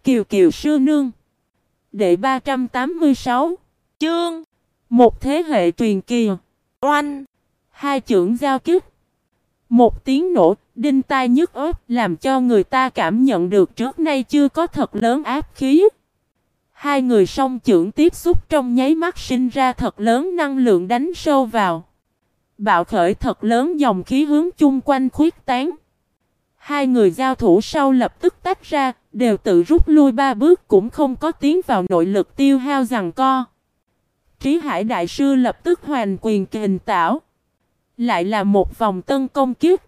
Kiều Kiều sư nương. Đệ 386 chương. Một thế hệ truyền kỳ. Oanh. Hai chưởng giao kích. Một tiếng nổ đinh tai nhức óc làm cho người ta cảm nhận được trước nay chưa có thật lớn áp khí. Hai người song chưởng tiếp xúc trong nháy mắt sinh ra thật lớn năng lượng đánh sâu vào. Bạo khởi thật lớn dòng khí hướng chung quanh khuyết tán. Hai người giao thủ sau lập tức tách ra, đều tự rút lui 3 bước cũng không có tiến vào nội lực tiêu hao giằng co. Trí Hải Đại Sư lập tức hoàn quyền kình tảo. Lại là một vòng tân công kiếp.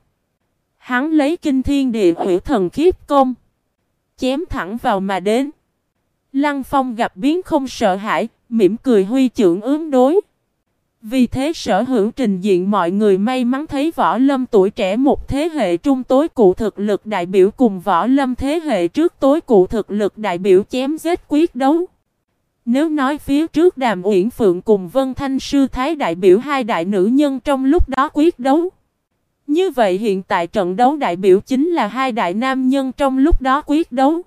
Hắn lấy kinh thiên địa huyễn thần khiếp công. Chém thẳng vào mà đến. Lăng Phong gặp biến không sợ hãi, mỉm cười huy chưởng ứng đối. Vì thế sở hữu trình diện mọi người may mắn thấy Võ Lâm tuổi trẻ một thế hệ trung tối cụ thực lực đại biểu cùng Võ Lâm thế hệ trước tối cụ thực lực đại biểu chém giết quyết đấu. Nếu nói phía trước Đàm Uyển Phượng cùng Vân Thanh Sư Thái đại biểu hai đại nữ nhân trong lúc đó quyết đấu. Như vậy hiện tại trận đấu đại biểu chính là hai đại nam nhân trong lúc đó quyết đấu.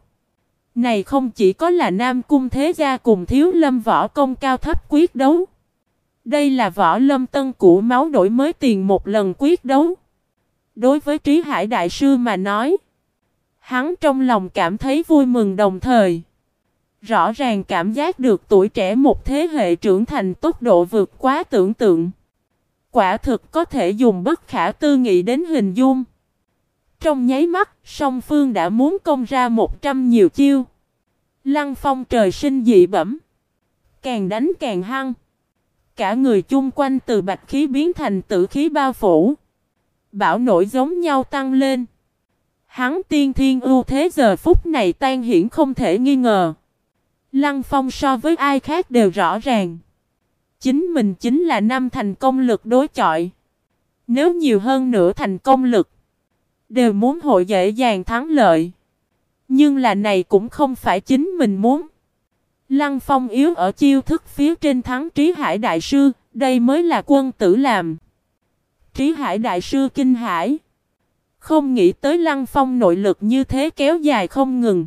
Này không chỉ có là Nam Cung Thế Gia cùng Thiếu Lâm võ công cao thấp quyết đấu. Đây là Võ Lâm tân cũ máu đổi mới tiền một lần quyết đấu. Đối với Trí Hải Đại Sư mà nói, hắn trong lòng cảm thấy vui mừng đồng thời. Rõ ràng cảm giác được tuổi trẻ một thế hệ trưởng thành tốc độ vượt quá tưởng tượng. Quả thực có thể dùng bất khả tư nghị đến hình dung. Trong nháy mắt, song phương đã muốn công ra 100 nhiều chiêu. Lăng Phong trời sinh dị bẩm. Càng đánh càng hăng. Cả người chung quanh từ bạch khí biến thành tử khí bao phủ. Bão nổi giống nhau tăng lên. Hắn tiên thiên ưu thế giờ phút này tan hiển không thể nghi ngờ. Lăng Phong so với ai khác đều rõ ràng. Chính mình chính là năm thành công lực đối chọi. Nếu nhiều hơn nữa thành công lực, đều muốn hội dễ dàng thắng lợi. Nhưng là này cũng không phải chính mình muốn. Lăng Phong yếu ở chiêu thức phía trên thắng Trí Hải Đại Sư, đây mới là quân tử làm. Trí Hải Đại Sư kinh hãi. Không nghĩ tới Lăng Phong nội lực như thế kéo dài không ngừng.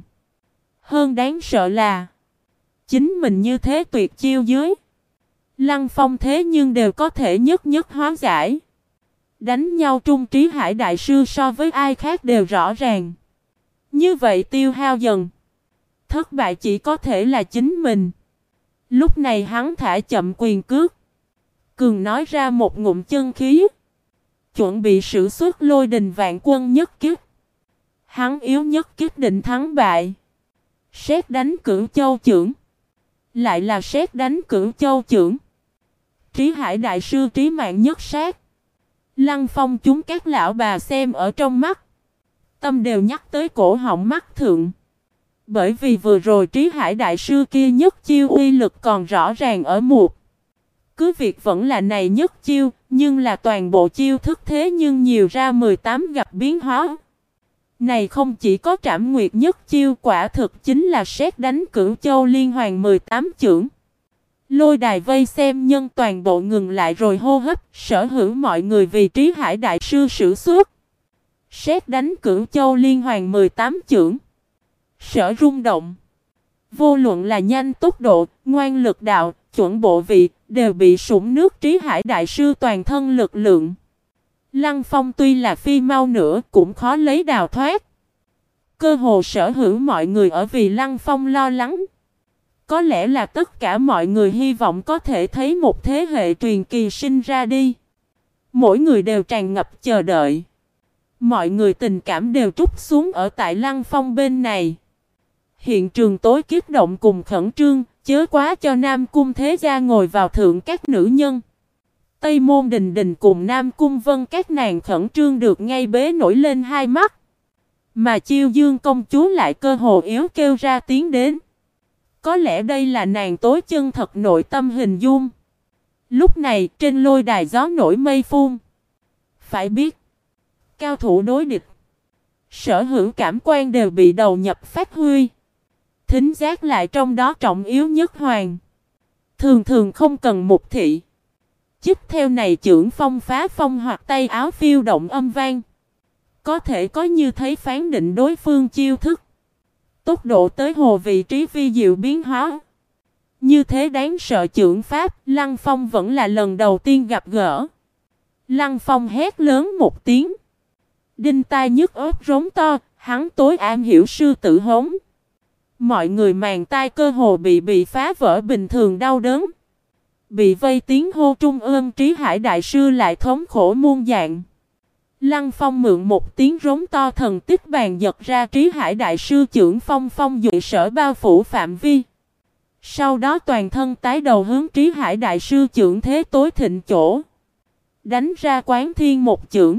Hơn đáng sợ là chính mình như thế tuyệt chiêu dưới. Lăng Phong thế nhưng đều có thể nhất nhất hóa giải. Đánh nhau trung Trí Hải Đại Sư so với ai khác đều rõ ràng. Như vậy tiêu hao dần. Thất bại chỉ có thể là chính mình. Lúc này hắn thả chậm quyền cước. Cường nói ra một ngụm chân khí. Chuẩn bị sử xuất Lôi Đình Vạn Quân nhất kích. Hắn yếu nhất kích định thắng bại. Sét đánh Cửu Châu chưởng. Lại là sét đánh Cửu Châu chưởng. Trí Hải Đại Sư trí mạng nhất sát. Lăng Phong chúng các lão bà xem ở trong mắt. Tâm đều nhắc tới cổ họng mắt thượng. Bởi vì vừa rồi Trí Hải Đại Sư kia nhất chiêu uy lực còn rõ ràng ở một. Cứ việc vẫn là này nhất chiêu, nhưng là toàn bộ chiêu thức thế nhưng nhiều ra 18 gặp biến hóa. Này không chỉ có Trảm Nguyệt nhất chiêu, quả thực chính là sét đánh Cửu Châu liên hoàn 18 chưởng. Lôi đài vây xem nhân toàn bộ ngừng lại rồi hô hấp, sở hữu mọi người vì Trí Hải Đại Sư sử xuất. Sét đánh Cửu Châu liên hoàn 18 chưởng. Sở rung động. Vô luận là nhanh tốc độ, ngoan lực đạo, chuẩn bộ vị, đều bị sủng nước Trí Hải Đại Sư toàn thân lực lượng. Lăng Phong tuy là phi mau nữa cũng khó lấy đào thoát. Cơ hồ sở hữu mọi người ở vì Lăng Phong lo lắng. Có lẽ là tất cả mọi người hy vọng có thể thấy một thế hệ truyền kỳ sinh ra đi. Mỗi người đều tràn ngập chờ đợi. Mọi người tình cảm đều trút xuống ở tại Lăng Phong bên này. Hiện trường tối kích động cùng khẩn trương, chớ quá cho Nam Cung Thế Gia ngồi vào thượng các nữ nhân. Tây Môn Đình Đình cùng Nam Cung Vân các nàng khẩn trương được ngay bế nổi lên hai mắt. Mà Chiêu Dương công chúa lại cơ hồ yếu kêu ra tiếng đến. Có lẽ đây là nàng tối chân thật nội tâm hình dung. Lúc này trên lôi đài gió nổi mây phun. Phải biết, cao thủ đối địch, sở hữu cảm quan đều bị đầu nhập phát huy. Thính giác lại trong đó trọng yếu nhất hoàng. Thường thường không cần mục thị. Chích theo này chưởng phong phá phong hoặc tay áo phiêu động âm vang. Có thể có như thấy phán định đối phương chiêu thức. Tốc độ tới hồ vị trí vi diệu biến hóa. Như thế đáng sợ chưởng pháp, Lăng Phong vẫn là lần đầu tiên gặp gỡ. Lăng Phong hét lớn một tiếng. Đinh tai nhức óc rống to, hắn tối am hiểu sư tử hống. Mọi người màng tai cơ hồ bị phá vỡ bình thường đau đớn. Bị vây tiếng hô trung ương Trí Hải Đại Sư lại thống khổ muôn dạng. Lăng Phong mượn một tiếng rống to thần tích bàn giật ra Trí Hải Đại Sư chưởng phong phong dụ sở bao phủ phạm vi. Sau đó toàn thân tái đầu hướng Trí Hải Đại Sư chưởng thế tối thịnh chỗ. Đánh ra Quán Thiên một chưởng.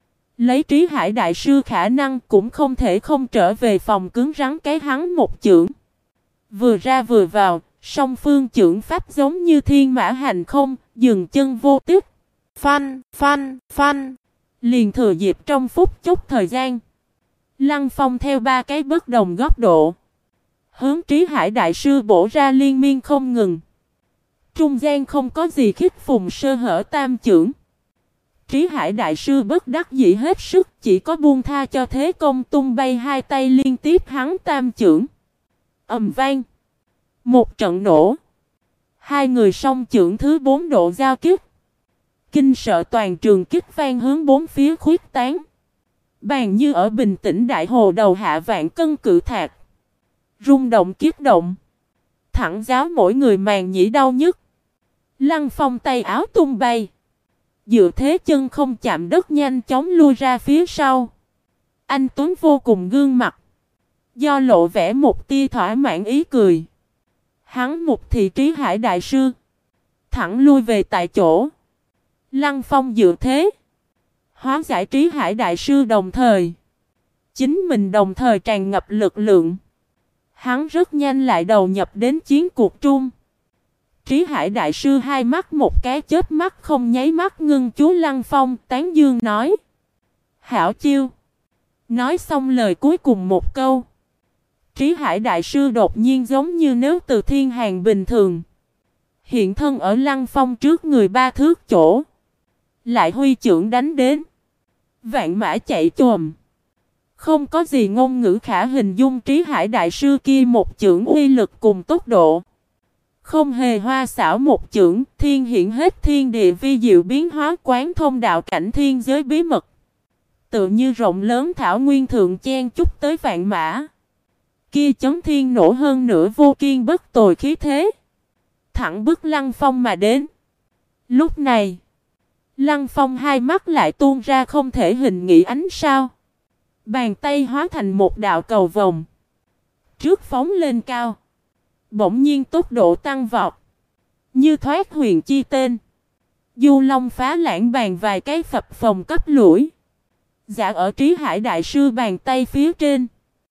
Lấy Trí Hải Đại Sư khả năng cũng không thể không trở về phòng cứng rắn cái hắn một chưởng. Vừa ra vừa vào, song phương chưởng pháp giống như thiên mã hành không, dừng chân vô tích. Phanh, phanh, phanh. Liền thừa dịp trong phút chốc thời gian. Lăng Phong theo ba cái bất đồng góc độ. Hướng Trí Hải Đại Sư bổ ra liên miên không ngừng. Trung gian không có gì khích phùng sơ hở tam chưởng. Trí Hải Đại Sư bất đắc dĩ hết sức, chỉ có buông tha cho thế công tung bay hai tay liên tiếp hắn tam chưởng. Ầm vang. Một trận nổ. Hai người song chưởng thứ 4 độ giao kích. Kinh sợ toàn trường kích vang hướng bốn phía khuyết tán. Bàn như ở bình tĩnh đại hồ đầu hạ vạn cân cự thạch. Rung động kiếp động. Thẳng giáo mỗi người màng nhĩ đau nhức. Lăng Phong tay áo tung bay. Dựa thế chân không chạm đất nhanh chóng lui ra phía sau. Anh Tuấn vô cùng gương mặt. Do lộ vẻ một tia thỏa mãn ý cười. Hắn một thị Trí Hải Đại Sư. Thẳng lui về tại chỗ. Lăng Phong dựa thế. Hóa giải Trí Hải Đại Sư đồng thời. Chính mình đồng thời tràn ngập lực lượng. Hắn rất nhanh lại đầu nhập đến chiến cuộc trung. Trí Hải Đại Sư hai mắt một cái chớp mắt không nháy mắt ngưng chú Lăng Phong tán dương nói. Hảo chiêu. Nói xong lời cuối cùng một câu. Trí Hải Đại Sư đột nhiên giống như nếu từ thiên hàng bình thường. Hiện thân ở Lăng Phong trước người ba thước chỗ. Lại huy chưởng đánh đến. Vạn mã chạy chồm. Không có gì ngôn ngữ khả hình dung Trí Hải Đại Sư kia một chưởng uy lực cùng tốc độ. Không hề hoa xảo một chưởng, thiên hiện hết thiên địa vi diệu biến hóa quán thông đạo cảnh thiên giới bí mật. Tự như rộng lớn thảo nguyên thượng chen chúc tới vạn mã. Kia chấn thiên nổ hơn nữa vô kiên bất tồi khí thế. Thẳng bức Lăng Phong mà đến. Lúc này, Lăng Phong hai mắt lại tuôn ra không thể hình nghị ánh sao. Bàn tay hóa thành một đạo cầu vồng. Trước phóng lên cao. Bỗng nhiên tốc độ tăng vọt. Như thoát huyền chi tên. Du Long phá lãng bàn vài cái phập phồng cấp lũi. Dạ ở Trí Hải Đại Sư bàn tay phía trên.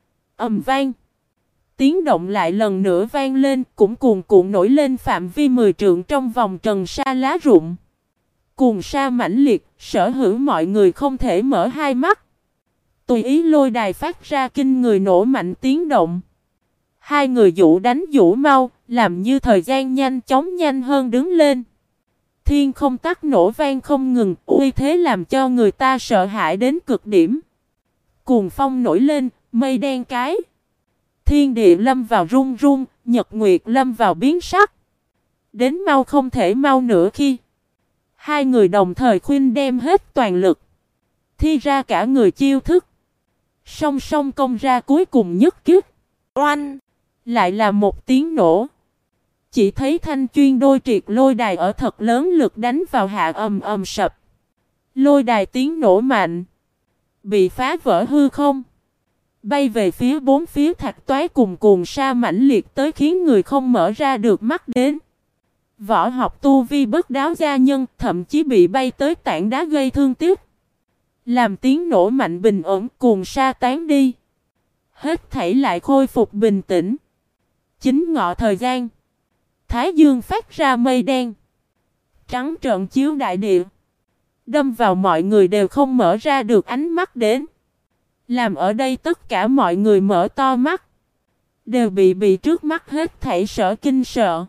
Ầm vang. Tiếng động lại lần nữa vang lên. Cũng cuồn cuộn nổi lên phạm vi 10 trượng trong vòng trần sa lá rụng. Cuồng sa mãnh liệt. Sở hữu mọi người không thể mở hai mắt. Tùy ý lôi đài phát ra kinh người nổ mạnh tiếng động. Hai người dụ đánh dụ mau, làm như thời gian nhanh chóng nhanh hơn đứng lên. Thiên không tắc nổ vang không ngừng, uy thế làm cho người ta sợ hãi đến cực điểm. Cuồng phong nổi lên, mây đen cái. Thiên địa lâm vào rung rung, nhật nguyệt lâm vào biến sắc. Đến mau không thể mau nữa khi. Hai người đồng thời khuyên đem hết toàn lực. Thi ra cả người chiêu thức. Song song công ra cuối cùng nhất kiếp. Oanh! Lại là một tiếng nổ. Chỉ thấy thanh chuyên đôi triệt lôi đài ở thật lớn lực đánh vào hạ ầm ầm sập. Lôi đài tiếng nổ mạnh. Bị phá vỡ hư không. Bay về phía bốn phía thạch toái cùng cuồng sa mãnh liệt tới khiến người không mở ra được mắt đến. Võ học tu vi bất đáo gia nhân thậm chí bị bay tới tảng đá gây thương tiếc. Làm tiếng nổ mạnh bình ổn cuồng sa tán đi. Hết thảy lại khôi phục bình tĩnh. Chính ngọ thời gian. Thái dương phát ra mây đen. Trắng trợn chiếu đại địa. Đâm vào mọi người đều không mở ra được ánh mắt đến. Làm ở đây tất cả mọi người mở to mắt. Đều bị trước mắt hết thảy sợ kinh sợ.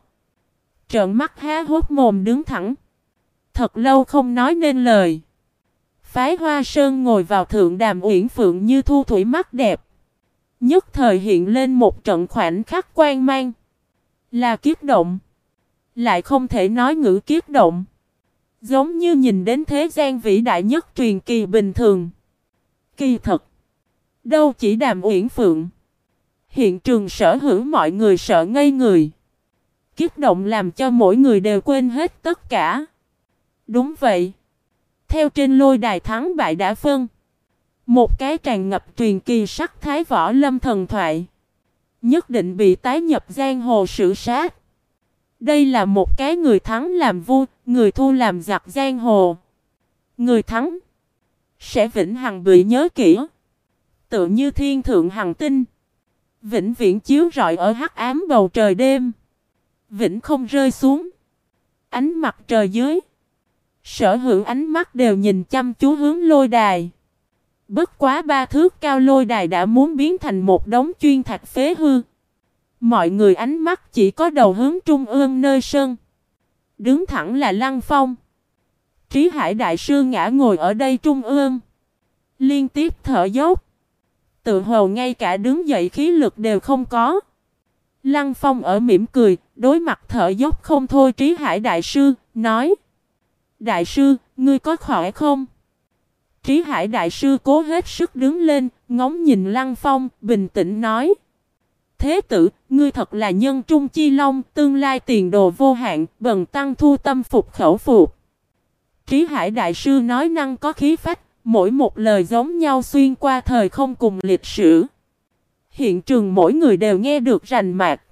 Trợn mắt há hốt mồm đứng thẳng. Thật lâu không nói nên lời. Phái Hoa Sơn ngồi vào thượng đàm uyển phượng như thu thủy mắt đẹp. Nhất thời hiện lên một trận khoảnh khắc quang mang. Là kiếp động. Lại không thể nói ngữ kiếp động. Giống như nhìn đến thế gian vĩ đại nhất truyền kỳ bình thường. Kỳ thật. Đâu chỉ Đàm Uyển Phượng. Hiện trường sở hữu mọi người sợ ngây người. Kiếp động làm cho mỗi người đều quên hết tất cả. Đúng vậy. Theo trên lôi đài thắng bại đã phân. Một cái tràn ngập truyền kỳ sắc thái võ lâm thần thoại. Nhất định bị tái nhập giang hồ sử sát. Đây là một cái người thắng làm vua, người thua làm giặc giang hồ. Người thắng sẽ vĩnh hằng bị nhớ kỹ. Tựa như thiên thượng hằng tinh. Vĩnh viễn chiếu rọi ở hắc ám bầu trời đêm. Vĩnh không rơi xuống. Ánh mặt trời dưới. Sở hữu ánh mắt đều nhìn chăm chú hướng lôi đài. Bất quá 3 thước cao lôi đài đã muốn biến thành một đống chuyên thạch phế hư. Mọi người ánh mắt chỉ có đầu hướng trung ương nơi sân. Đứng thẳng là Lăng Phong. Trí Hải Đại Sư ngã ngồi ở đây trung ương. Liên tiếp thở dốc. Tự hồ ngay cả đứng dậy khí lực đều không có. Lăng Phong ở mỉm cười, đối mặt thở dốc không thôi Trí Hải Đại Sư, nói: Đại sư, ngươi có khỏe không? Trí Hải Đại Sư cố hết sức đứng lên, ngóng nhìn Lăng Phong, bình tĩnh nói: Thế tử, ngươi thật là nhân trung chi long, tương lai tiền đồ vô hạn, bần tăng thu tâm phục khẩu phục. Trí Hải Đại Sư nói năng có khí phách, mỗi một lời giống nhau xuyên qua thời không cùng lịch sử. Hiện trường mỗi người đều nghe được rành mạch.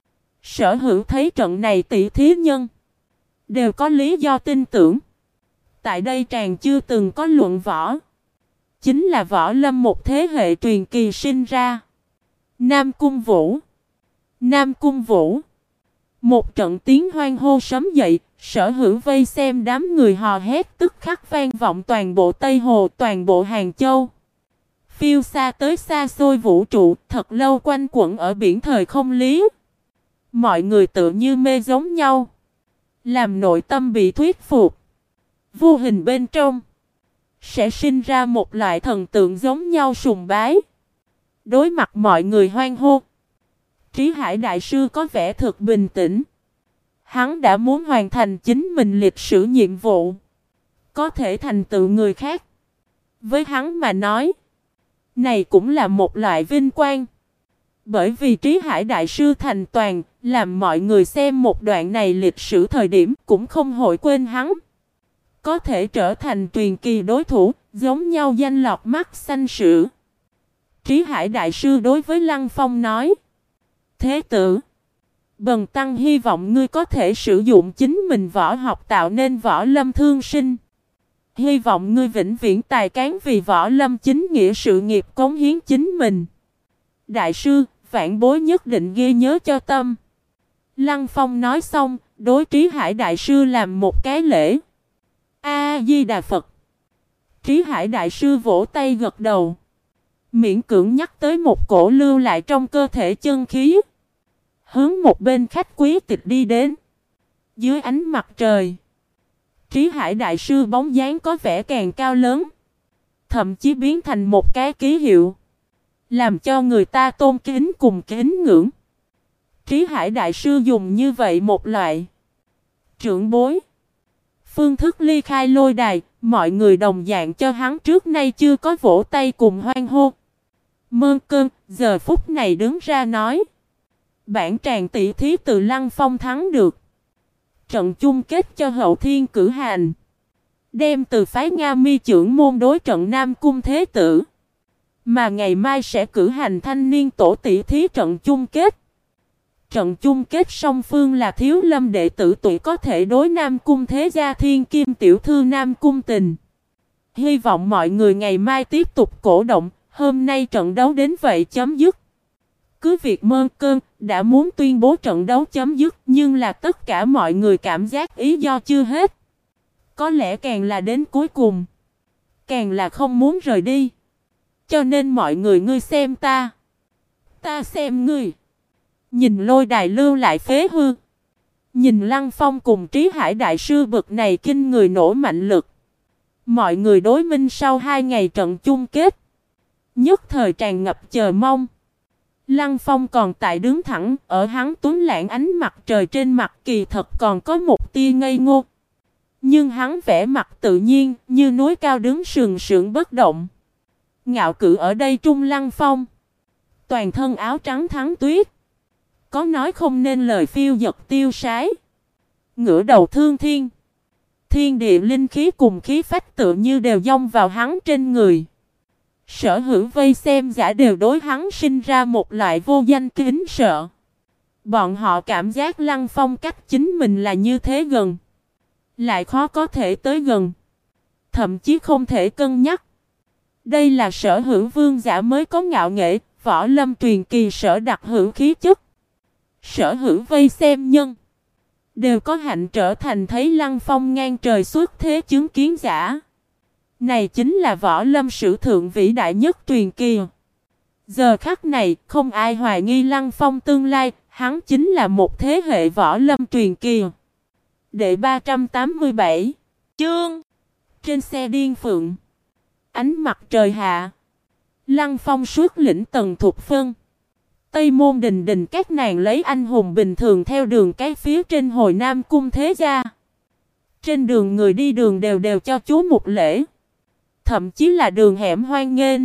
Sở hữu thấy trận này tỷ thí nhân đều có lý do tin tưởng. Tại đây tràng chưa từng có luận võ. Chính là võ lâm một thế hệ truyền kỳ sinh ra. Nam Cung Vũ. Nam Cung Vũ. Một trận tiếng hoan hô sấm dậy, sở hữu vây xem đám người hò hét tức khắc vang vọng toàn bộ Tây Hồ, toàn bộ Hàng Châu. Phiêu xa tới xa xôi vũ trụ, thật lâu quanh quẩn ở biển thời không lý. Mọi người tự như mê giống nhau. Làm nội tâm bị thuyết phục. Vô hình bên trong sẽ sinh ra một loại thần tượng giống nhau sùng bái. Đối mặt mọi người hoan hô, Trí Hải Đại Sư có vẻ thực bình tĩnh. Hắn đã muốn hoàn thành chính mình lịch sử nhiệm vụ. Có thể thành tựu người khác. Với hắn mà nói, này cũng là một loại vinh quang. Bởi vì Trí Hải Đại Sư thành toàn, làm mọi người xem một đoạn này lịch sử thời điểm cũng không hội quên hắn. Có thể trở thành truyền kỳ đối thủ, giống nhau danh lọt mắt xanh sử. Trí Hải Đại Sư đối với Lăng Phong nói: Thế tử, bần tăng hy vọng ngươi có thể sử dụng chính mình võ học tạo nên võ lâm thương sinh. Hy vọng ngươi vĩnh viễn tài cán vì võ lâm chính nghĩa sự nghiệp cống hiến chính mình. Đại sư, vạn bối nhất định ghi nhớ cho tâm. Lăng Phong nói xong, đối Trí Hải Đại Sư làm một cái lễ. A-di-đà Phật. Trí Hải Đại Sư vỗ tay gật đầu. Miễn cưỡng nhắc tới một cổ lưu lại trong cơ thể chân khí. Hướng một bên khách quý tịch đi đến. Dưới ánh mặt trời, Trí Hải Đại Sư bóng dáng có vẻ càng cao lớn. Thậm chí biến thành một cái ký hiệu. Làm cho người ta tôn kính cùng kính ngưỡng. Trí Hải Đại Sư dùng như vậy một loại trưởng bối phương thức ly khai lôi đài, mọi người đồng dạng cho hắn trước nay chưa có vỗ tay cùng hoan hô. Mơn Cơn giờ phút này đứng ra nói: Bản tràng tỷ thí từ Lăng Phong thắng được. Trận chung kết cho Hậu Thiên cử hành. Đem từ phái Nga Mi trưởng môn đối trận Nam Cung Thế Tử. Mà ngày mai sẽ cử hành thanh niên tổ tỷ thí trận chung kết. Trận chung kết song phương là Thiếu Lâm đệ tử tuổi có thể đối Nam Cung Thế Gia Thiên Kim tiểu thư Nam Cung Tình. Hy vọng mọi người ngày mai tiếp tục cổ động, hôm nay trận đấu đến vậy chấm dứt. Cứ việc Mơn Cơn đã muốn tuyên bố trận đấu chấm dứt, nhưng là tất cả mọi người cảm giác ý do chưa hết. Có lẽ càng là đến cuối cùng, càng là không muốn rời đi. Cho nên mọi người ngươi xem ta, ta xem ngươi. Nhìn lôi đài lưu lại phế hư. Nhìn Lăng Phong cùng Trí Hải Đại Sư bực này kinh người nổ mạnh lực. Mọi người đối minh sau 2 ngày trận chung kết. Nhất thời tràn ngập chờ mong. Lăng Phong còn tại đứng thẳng, ở hắn tuấn lãng ánh mặt trời trên mặt kỳ thật còn có một tia ngây ngô. Nhưng hắn vẻ mặt tự nhiên, như núi cao đứng sừng sững bất động. Ngạo cự ở đây trung Lăng Phong. Toàn thân áo trắng thắng tuyết. Có nói không nên lời phiêu dật tiêu sái. Ngửa đầu thương thiên. Thiên địa linh khí cùng khí phách tự như đều dông vào hắn trên người. Sở hữu vây xem giả đều đối hắn sinh ra một loại vô danh kính sợ. Bọn họ cảm giác Lăng Phong cách chính mình là như thế gần. Lại khó có thể tới gần. Thậm chí không thể cân nhắc. Đây là sở hữu vương giả mới có ngạo nghệ, võ lâm truyền kỳ sở đặc hữu khí chất. Sở hữu vây xem nhân đều có hạnh trở thành thấy Lăng Phong ngang trời xuất thế chứng kiến giả. Này chính là võ lâm sử thượng vĩ đại nhất truyền kỳ. Giờ khắc này, không ai hoài nghi Lăng Phong tương lai, hắn chính là một thế hệ võ lâm truyền kỳ. Đệ 387 chương trên xe điên phượng. Ánh mặt trời hạ. Lăng Phong suốt lĩnh Tần Thục Phân. Tây Môn Đình Đình các nàng lấy anh hùng bình thường theo đường cái phía trên hồi Nam Cung Thế Gia. Trên đường người đi đường đều cho chú một lễ. Thậm chí là đường hẻm hoan nghênh.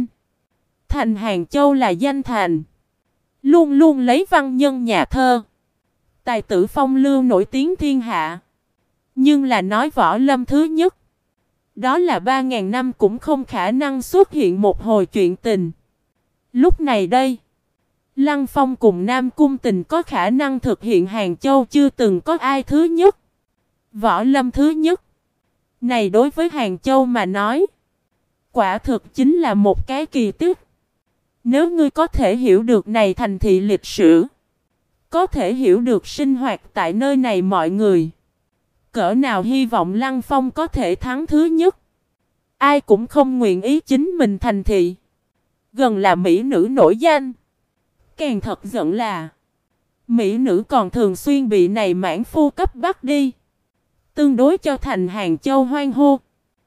Thành Hàng Châu là danh thành. Luôn luôn lấy văn nhân nhà thơ. Tài tử phong lưu nổi tiếng thiên hạ. Nhưng là nói võ lâm thứ nhất. Đó là 3.000 năm cũng không khả năng xuất hiện một hồi chuyện tình. Lúc này đây. Lăng Phong cùng Nam Cung Tình có khả năng thực hiện Hàng Châu chưa từng có ai thứ nhất. Võ lâm thứ nhất. Này đối với Hàng Châu mà nói. Quả thực chính là một cái kỳ tích. Nếu ngươi có thể hiểu được này thành thị lịch sử. Có thể hiểu được sinh hoạt tại nơi này mọi người. Cỡ nào hy vọng Lăng Phong có thể thắng thứ nhất. Ai cũng không nguyện ý chính mình thành thị. Gần là mỹ nữ nổi danh. Càng thật giận là mỹ nữ còn thường xuyên bị này mãn phu cấp bắt đi. Tương đối cho thành Hàng Châu hoang hô.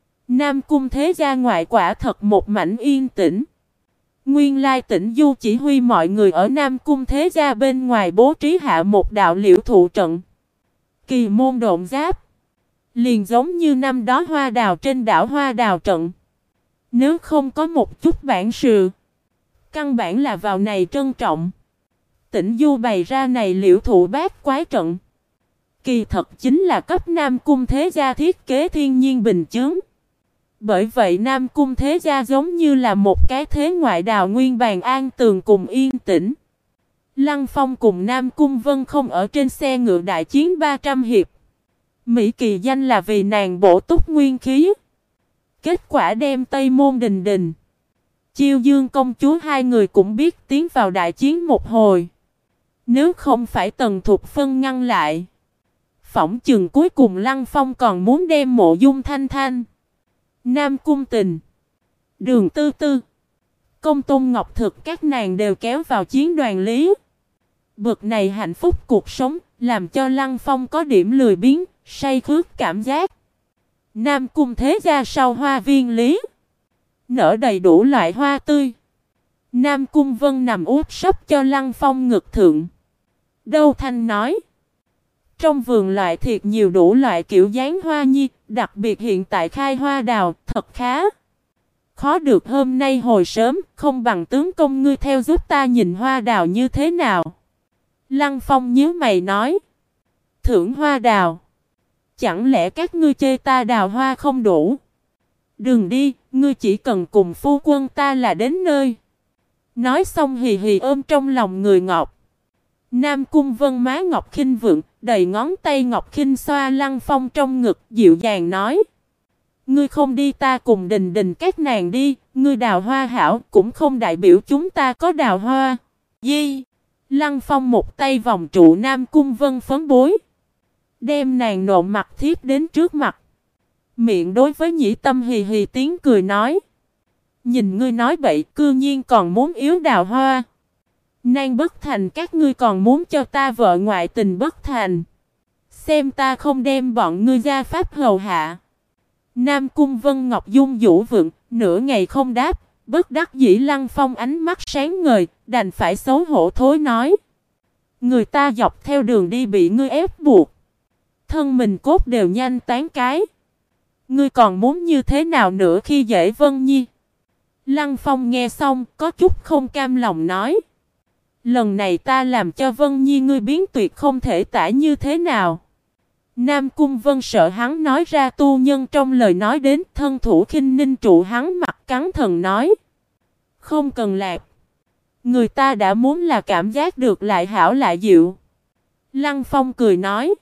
Nam Cung Thế Gia ngoại quả thật một mảnh yên tĩnh. Nguyên lai Tĩnh Du chỉ huy mọi người ở Nam Cung Thế Gia bên ngoài bố trí hạ một đạo liễu thụ trận. Kỳ môn độn giáp. Liền giống như năm đó hoa đào trên đảo hoa đào trận. Nếu không có một chút bản sự. Căn bản là vào này trân trọng. Tĩnh Du bày ra này liễu thụ bát quái trận. Kỳ thật chính là cấp Nam Cung Thế Gia thiết kế thiên nhiên bình chướng. Bởi vậy Nam Cung Thế Gia giống như là một cái thế ngoại đào nguyên bàn an tường cùng yên tĩnh. Lăng Phong cùng Nam Cung Vân không ở trên xe ngựa đại chiến 300 hiệp. Mỹ kỳ danh là vì nàng bổ túc nguyên khí. Kết quả đem Tây Môn Đình Đình, Chiêu Dương công chúa hai người cũng biết tiến vào đại chiến một hồi. Nếu không phải Tần Thục Phân ngăn lại, phỏng chừng cuối cùng Lăng Phong còn muốn đem Mộ Dung Thanh Thanh, Nam Cung Tình, Đường Tư Tư, Công Tôn Ngọc Thực các nàng đều kéo vào chiến đoàn lý. Bực này hạnh phúc cuộc sống làm cho Lăng Phong có điểm lười biếng, say khướt cảm giác. Nam Cung Thế Gia sau hoa viên lý nở đầy đủ loại hoa tươi. Nam Cung Vân nằm úp sấp cho Lăng Phong ngực thượng. Đâu Thanh nói. Trong vườn loại thiệt nhiều đủ loại kiểu dáng hoa nhi, đặc biệt hiện tại khai hoa đào, thật khá. Khó được hôm nay hồi sớm, không bằng tướng công ngươi theo giúp ta nhìn hoa đào như thế nào. Lăng Phong nhíu mày nói. Thưởng hoa đào. Chẳng lẽ các ngươi chê ta đào hoa không đủ? Đừng đi, ngươi chỉ cần cùng phu quân ta là đến nơi. Nói xong hì hì ôm trong lòng người Ngọc. Nam Cung Vân má Ngọc Khinh vượng, đầy ngón tay Ngọc Khinh xoa Lăng Phong trong ngực, dịu dàng nói. Ngươi không đi ta cùng Đình Đình các nàng đi, ngươi đào hoa hảo cũng không đại biểu chúng ta có đào hoa. Di, Lăng Phong một tay vòng trụ Nam Cung Vân phấn bối. Đem nàng nộn mặt thiếp đến trước mặt. Miệng đối với Nhĩ Tâm hì hì tiếng cười nói. Nhìn ngươi nói bậy cư nhiên còn muốn yếu đào hoa. Nan bất thành các ngươi còn muốn cho ta vợ ngoại tình bất thành. Xem ta không đem bọn ngươi ra pháp hầu hạ. Nam Cung Vân Ngọc dung vũ vượng, nửa ngày không đáp, bất đắc dĩ Lăng Phong ánh mắt sáng ngời, đành phải xấu hổ thối nói. Người ta dọc theo đường đi bị ngươi ép buộc. Thân mình cốt đều nhanh tán cái. Ngươi còn muốn như thế nào nữa khi dễ Vân Nhi? Lăng Phong nghe xong có chút không cam lòng nói. Lần này ta làm cho Vân Nhi ngươi biến tuyệt không thể tả như thế nào. Nam Cung Vân sợ hắn nói ra tu nhân trong lời nói đến, thân thủ khinh ninh trụ hắn mặt cắn thần nói. Không cần lạc. Người ta đã muốn là cảm giác được lại hảo lại dịu. Lăng Phong cười nói.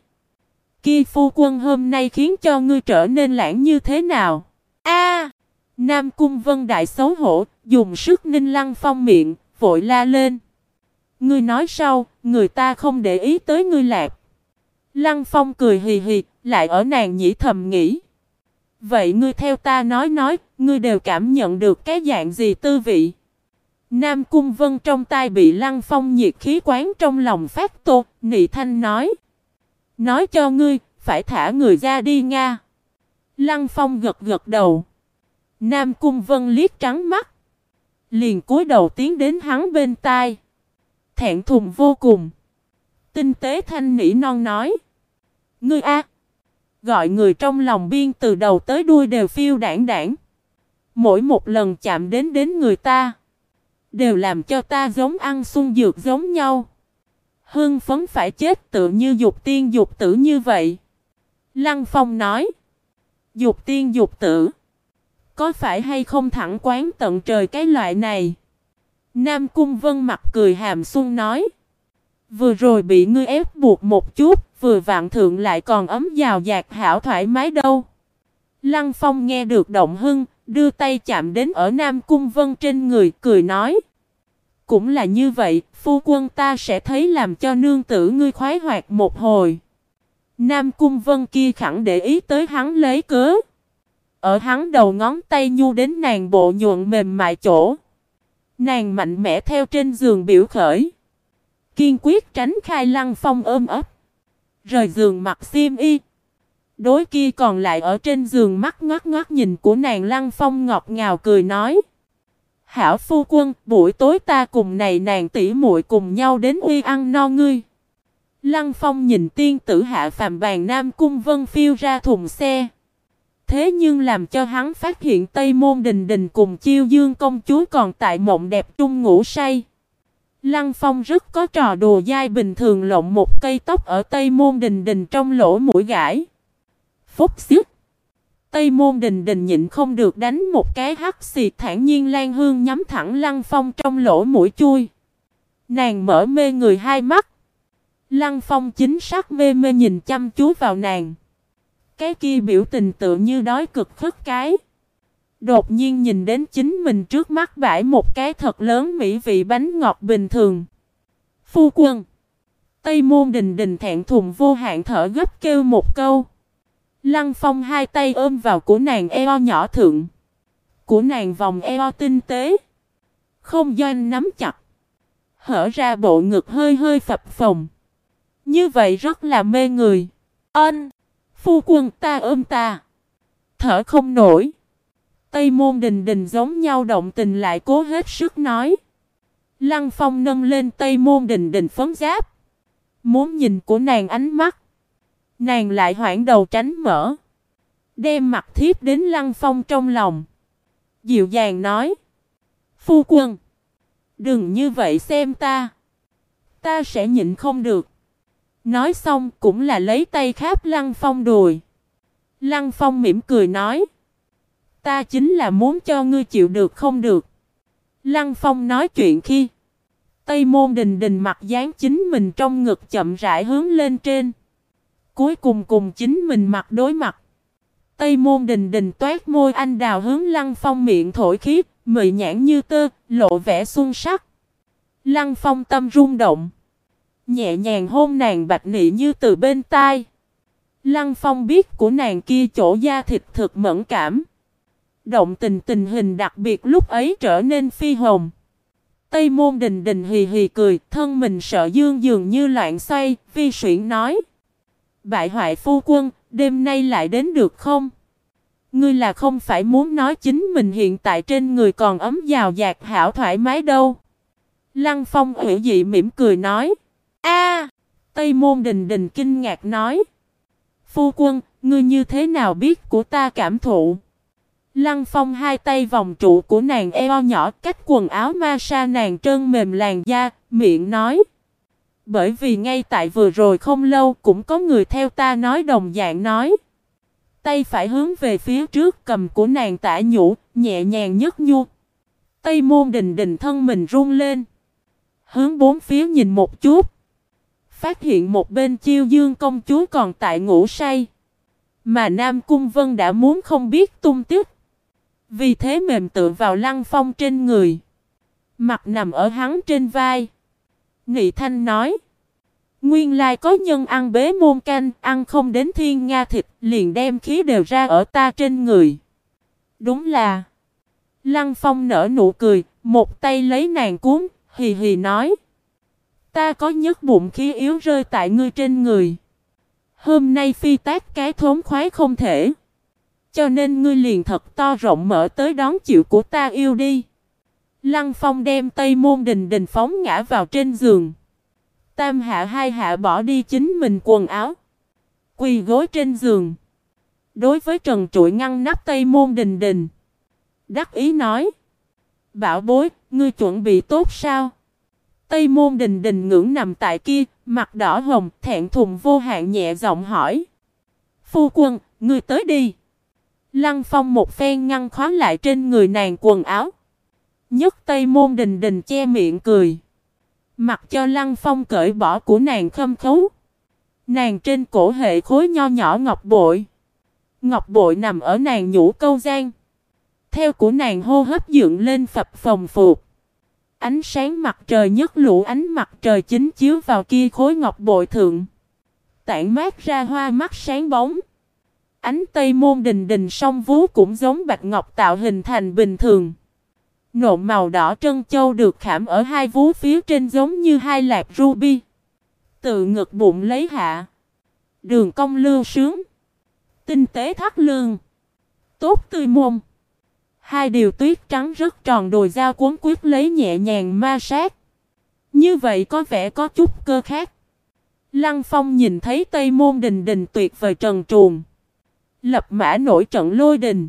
Kia phu quân hôm nay khiến cho ngươi trở nên lãng như thế nào? A! Nam Cung Vân đại xấu hổ, dùng sức ninh Lăng Phong miệng, vội la lên. Ngươi nói sau, người ta không để ý tới ngươi lạc. Lăng Phong cười hì hì, lại ở nàng nhĩ thầm nghĩ. Vậy ngươi theo ta nói, ngươi đều cảm nhận được cái dạng gì tư vị? Nam Cung Vân trong tai bị Lăng Phong nhiệt khí quán trong lòng phát tô, nị thanh nói. Nói cho ngươi, phải thả người ra đi Nga. Lăng Phong gật gật đầu. Nam Cung Vân liếc trắng mắt. Liền cúi đầu tiến đến hắn bên tai. Thẹn thùng vô cùng. Tinh tế thanh nỉ non nói. Ngươi a, gọi người trong lòng biên từ đầu tới đuôi đều phiêu đảng đảng. Mỗi một lần chạm đến người ta, đều làm cho ta giống ăn xuân dược giống nhau. Hưng phấn phải chết tự như dục tiên dục tử như vậy. Lăng Phong nói. Dục tiên dục tử. Có phải hay không thẳng quán tận trời cái loại này? Nam Cung Vân mặt cười hàm xuân nói. Vừa rồi bị ngươi ép buộc một chút, vừa vạn thượng lại còn ấm dào dạt hảo thoải mái đâu. Lăng Phong nghe được động hưng, đưa tay chạm đến ở Nam Cung Vân trên người, cười nói. Cũng là như vậy, phu quân ta sẽ thấy làm cho nương tử ngươi khoái hoạt một hồi. Nam Cung Vân kia khẳng để ý tới hắn lấy cớ. Ở hắn đầu ngón tay nhu đến nàng bộ nhuận mềm mại chỗ. Nàng mạnh mẽ theo trên giường biểu khởi. Kiên quyết tránh khai Lăng Phong ôm ấp. Rời giường mặc xiêm y. Đối kia còn lại ở trên giường mắt ngoắt ngoắt nhìn của nàng Lăng Phong ngọt ngào cười nói. Hảo phu quân, buổi tối ta cùng này nàng tỷ muội cùng nhau đến uy ăn no ngươi. Lăng Phong nhìn tiên tử hạ phàm bàn Nam Cung Vân phiêu ra thùng xe. Thế nhưng làm cho hắn phát hiện Tây Môn Đình Đình cùng Chiêu Dương công chúa còn tại mộng đẹp trung ngủ say. Lăng Phong rất có trò đùa dai bình thường lộng một cây tóc ở Tây Môn Đình Đình trong lỗ mũi gãi. Phúc xích. Tây Môn Đình Đình nhịn không được đánh một cái hắt xì thản nhiên lan hương nhắm thẳng Lăng Phong trong lỗ mũi chui. Nàng mở mê người hai mắt. Lăng Phong chính xác mê mê nhìn chăm chú vào nàng. Cái kia biểu tình tựa như đói cực khất cái. Đột nhiên nhìn đến chính mình trước mắt bãi một cái thật lớn mỹ vị bánh ngọt bình thường. Phu quân. Tây Môn Đình Đình thẹn thùng vô hạn thở gấp kêu một câu. Lăng Phong hai tay ôm vào của nàng eo nhỏ thượng. Của nàng vòng eo tinh tế. Không doanh nắm chặt. Hở ra bộ ngực hơi hơi phập phồng. Như vậy rất là mê người. Ân. Phu quân ta ôm ta. Thở không nổi. Tây Môn Đình Đình giống nhau động tình lại cố hết sức nói. Lăng Phong nâng lên Tây Môn Đình Đình phấn giáp. Muốn nhìn của nàng ánh mắt. Nàng lại hoảng đầu tránh mở. Đem mặt thiếp đến Lăng Phong trong lòng. Dịu dàng nói. Phu quân. Đừng như vậy xem ta. Ta sẽ nhịn không được. Nói xong cũng là lấy tay kháp Lăng Phong đùi. Lăng Phong mỉm cười nói. Ta chính là muốn cho ngươi chịu được không được. Lăng Phong nói chuyện khi. Tây Môn Đình Đình mặt dán chính mình trong ngực chậm rãi hướng lên trên. Cuối cùng cùng chính mình mặt đối mặt. Tây Môn Đình Đình toát môi anh đào hướng Lăng Phong miệng thổi khí, mị nhãn như tơ, lộ vẻ xuân sắc. Lăng Phong tâm rung động. Nhẹ nhàng hôn nàng bạch nị như từ bên tai. Lăng Phong biết của nàng kia chỗ da thịt thực mẫn cảm. Động tình hình đặc biệt lúc ấy trở nên phi hồng. Tây Môn Đình Đình hì hì cười, thân mình sợ dương dường như loạn xoay, vi suyễn nói. Bại hoại phu quân, đêm nay lại đến được không? Ngươi là không phải muốn nói chính mình hiện tại trên người còn ấm giàu dạt hảo thoải mái đâu. Lăng Phong ủy dị mỉm cười nói. A, Tây Môn Đình Đình kinh ngạc nói. Phu quân, ngươi như thế nào biết của ta cảm thụ? Lăng Phong hai tay vòng trụ của nàng eo nhỏ cách quần áo ma sa nàng trơn mềm làn da, miệng nói. Bởi vì ngay tại vừa rồi không lâu cũng có người theo ta nói đồng dạng nói. Tay phải hướng về phía trước cầm của nàng tả nhũ, nhẹ nhàng nhấc nhu. Tây Môn Đình Đình thân mình run lên. Hướng bốn phía nhìn một chút. Phát hiện một bên Chiêu Dương công chúa còn tại ngủ say. Mà Nam Cung Vân đã muốn không biết tung tích. Vì thế mềm tựa vào Lăng Phong trên người. Mặt nằm ở hắn trên vai. Nị Thanh nói. Nguyên lai có nhân ăn bế môn canh, ăn không đến thiên nga thịt, liền đem khí đều ra ở ta trên người. Đúng là. Lăng Phong nở nụ cười, một tay lấy nàng cuốn, hì hì nói. Ta có nhất bụng khí yếu rơi tại ngươi trên người. Hôm nay phi tác cái thốn khoái không thể. Cho nên ngươi liền thật to rộng mở tới đón chịu của ta yêu đi. Lăng Phong đem Tây Môn Đình Đình phóng ngã vào trên giường. Tam hạ hai hạ bỏ đi chính mình quần áo. Quỳ gối trên giường. Đối với trần trụi ngăn nắp Tây Môn Đình Đình. Đắc ý nói. Bảo bối, ngươi chuẩn bị tốt sao? Tây Môn Đình Đình ngưỡng nằm tại kia, mặt đỏ hồng, thẹn thùng vô hạn nhẹ giọng hỏi. Phu quân, ngươi tới đi. Lăng Phong một phen ngăn khóa lại trên người nàng quần áo. Nhấc Tây Môn Đình Đình che miệng cười. Mặc cho Lăng Phong cởi bỏ của nàng khâm khấu. Nàng trên cổ hệ khối nho nhỏ ngọc bội. Ngọc bội nằm ở nàng nhũ câu gian. Theo của nàng hô hấp dựng lên phập phồng phụt. Ánh sáng mặt trời nhấc lũ ánh mặt trời chính chiếu vào kia khối ngọc bội thượng. Tản mát ra hoa mắt sáng bóng. Ánh Tây Môn Đình Đình song vú cũng giống bạch ngọc tạo hình thành bình thường. Nộn màu đỏ trân châu được khảm ở hai vú phía trên giống như hai lạt ruby. Từ ngực bụng lấy hạ. Đường cong lưu sướng. Tinh tế thắt lưng. Tốt tươi môn. Hai điều tuyết trắng rất tròn đùi dao cuốn quyết lấy nhẹ nhàng ma sát. Như vậy có vẻ có chút cơ khác. Lăng Phong nhìn thấy Tây Môn Đình Đình tuyệt vời trần truồng. Lập mã nổi trận lôi đình.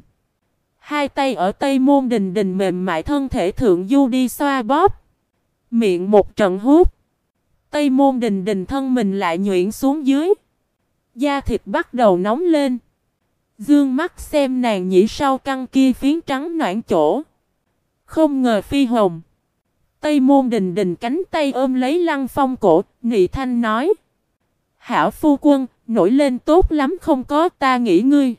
Hai tay ở Tây Môn Đình Đình mềm mại thân thể thượng du đi xoa bóp. Miệng một trận hút. Tây Môn Đình Đình thân mình lại nhuyễn xuống dưới. Da thịt bắt đầu nóng lên. Dương mắt xem nàng nhĩ sau căng kia phiến trắng noãn chỗ. Không ngờ phi hồng. Tây Môn Đình Đình cánh tay ôm lấy Lăng Phong cổ, nị thanh nói. Hảo phu quân, nổi lên tốt lắm không có ta nghĩ ngươi.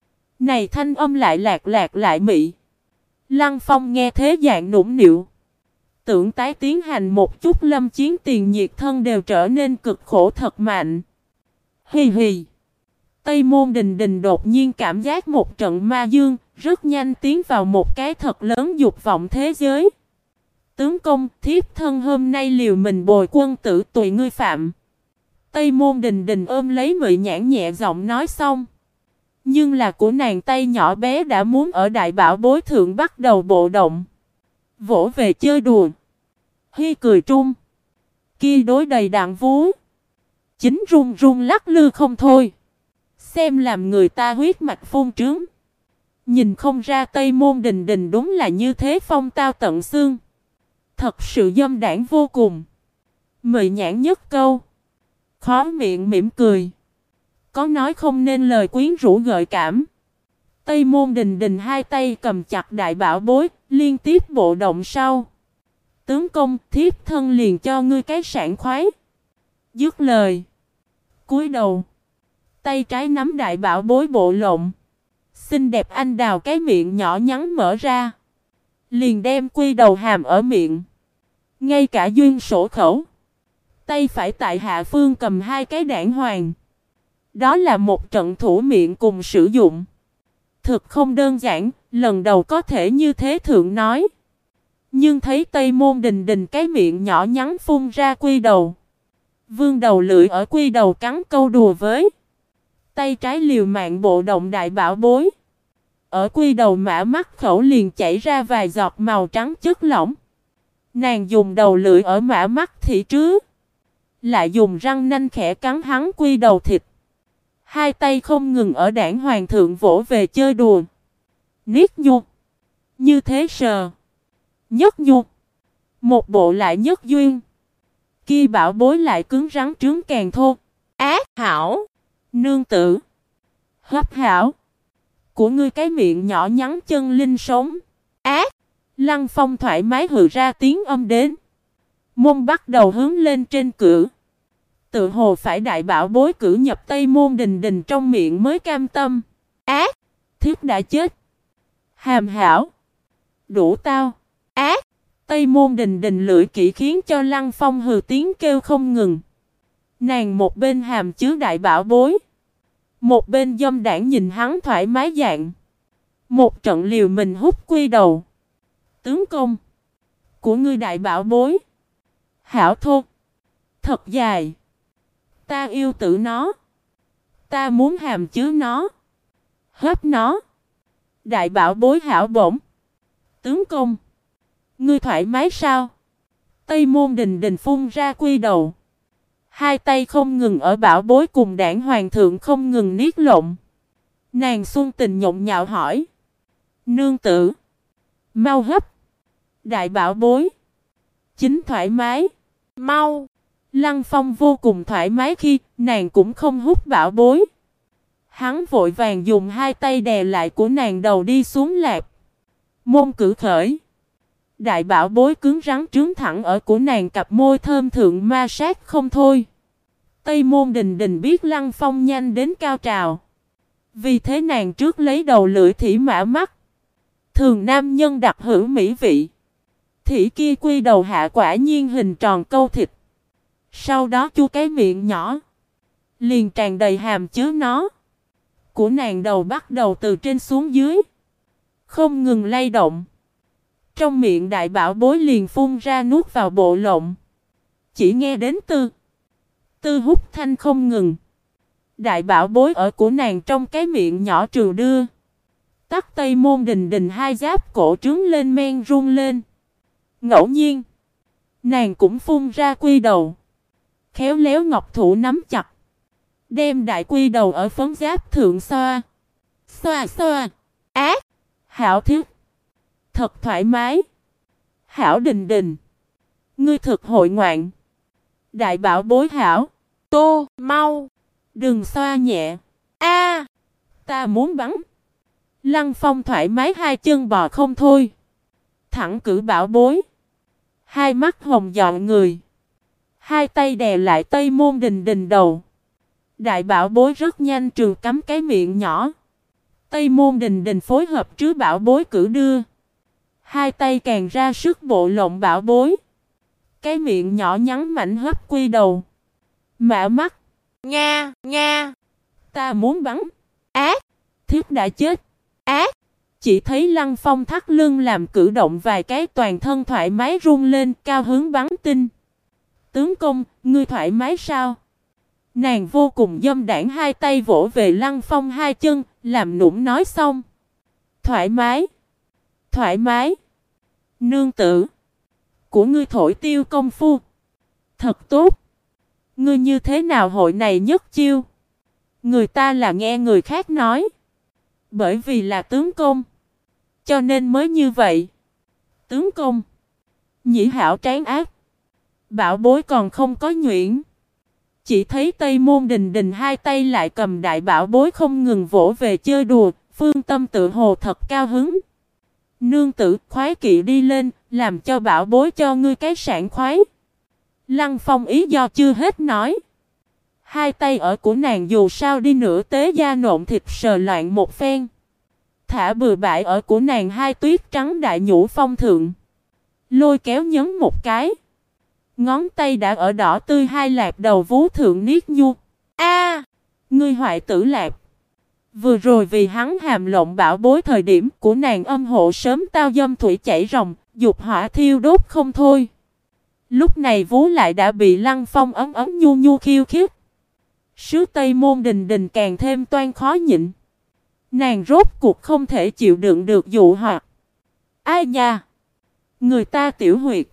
Này thanh âm lại lạc lạc lại mị. Lăng Phong nghe thế dạng nũng nịu. Tưởng tái tiến hành một chút lâm chiến tiền nhiệt thân đều trở nên cực khổ thật mạnh. Hì hì. Tây Môn Đình Đình đột nhiên cảm giác một trận ma dương, rất nhanh tiến vào một cái thật lớn dục vọng thế giới. Tướng công, thiếp thân hôm nay liều mình bồi quân tử tùy ngươi phạm. Tây Môn Đình Đình ôm lấy Mị Nhãn nhẹ giọng nói xong. Nhưng là của nàng tay nhỏ bé đã muốn ở đại bảo bối thượng bắt đầu bộ động. Vỗ về chơi đùa. Hi cười trung. Kia đối đầy đạn vú. Chính run run lắc lư không thôi. Xem làm người ta huyết mạch phun trướng. Nhìn không ra Tây Môn Đình Đình đúng là như thế phong tao tận xương. Thật sự dâm đảng vô cùng. Mị Nhãn nhất câu. Khó miệng mỉm cười. Có nói không nên lời quyến rũ gợi cảm. Tây Môn Đình Đình hai tay cầm chặt đại bảo bối, liên tiếp bộ động sau. Tướng công, thiếp thân liền cho ngươi cái sảng khoái. Dứt lời. Cúi đầu. Tay trái nắm đại bảo bối bộ lộn. Xinh đẹp anh đào cái miệng nhỏ nhắn mở ra. Liền đem quy đầu hàm ở miệng. Ngay cả duyên sổ khẩu. Tay phải tại hạ phương cầm hai cái đảng hoàng. Đó là một trận thủ miệng cùng sử dụng. Thực không đơn giản, lần đầu có thể như thế thượng nói. Nhưng thấy Tây Môn Đình Đình cái miệng nhỏ nhắn phun ra quy đầu. Vương đầu lưỡi ở quy đầu cắn câu đùa với. Tay trái liều mạng bộ động đại bảo bối. Ở quy đầu mã mắt khẩu liền chảy ra vài giọt màu trắng chất lỏng. Nàng dùng đầu lưỡi ở mã mắt thị trứ, lại dùng răng nanh khẽ cắn hắn quy đầu thịt. Hai tay không ngừng ở đảng hoàng thượng vỗ về chơi đùa. Niết nhu. Như thế sờ. Nhất nhu. Một bộ lại nhất duyên. Kia bảo bối lại cứng rắn trướng càng thô. Ác hảo. Nương tử. Hấp hảo. Của ngươi cái miệng nhỏ nhắn chân linh sống. Ác. Lăng Phong thoải mái hừ ra tiếng âm đến. Môn bắt đầu hướng lên trên cửa. Tự hồ phải đại bảo bối cử nhập Tây Môn Đình Đình trong miệng mới cam tâm. Ác. Thiếp đã chết. Hàm hảo. Đủ tao. Ác. Tây Môn Đình Đình lưỡi kỹ khiến cho Lăng Phong hừ tiếng kêu không ngừng. Nàng một bên hàm chứa đại bảo bối, một bên dâm đảng nhìn hắn thoải mái dạng. Một trận liều mình hút quy đầu. Tướng công. Của ngươi đại bảo bối. Hảo thô. Thật dài. Ta yêu tự nó. Ta muốn hàm chứa nó. Hấp nó. Đại bảo bối hảo bổng. Tướng công. Ngươi thoải mái sao? Tây Môn Đình Đình phun ra quy đầu. Hai tay không ngừng ở bảo bối cùng đảng hoàng thượng không ngừng niết lộn. Nàng xuân tình nhộn nhạo hỏi. Nương tử. Mau hấp. Đại bảo bối. Chính thoải mái. Mau. Lăng Phong vô cùng thoải mái khi nàng cũng không hút bảo bối. Hắn vội vàng dùng hai tay đè lại của nàng đầu đi xuống lạp. Môn cử khởi. Đại bảo bối cứng rắn trướng thẳng ở của nàng cặp môi thơm thượng ma sát không thôi. Tây Môn Đình Đình biết Lăng Phong nhanh đến cao trào. Vì thế nàng trước lấy đầu lưỡi thỉ mã mắt. Thường nam nhân đặc hữu mỹ vị. Thỉ kia quy đầu hạ quả nhiên hình tròn câu thịt. Sau đó chu cái miệng nhỏ. Liền tràn đầy hàm chứa nó. Của nàng đầu bắt đầu từ trên xuống dưới. Không ngừng lay động. Trong miệng đại bảo bối liền phun ra nuốt vào bộ lộng. Chỉ nghe đến tư hút thanh không ngừng. Đại bảo bối ở của nàng trong cái miệng nhỏ trừ đưa. Tắc Tây Môn Đình Đình hai giáp cổ trướng lên men run lên. Ngẫu nhiên. Nàng cũng phun ra quy đầu. Khéo léo ngọc thủ nắm chặt. Đem đại quy đầu ở phấn giáp thượng xoa. Xoa xoa. Ác. Hảo thiết. Thật thoải mái. Hảo Đình Đình. Ngươi thực hội ngoạn. Đại bảo bối hảo. Tô, mau. Đừng xoa nhẹ. A, ta muốn bắn. Lăng Phong thoải mái hai chân bò không thôi. Thẳng cử bảo bối. Hai mắt hồng dọn người. Hai tay đè lại Tây Môn Đình Đình đầu. Đại bảo bối rất nhanh trừ cắm cái miệng nhỏ. Tây Môn Đình Đình phối hợp trứ bảo bối cử đưa. Hai tay càng ra sức bộ lộng bảo bối. Cái miệng nhỏ nhắn mảnh hấp quy đầu. Mã mắt. Nga, Nga. Ta muốn bắn. Ác. Thiếp đã chết. Ác. Chỉ thấy Lăng Phong thắt lưng làm cử động vài cái toàn thân thoải mái run lên cao hướng bắn tinh. Tướng công, ngươi thoải mái sao? Nàng vô cùng dâm đảng hai tay vỗ về Lăng Phong hai chân, làm nũng nói xong. Thoải mái. Thoải mái. Nương tử. Của ngươi thổi tiêu công phu. Thật tốt. Ngươi như thế nào hội này nhất chiêu? Người ta là nghe người khác nói. Bởi vì là tướng công. Cho nên mới như vậy. Tướng công. Nhĩ hảo tráng ác. Bảo bối còn không có nhuyễn. Chỉ thấy Tây Môn Đình Đình hai tay lại cầm đại bảo bối không ngừng vỗ về chơi đùa. Phương tâm tự hồ thật cao hứng. Nương tử khoái kỵ đi lên. Làm cho bảo bối cho ngươi cái sảng khoái. Lăng Phong ý do chưa hết nói. Hai tay ở của nàng dù sao đi nữa tế da nộn thịt sờ loạn một phen. Thả bừa bãi ở của nàng hai tuyết trắng đại nhũ phong thượng. Lôi kéo nhấn một cái. Ngón tay đã ở đỏ tươi hai lạp đầu vú thượng niết nhu. A, ngươi hoại tử lạp. Vừa rồi vì hắn hàm lộng bảo bối thời điểm của nàng âm hộ sớm tao dâm thủy chảy ròng, dục hỏa thiêu đốt không thôi. Lúc này vú lại đã bị Lăng Phong ấm ấm nhu nhu khiêu khích. Sứ Tây Môn Đình Đình càng thêm toan khó nhịn. Nàng rốt cuộc không thể chịu đựng được dụ hoặc. Ai nha? Người ta tiểu huyệt.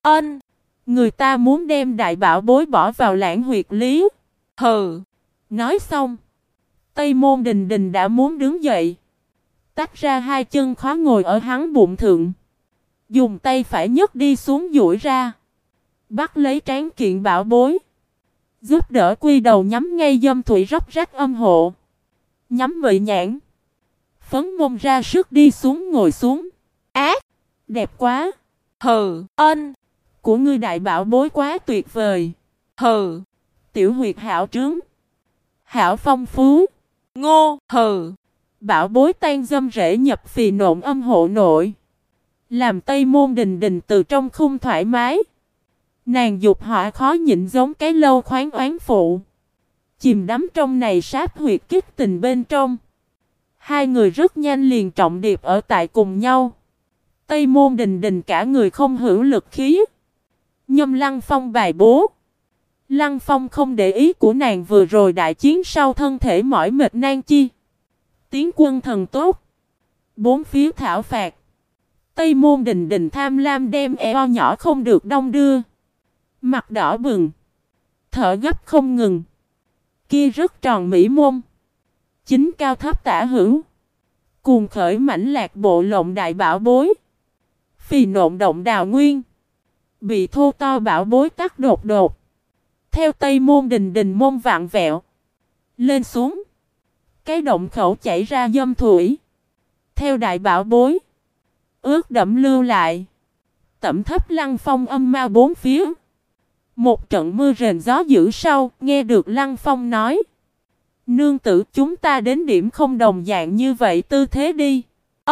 Người ta muốn đem đại bảo bối bỏ vào lãng huyệt lý. Hừ. Nói xong. Tây Môn Đình Đình đã muốn đứng dậy. Tách ra hai chân khó ngồi ở hắn bụng thượng. Dùng tay phải nhấc đi xuống duỗi ra. Bắt lấy trán kiện bảo bối. Giúp đỡ quy đầu nhắm ngay dâm thủy róc rách âm hộ. Nhắm bị nhãn. Phấn mông ra sức đi xuống ngồi xuống. Ác! Đẹp quá! Hừ! Của ngươi đại bảo bối quá tuyệt vời. Hừ! Tiểu huyệt hảo trướng. Hảo phong phú. Ngô! Hừ! Bảo bối tan dâm rễ nhập phì nộn âm hộ nội. Làm Tây Môn Đình Đình từ trong khung thoải mái. Nàng dục hỏa khó nhịn giống cái lâu khoáng oán phụ. Chìm đắm trong này sát huyệt kích tình bên trong. Hai người rất nhanh liền trọng điệp ở tại cùng nhau. Tây Môn Đình Đình cả người không hữu lực khí. Nhâm Lăng Phong bài bố. Lăng Phong không để ý của nàng vừa rồi đại chiến sau thân thể mỏi mệt nan chi. Tiến quân thần tốt. Bốn phía thảo phạt. Tây Môn Đình Đình tham lam đem eo nhỏ không được đong đưa. Mặt đỏ bừng. Thở gấp không ngừng. Kia rất tròn mỹ môn. Chính cao thấp tả hữu. Cuồng khởi mãnh lạc bộ lộng đại bảo bối. Phì nộn động đào nguyên. Bị thô to bảo bối tắt đột đột. Theo Tây Môn Đình Đình môn vạn vẹo. Lên xuống. Cái động khẩu chảy ra dâm thủy. Theo đại bảo bối. Ướt đẫm lưu lại. Tẩm thấp Lăng Phong âm ma bốn phía. Một trận mưa rền gió dữ sau. Nghe được Lăng Phong nói. Nương tử chúng ta đến điểm không đồng dạng như vậy tư thế đi.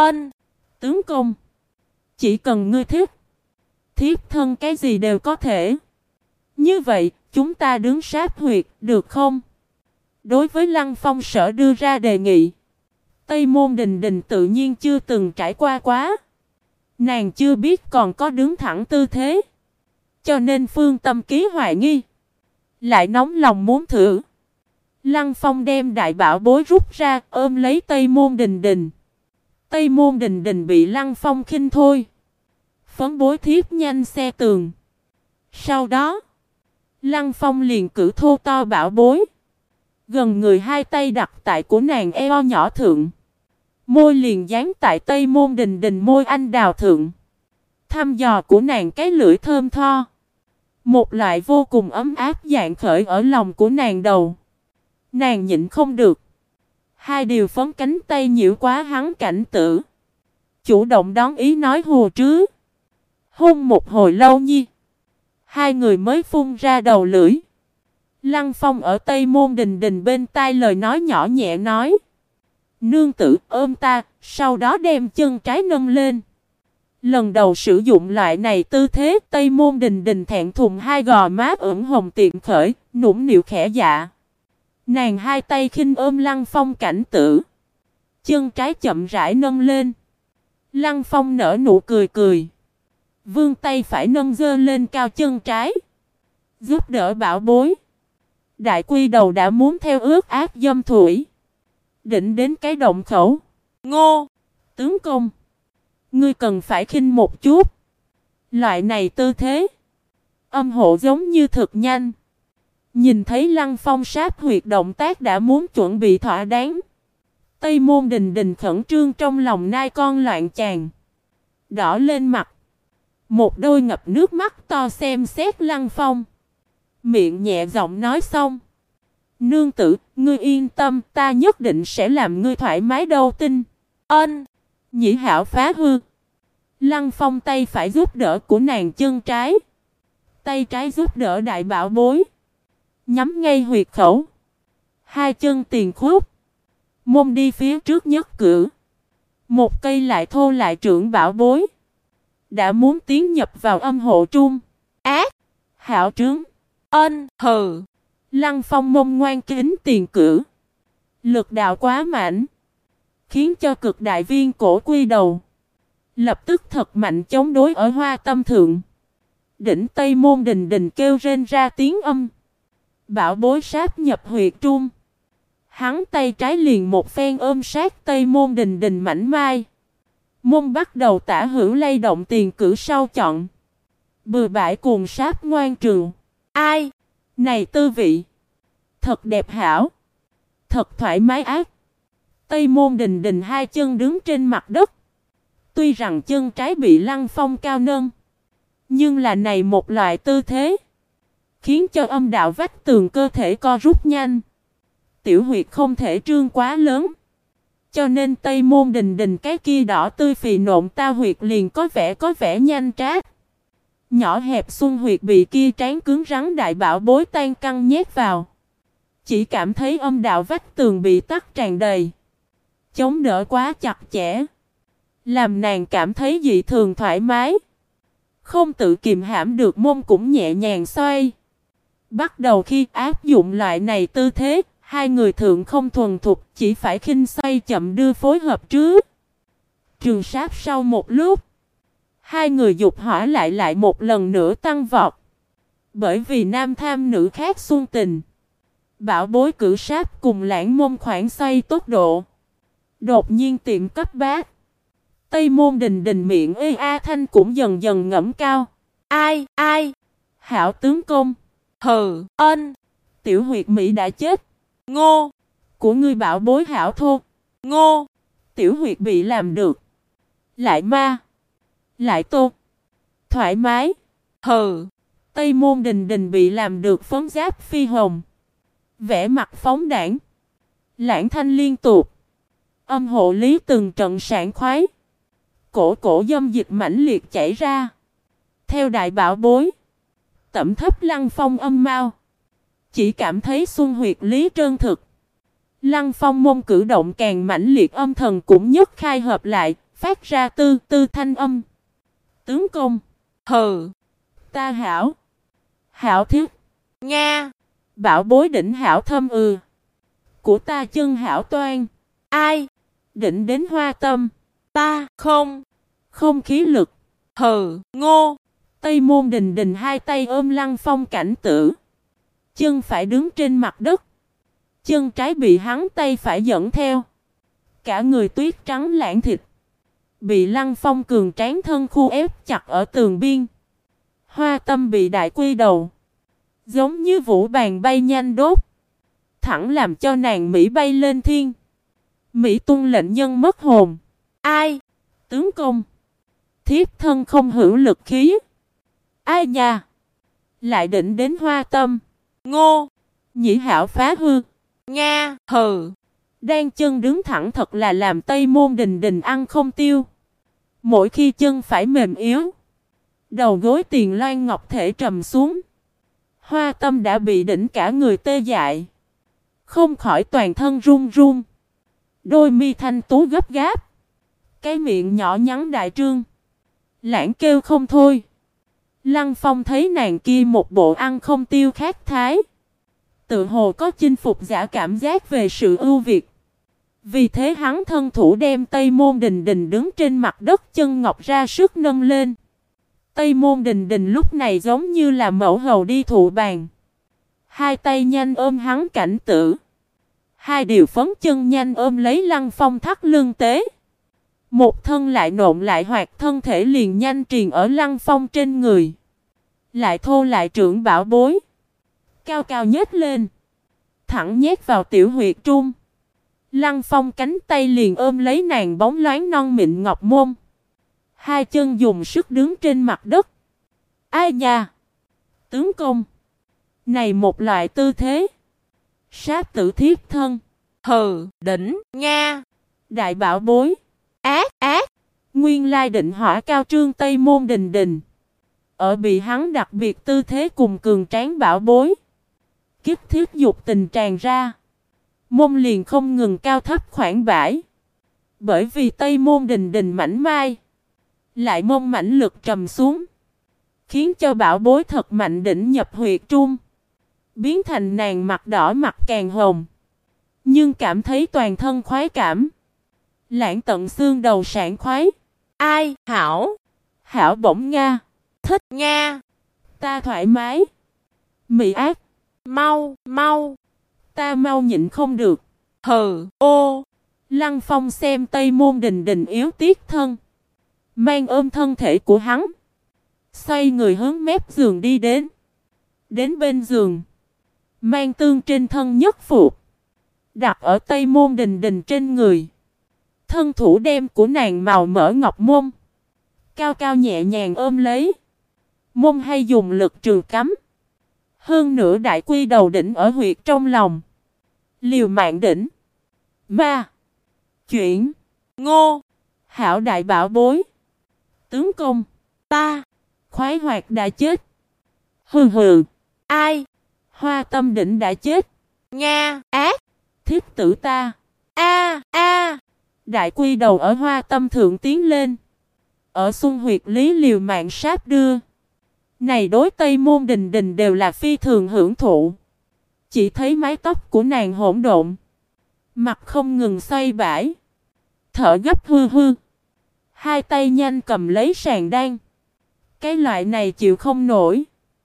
Tướng công. Chỉ cần ngươi thích. Thiếp thân cái gì đều có thể. Như vậy chúng ta đứng sát huyệt được không? Đối với Lăng Phong sở đưa ra đề nghị. Tây Môn Đình Đình tự nhiên chưa từng trải qua quá. Nàng chưa biết còn có đứng thẳng tư thế. Cho nên phương tâm ký hoài nghi. Lại nóng lòng muốn thử. Lăng Phong đem đại bảo bối rút ra ôm lấy Tây Môn Đình Đình. Tây Môn Đình Đình bị Lăng Phong khinh thôi. Phấn bối thiếp nhanh xe tường. Sau đó. Lăng Phong liền cử thô to bảo bối. Gần người hai tay đặt tại của nàng eo nhỏ thượng. Môi liền dán tại Tây Môn Đình Đình môi anh đào thượng. Thăm dò của nàng cái lưỡi thơm tho. Một loại vô cùng ấm áp dạng khởi ở lòng của nàng đầu. Nàng nhịn không được. Hai điều phấn cánh tay nhiễu quá hắn cảnh tử. Chủ động đón ý nói hùa trứ. Hôn một hồi lâu nhi. Hai người mới phun ra đầu lưỡi. Lăng Phong ở Tây Môn Đình Đình bên tai lời nói nhỏ nhẹ nói. Nương tử ôm ta, sau đó đem chân trái nâng lên. Lần đầu sử dụng loại này tư thế Tây Môn Đình Đình thẹn thùng hai gò má ửng hồng tiệm khởi, nũng nịu khẽ dạ. Nàng hai tay khinh ôm Lăng Phong cảnh tử. Chân trái chậm rãi nâng lên. Lăng Phong nở nụ cười cười. Vươn tay phải nâng dơ lên cao chân trái. Giúp đỡ bảo bối. Đại quy đầu đã muốn theo ước áp dâm thủy. Định đến cái động khẩu. Ngô! Tướng công! Ngươi cần phải khinh một chút. Loại này tư thế. Âm hộ giống như thực nhanh. Nhìn thấy Lăng Phong sát huyệt động tác đã muốn chuẩn bị thỏa đáng. Tây Môn Đình Đình khẩn trương trong lòng nai con loạn chàng. Đỏ lên mặt. Một đôi ngập nước mắt to xem xét Lăng Phong. Miệng nhẹ giọng nói xong. Nương tử, ngươi yên tâm, ta nhất định sẽ làm ngươi thoải mái đâu tin. Nhĩ hảo phá hư. Lăng Phong tay phải giúp đỡ của nàng chân trái. Tay trái giúp đỡ đại bảo bối. Nhắm ngay huyệt khẩu. Hai chân tiền khúc. Mông đi phía trước nhất cử. Một cây lại thô lại trưởng bảo bối. Đã muốn tiến nhập vào âm hộ trung. Ác! Hảo trướng. Hừ. Lăng Phong mông ngoan kính tiền cử. Lực đạo quá mạnh. Khiến cho cực đại viên cổ quy đầu. Lập tức thật mạnh chống đối ở hoa tâm thượng. Đỉnh Tây Môn Đình Đình kêu rên ra tiếng âm. Bảo bối sáp nhập huyệt trung. Hắn tay trái liền một phen ôm sát Tây Môn Đình Đình mảnh mai. Mông bắt đầu tả hữu lay động tiền cử sau chọn. Bừa bãi cuồng sáp ngoan trường. Ai? Này tư vị. Thật đẹp hảo. Thật thoải mái ác. Tây Môn Đình Đình hai chân đứng trên mặt đất. Tuy rằng chân trái bị Lăng Phong cao nâng. Nhưng là này một loại tư thế. Khiến cho âm đạo vách tường cơ thể co rút nhanh. Tiểu huyệt không thể trương quá lớn. Cho nên Tây Môn Đình Đình cái kia đỏ tươi phì nộn ta huyệt liền có vẻ nhanh trát. Nhỏ hẹp xuân huyệt bị kia trán cứng rắn đại bảo bối tan căng nhét vào. Chỉ cảm thấy âm đạo vách tường bị tắc tràn đầy. Chống đỡ quá chặt chẽ. Làm nàng cảm thấy dị thường thoải mái. Không tự kiềm hãm được mông cũng nhẹ nhàng xoay. Bắt đầu khi áp dụng loại này tư thế, hai người thượng không thuần thục, chỉ phải khinh xoay chậm đưa phối hợp trước. Trường sát sau một lúc, hai người dục hỏa lại một lần nữa tăng vọt. Bởi vì nam tham nữ khác xuân tình. Bảo bối cử sát cùng lãng môn khoảng xoay tốc độ. Đột nhiên tiệm cấp bát. Tây Môn Đình Đình miệng ê a thanh cũng dần dần ngẫm cao. Ai? Hảo tướng công. Hừ, ân. Tiểu huyệt Mỹ đã chết. Ngô. Của ngươi bảo bối hảo thô. Ngô. Tiểu huyệt bị làm được. Lại ma. Lại tô. Thoải mái. Hừ. Tây Môn Đình Đình bị làm được phấn giáp phi hồng. Vẻ mặt phóng đảng. Lãng thanh liên tục. Âm hộ lý từng trận sảng khoái. Cổ dâm dịch mãnh liệt chảy ra. Theo đại bảo bối. Tẩm thấp Lăng Phong âm mau. Chỉ cảm thấy xuân huyệt lý trơn thực. Lăng Phong môn cử động càng mãnh liệt âm thần cũng nhất khai hợp lại. Phát ra tư thanh âm. Tướng công. Hừ. Ta hảo. Hảo thiết. Nga. Bảo bối đỉnh hảo thâm Của ta chân hảo toan. Ai? Định đến hoa tâm. Ta không. Không khí lực. Hừ. Ngô. Tây Môn Đình Đình hai tay ôm Lăng Phong cảnh tử. Chân phải đứng trên mặt đất. Chân trái bị hắn tay phải dẫn theo. Cả người tuyết trắng lãng thịt. Bị Lăng Phong cường tráng thân khu ép chặt ở tường biên. Hoa tâm bị đại quy đầu. Giống như vũ bàn bay nhanh đốt. Thẳng làm cho nàng Mỹ bay lên thiên. Mỹ tung lệnh nhân mất hồn. Ai? Tướng công. Thiếp thân không hữu lực khí. Ai nha? Lại định đến hoa tâm. Ngô. Nhĩ hảo phá hư. Nga. Hừ. Đang chân đứng thẳng thật là làm Tây Môn Đình Đình ăn không tiêu. Mỗi khi chân phải mềm yếu. Đầu gối Tiền Loan ngọc thể trầm xuống. Hoa tâm đã bị đỉnh cả người tê dại. Không khỏi toàn thân run run. Đôi mi thanh tú gấp gáp. Cái miệng nhỏ nhắn đại trương. Lãng kêu không thôi. Lăng Phong thấy nàng kia một bộ ăn không tiêu khác thái. Tự hồ có chinh phục giả cảm giác về sự ưu việt. Vì thế hắn thân thủ đem Tây Môn Đình Đình đứng trên mặt đất chân ngọc ra sức nâng lên. Tây Môn Đình Đình lúc này giống như là mẫu hầu đi thụ bàn. Hai tay nhanh ôm hắn cảnh tử. Hai điều phấn chân nhanh ôm lấy Lăng Phong thắt lưng tế. Một thân lại nộn lại hoạt thân thể liền nhanh triền ở Lăng Phong trên người. Lại thô lại trưởng bảo bối. Cao cao nhếch lên. Thẳng nhét vào tiểu huyệt trung. Lăng Phong cánh tay liền ôm lấy nàng bóng loáng non mịn ngọc môn. Hai chân dùng sức đứng trên mặt đất. Ai nha? Tướng công. Này một loại tư thế. Sát tử thiếp thân. Hừ, đỉnh, Nga. Đại bảo bối. Ác. Nguyên lai định hỏa cao trương Tây Môn Đình Đình. Ở bị hắn đặc biệt tư thế cùng cường tráng bảo bối. Kiếp thiết dục tình tràn ra. Môn liền không ngừng cao thấp khoảng bãi. Bởi vì Tây Môn Đình Đình mảnh mai. Lại mông mãnh lực trầm xuống. Khiến cho bảo bối thật mạnh đỉnh nhập huyệt trung. Biến thành nàng mặt đỏ mặt càng hồng. Nhưng cảm thấy toàn thân khoái cảm. Lãng tận xương đầu sảng khoái. Ai? Hảo. Hảo bổng Nga. Thích Nga. Ta thoải mái. Mỹ ác. Mau. Ta mau nhịn không được. Hừ, ô. Lăng Phong xem Tây Môn Đình Đình yếu tiết thân, mang ôm thân thể của hắn, xoay người hướng mép giường đi đến. Đến bên giường, mang tương trên thân nhất phục, đặt ở Tây Môn Đình Đình trên người. Thân thủ đem của nàng màu mỡ ngọc môn, cao cao nhẹ nhàng ôm lấy. Môn hay dùng lực trừ cắm. Hơn nữa đại quy đầu đỉnh ở huyệt trong lòng. Liều mạng đỉnh. Ma. Chuyển. Ngô. Hảo đại bảo bối. Tướng công. Ta. Khoái hoạt đã chết. Hừ hừ. Ai. Hoa tâm đỉnh đã chết. Nga. Ác. Thiếp tử ta. A a. Đại quy đầu ở hoa tâm thượng tiến lên. Ở xung huyệt lý liều mạng sát đưa. Này đối Tây Môn Đình Đình đều là phi thường hưởng thụ. Chỉ thấy mái tóc của nàng hỗn độn, mặt không ngừng xoay bãi, thở gấp hư hư. Hai tay nhanh cầm lấy sàn đan. Cái loại này chịu không nổi.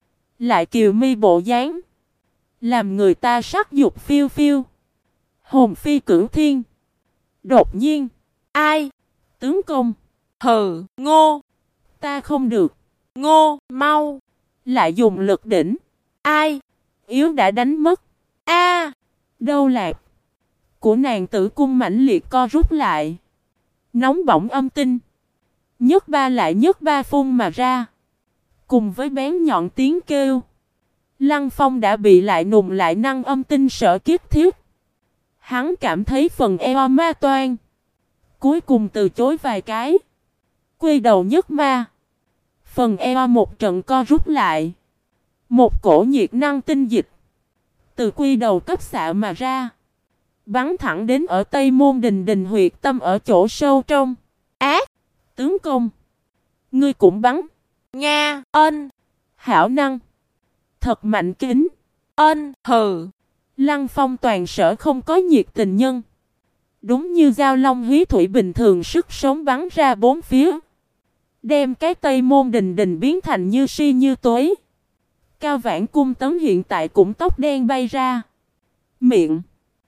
Lại kiều mi bộ dáng, làm người ta sắc dục phiêu phiêu. Hồn phi cửu thiên. Đột nhiên. Ai? Tướng công. Hừ, Ngô. Ta không được. Ngô, mau. Lại dùng lực đỉnh. Ai? Yếu đã đánh mất. A, đâu lạc. Của nàng tử cung mãnh liệt co rút lại. Nóng bỏng âm tinh. Nhất ba lại nhất ba phun mà ra. Cùng với bén nhọn tiếng kêu. Lăng Phong đã bị lại nùng lại năng âm tinh sở kiếp thiết. Hắn cảm thấy phần eo ma toan. Cuối cùng từ chối vài cái. Quy đầu nhất ma. Phần eo một trận co rút lại. Một cổ nhiệt năng tinh dịch từ quy đầu cấp xạ mà ra. Bắn thẳng đến ở Tây Môn Đình Đình huyệt tâm ở chỗ sâu trong. Ác! Tướng công! Ngươi cũng bắn. Nga! Ân! Hảo năng! Thật mạnh kính! Ân! Hừ! Lăng Phong toàn sở không có nhiệt tình nhân. Đúng như dao long hí thủy bình thường, sức sống bắn ra bốn phía. Đem cái Tây Môn Đình Đình biến thành như si như tối. Cao Vãn Cung Tấn hiện tại cũng tóc đen bay ra. Miệng.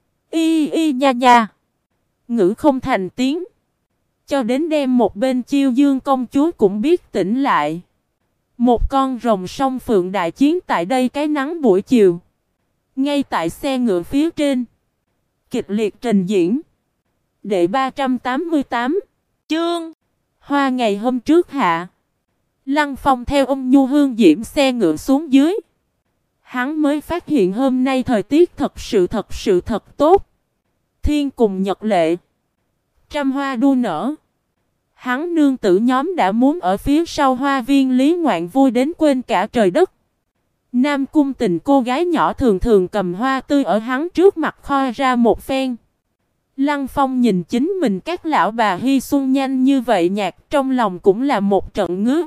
Y y nha nha. Ngữ không thành tiếng. Cho đến đem một bên Chiêu Dương công chúa cũng biết tỉnh lại. Một con rồng song phượng đại chiến tại đây cái nắng buổi chiều. Ngay tại xe ngựa phía trên. Kịch liệt trình diễn. Đệ 388 chương. Hoa ngày hôm trước hạ. Lăng Phong theo ông Nhu Hương Diễm xe ngựa xuống dưới. Hắn mới phát hiện hôm nay thời tiết thật sự thật tốt. Thiên cùng nhật lệ. Trăm hoa đua nở. Hắn nương tử nhóm đã muốn ở phía sau hoa viên Lý Ngoạn vui đến quên cả trời đất. Nam Cung Tình cô gái nhỏ thường thường cầm hoa tươi ở hắn trước mặt khoi ra một phen. Lăng Phong nhìn chính mình các lão bà hy xuân nhanh như vậy nhạt, trong lòng cũng là một trận ngứa.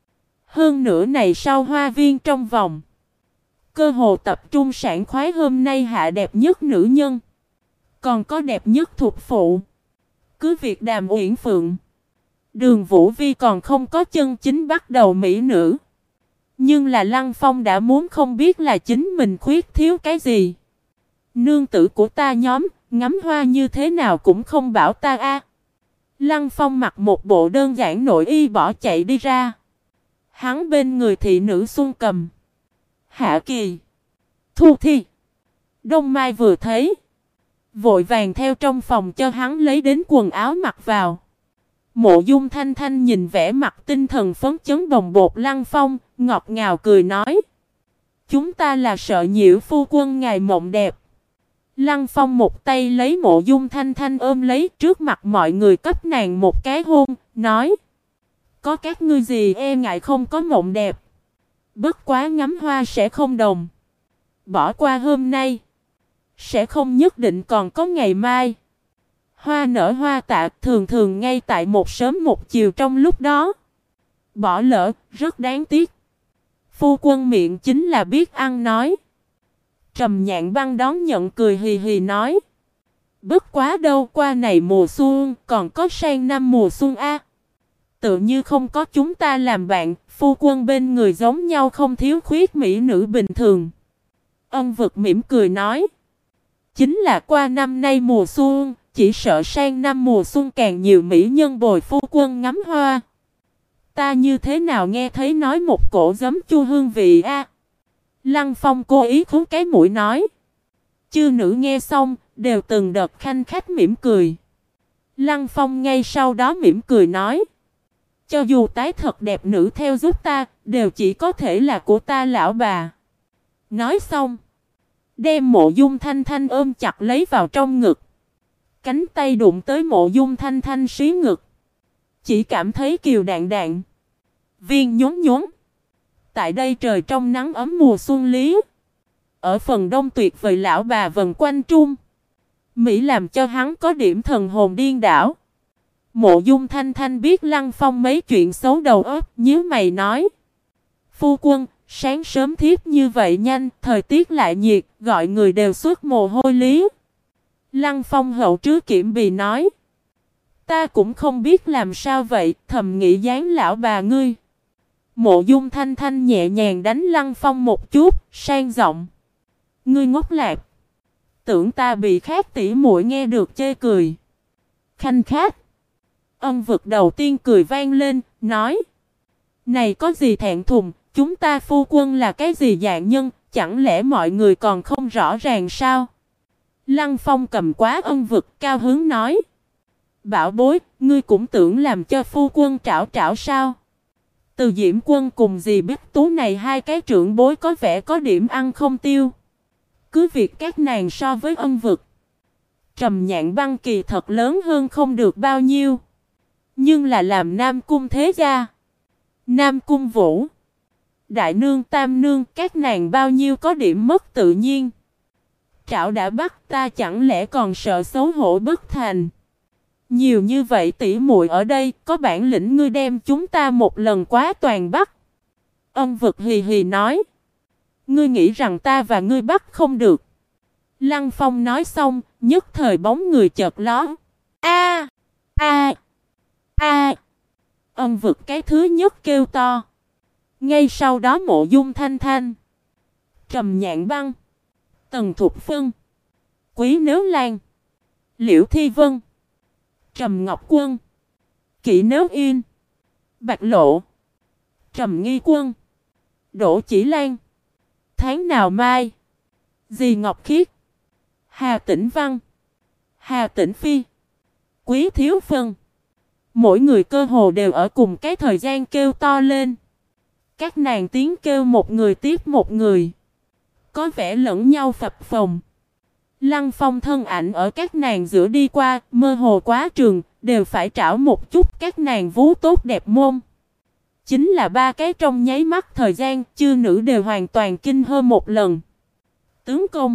Hơn nữa này sau hoa viên trong vòng. Cơ hồ tập trung sảng khoái hôm nay hạ đẹp nhất nữ nhân. Còn có đẹp nhất thuộc phụ. Cứ việc Đàm Uyển Phượng, Đường Vũ Vi còn không có chân chính bắt đầu mỹ nữ. Nhưng là Lăng Phong đã muốn không biết là chính mình khuyết thiếu cái gì. Nương tử của ta nhóm, ngắm hoa như thế nào cũng không bảo ta a. Lăng Phong mặc một bộ đơn giản nội y bỏ chạy đi ra. Hắn bên người thị nữ Xuân Cầm, Hạ Kỳ, Thu Thi, Đông Mai vừa thấy, vội vàng theo trong phòng cho hắn lấy đến quần áo mặc vào. Mộ Dung Thanh Thanh nhìn vẻ mặt tinh thần phấn chấn bồng bột Lăng Phong, ngọt ngào cười nói: chúng ta là sợ nhiễu phu quân ngài mộng đẹp. Lăng Phong một tay lấy Mộ Dung Thanh Thanh ôm lấy trước mặt mọi người cấp nàng một cái hôn, nói: có các ngươi gì e ngại không có mộng đẹp. Bất quá ngắm hoa sẽ không đồng. Bỏ qua hôm nay, sẽ không nhất định còn có ngày mai. Hoa nở hoa tạ thường thường ngay tại một sớm một chiều trong lúc đó. Bỏ lỡ, rất đáng tiếc. Phu quân miệng chính là biết ăn nói. Trầm Nhạn Băng đón nhận cười hì hì nói: bất quá đâu, qua này mùa xuân, còn có sang năm mùa xuân a. Tự như không có chúng ta làm bạn, phu quân bên người giống nhau không thiếu khuyết mỹ nữ bình thường. Ân Vực mỉm cười nói: Chính là qua năm nay mùa xuân, chỉ sợ sang năm mùa xuân càng nhiều mỹ nhân bồi phu quân ngắm hoa. Ta như thế nào nghe thấy nói một cổ giấm chua hương vị a? Lăng Phong cố ý khú cái mũi nói. Chư nữ nghe xong, đều từng đợt khanh khách mỉm cười. Lăng Phong ngay sau đó mỉm cười nói. Cho dù tái thật đẹp nữ theo giúp ta, đều chỉ có thể là của ta lão bà. Nói xong, đem Mộ Dung Thanh Thanh ôm chặt lấy vào trong ngực. Cánh tay đụng tới Mộ Dung Thanh Thanh xí ngực. Chỉ cảm thấy kiều đạn đạn. Viên nhún nhún. Tại đây trời trong nắng ấm mùa xuân lý. Ở phần đông tuyệt vời lão bà vần quanh trung. Mỹ làm cho hắn có điểm thần hồn điên đảo. Mộ Dung Thanh Thanh biết Lăng Phong mấy chuyện xấu đầu óc, nhíu mày nói. Phu quân, sáng sớm thiếp như vậy nhanh, thời tiết lại nhiệt, gọi người đều xuất mồ hôi lý. Lăng Phong hậu trứ kiểm bì nói. Ta cũng không biết làm sao vậy, thầm nghĩ dáng lão bà ngươi. Mộ Dung Thanh Thanh nhẹ nhàng đánh Lăng Phong một chút, sang giọng. Ngươi ngốc lạc. Tưởng ta bị khác tỉ muội nghe được chê cười. Khanh khát. Ân vực đầu tiên cười vang lên, nói. Này có gì thẹn thùng, chúng ta phu quân là cái gì dạng nhân, chẳng lẽ mọi người còn không rõ ràng sao? Lăng Phong cầm quá ân vực cao hứng nói. Bảo bối, ngươi cũng tưởng làm cho phu quân trảo trảo sao? Từ Diễm Quân cùng dì Bích Tú này hai cái trưởng bối có vẻ có điểm ăn không tiêu. Cứ việc các nàng so với ân vực. Trầm Nhạn Băng kỳ thật lớn hơn không được bao nhiêu. Nhưng là làm Nam Cung thế gia. Nam Cung Vũ. Đại nương tam nương các nàng bao nhiêu có điểm mất tự nhiên. Trảo đã bắt ta chẳng lẽ còn sợ xấu hổ bất thành. Nhiều như vậy tỷ muội ở đây có bản lĩnh ngươi đem chúng ta một lần quá toàn bắt. Ân vực hì hì nói. Ngươi nghĩ rằng ta và ngươi bắt không được. Lăng Phong nói xong, nhất thời bóng người chợt lóe. A a a. Ân vực cái thứ nhất kêu to. Ngay sau đó Mộ Dung Thanh Thanh, Trầm Nhạn Băng, Tần Thục Phân, Quý Nếu Lan, Liễu Thi Vân, Trầm Ngọc Quân, Kỷ Nếu Yên, Bạch Lộ, Trầm Nghi Quân, Đỗ Chỉ Lan, Tháng Nào Mai, Dì Ngọc Khiết, Hà Tĩnh Văn, Hà Tĩnh Phi, Quý Thiếu Phân. Mỗi người cơ hồ đều ở cùng cái thời gian kêu to lên. Các nàng tiếng kêu một người tiếp một người. Có vẻ lẫn nhau phập phồng. Lăng Phong thân ảnh ở các nàng giữa đi qua, mơ hồ quá trường, đều phải trảo một chút các nàng vú tốt đẹp môn. Chính là ba cái trong nháy mắt thời gian, chư nữ đều hoàn toàn kinh hơn một lần. Tướng công.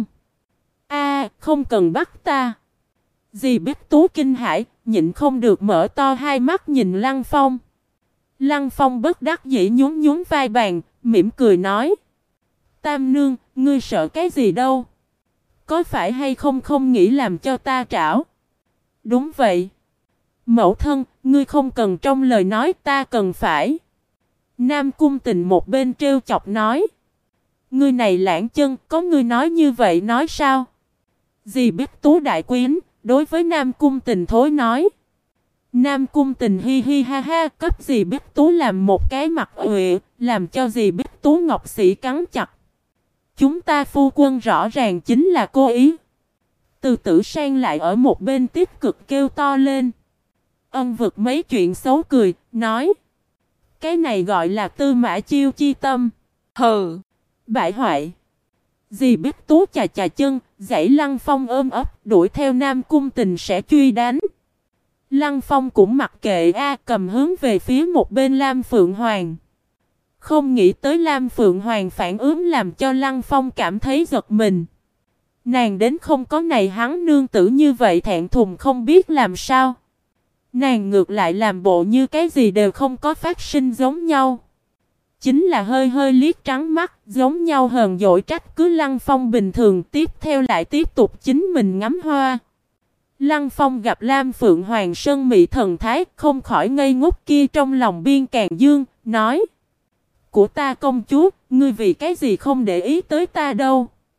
Không cần bắt ta. Dì Bích Tú kinh hãi, nhịn không được mở to hai mắt nhìn Lăng Phong. Lăng Phong bất đắc dĩ nhún nhún vai bàn, mỉm cười nói. Tam nương, ngươi sợ cái gì đâu? Có phải hay không không nghĩ làm cho ta trảo? Đúng vậy. Mẫu thân, ngươi không cần trong lời nói ta cần phải. Nam Cung Tình một bên trêu chọc nói. Ngươi này lãng chân, có ngươi nói như vậy nói sao? Dì Bích Tú đại quyến, đối với Nam Cung Tình thối nói. Nam Cung Tình hi hi ha ha, cấp dì Bích Tú làm một cái mặt uệ, làm cho dì Bích Tú ngọc sĩ cắn chặt. Chúng ta phu quân rõ ràng chính là cố ý. Từ Tử Sang lại ở một bên tiếp cực kêu to lên. Ân vực mấy chuyện xấu cười, nói. Cái này gọi là tư mã chiêu chi tâm. Hừ, bại hoại. Dì Bích Tú chà chà chân, dãy Lăng Phong ôm ấp, đuổi theo Nam Cung Tình sẽ truy đánh. Lăng Phong cũng mặc kệ cầm hướng về phía một bên Lam Phượng Hoàng. Không nghĩ tới Lam Phượng Hoàng phản ứng làm cho Lăng Phong cảm thấy giật mình. Nàng đến không có này hắn nương tử như vậy thẹn thùng không biết làm sao. Nàng ngược lại làm bộ như cái gì đều không có phát sinh giống nhau. Chính là hơi hơi liếc trắng mắt giống nhau hờn dỗi trách cứ Lăng Phong bình thường tiếp theo lại tiếp tục chính mình ngắm hoa. Lăng Phong gặp Lam Phượng Hoàng sơn mị thần thái không khỏi ngây ngốc kia trong lòng biên càng dương, nói. Của ta công chúa, ngươi vì cái gì không để ý tới ta đâu.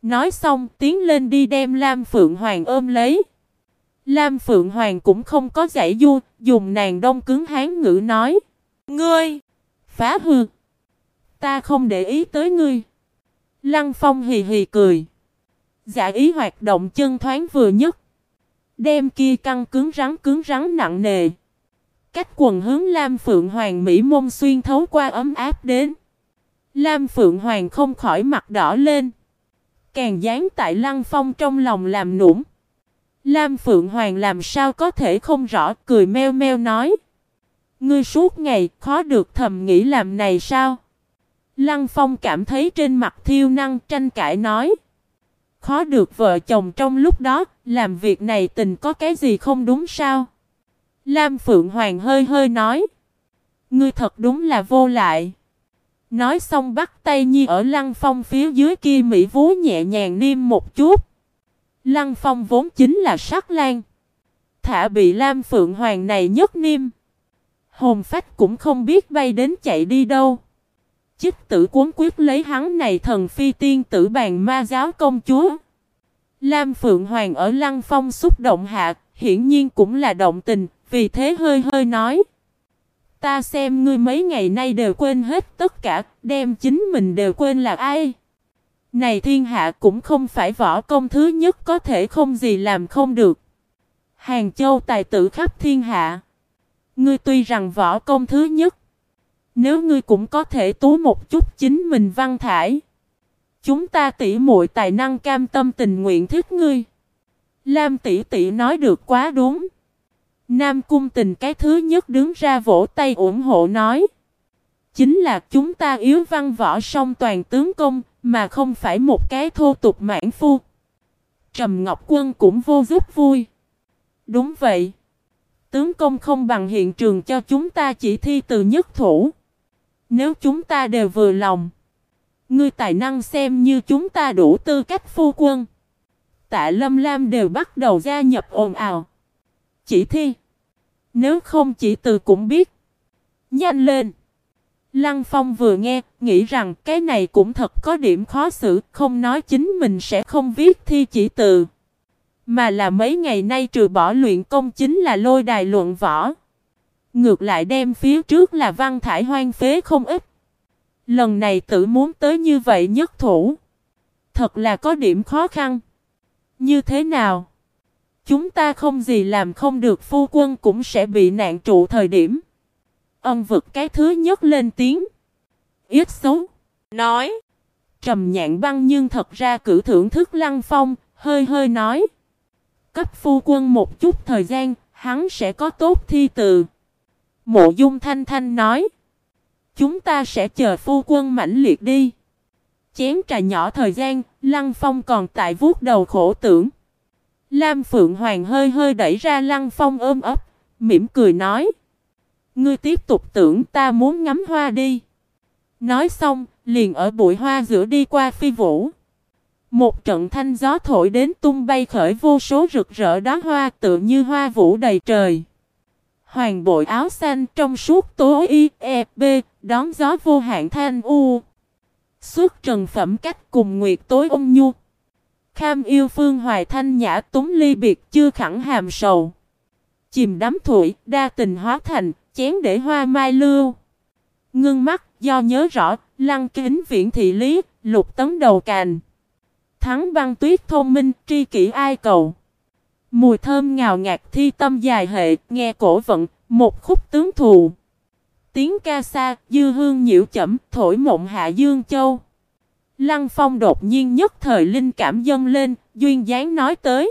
Nói xong tiến lên đi đem Lam Phượng Hoàng ôm lấy. Lam Phượng Hoàng cũng không có giãy giụa, dùng nàng đông cứng hán ngữ nói. Ngươi! Phá hư! Ta không để ý tới ngươi. Lăng Phong hì hì cười. Dạ ý hoạt động chân thoáng vừa nhất. Đem kia căng cứng rắn nặng nề. Cách quần hướng Lam Phượng Hoàng Mỹ môn xuyên thấu qua ấm áp đến. Lam Phượng Hoàng không khỏi mặt đỏ lên. Càng dán tại Lăng Phong trong lòng làm nũng. Lam Phượng Hoàng làm sao có thể không rõ, cười meo meo nói. Ngươi suốt ngày khó được thầm nghĩ làm này sao? Lăng Phong cảm thấy trên mặt thiêu năng tranh cãi nói. Khó được vợ chồng trong lúc đó, làm việc này tình có cái gì không đúng sao? Lam Phượng Hoàng hơi hơi nói. Ngươi thật đúng là vô lại. Nói xong bắt tay Nhi ở Lăng Phong phía dưới kia mỹ vú nhẹ nhàng niêm một chút. Lăng Phong vốn chính là sắc lang. Thả bị Lam Phượng Hoàng này nhất niêm. Hồn phách cũng không biết bay đến chạy đi đâu. Chích tử cuốn quyết lấy hắn này thần phi tiên tử bàn ma giáo công chúa. Lam Phượng Hoàng ở Lăng Phong xúc động hạ, hiển nhiên cũng là động tình, vì thế hơi hơi nói. Ta xem ngươi mấy ngày nay đều quên hết tất cả, đem chính mình đều quên là ai. Này thiên hạ cũng không phải võ công thứ nhất có thể không gì làm không được. Hàng Châu tài tử khắp thiên hạ. Ngươi tuy rằng võ công thứ nhất, nếu ngươi cũng có thể tú một chút chính mình văn thải. Chúng ta tỷ muội tài năng cam tâm tình nguyện thích ngươi. Lam tỷ tỷ nói được quá đúng. Nam Cung Tình cái thứ nhất đứng ra vỗ tay ủng hộ nói. Chính là chúng ta yếu văn võ song toàn tướng công, mà không phải một cái thô tục mãn phu. Trầm Ngọc Quân cũng vô giúp vui. Đúng vậy. Tướng công không bằng hiện trường cho chúng ta chỉ thi từ nhất thủ. Nếu chúng ta đều vừa lòng, ngươi tài năng xem như chúng ta đủ tư cách phu quân. Tạ Lâm Lam đều bắt đầu gia nhập ồn ào. Chỉ thi. Nếu không chỉ từ cũng biết. Nhanh lên. Lăng Phong vừa nghe, nghĩ rằng cái này cũng thật có điểm khó xử, không nói chính mình sẽ không viết thi chỉ từ. Mà là mấy ngày nay trừ bỏ luyện công chính là lôi đài luận võ. Ngược lại đem phía trước là văn thải hoang phế không ít. Lần này tự muốn tới như vậy nhất thủ. Thật là có điểm khó khăn. Như thế nào? Chúng ta không gì làm không được, phu quân cũng sẽ bị nạn trụ thời điểm. Ân Vực cái thứ nhất lên tiếng. Ít xấu. Nói. Trầm Nhạn Băng nhưng thật ra cử thưởng thức Lăng Phong, hơi hơi nói. Cấp phu quân một chút thời gian, hắn sẽ có tốt thi từ. Mộ Dung Thanh Thanh nói. Chúng ta sẽ chờ phu quân mãnh liệt đi. Chén trà nhỏ thời gian, Lăng Phong còn tại vuốt đầu khổ tưởng. Lam Phượng Hoàng hơi hơi đẩy ra Lăng Phong ôm ấp, mỉm cười nói. Ngươi tiếp tục tưởng, ta muốn ngắm hoa đi. Nói xong, liền ở bụi hoa giữa đi qua phi vũ. Một trận thanh gió thổi đến tung bay khởi vô số rực rỡ đóa hoa tựa như hoa vũ đầy trời. Hoàng bội áo xanh trong suốt tố y e b, đón gió vô hạn thanh u. Xuất trần phẩm cách cùng nguyệt tối ôn nhu. Kham yêu phương hoài thanh nhã túng ly biệt chưa khẳng hàm sầu. Chìm đắm thủy, đa tình hóa thành, chén để hoa mai lưu. Ngưng mắt, do nhớ rõ, Lăng Kính viễn thị lý, lục tấn đầu cành. Thắng băng tuyết thông minh, tri kỷ ai cầu. Mùi thơm ngào ngạt thi tâm dài hệ, nghe cổ vận, một khúc tướng thù. Tiếng ca xa, dư hương nhiễu chẩm, thổi mộng hạ dương châu. Lăng Phong đột nhiên nhất thời linh cảm dâng lên, duyên dáng nói tới.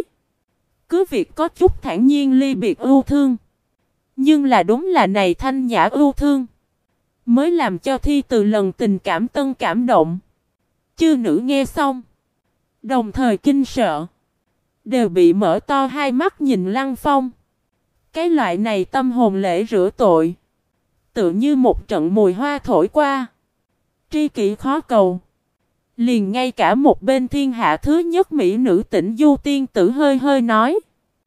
Cứ việc có chút thản nhiên ly biệt ưu thương. Nhưng là đúng là này thanh nhã ưu thương. Mới làm cho thi từ lần tình cảm tân cảm động. Chư nữ nghe xong. Đồng thời kinh sợ. Đều bị mở to hai mắt nhìn Lăng Phong. Cái loại này tâm hồn lễ rửa tội. Tựa như một trận mùi hoa thổi qua. Tri kỷ khó cầu. Liền ngay cả một bên thiên hạ thứ nhất mỹ nữ Tĩnh Du tiên tử hơi hơi nói.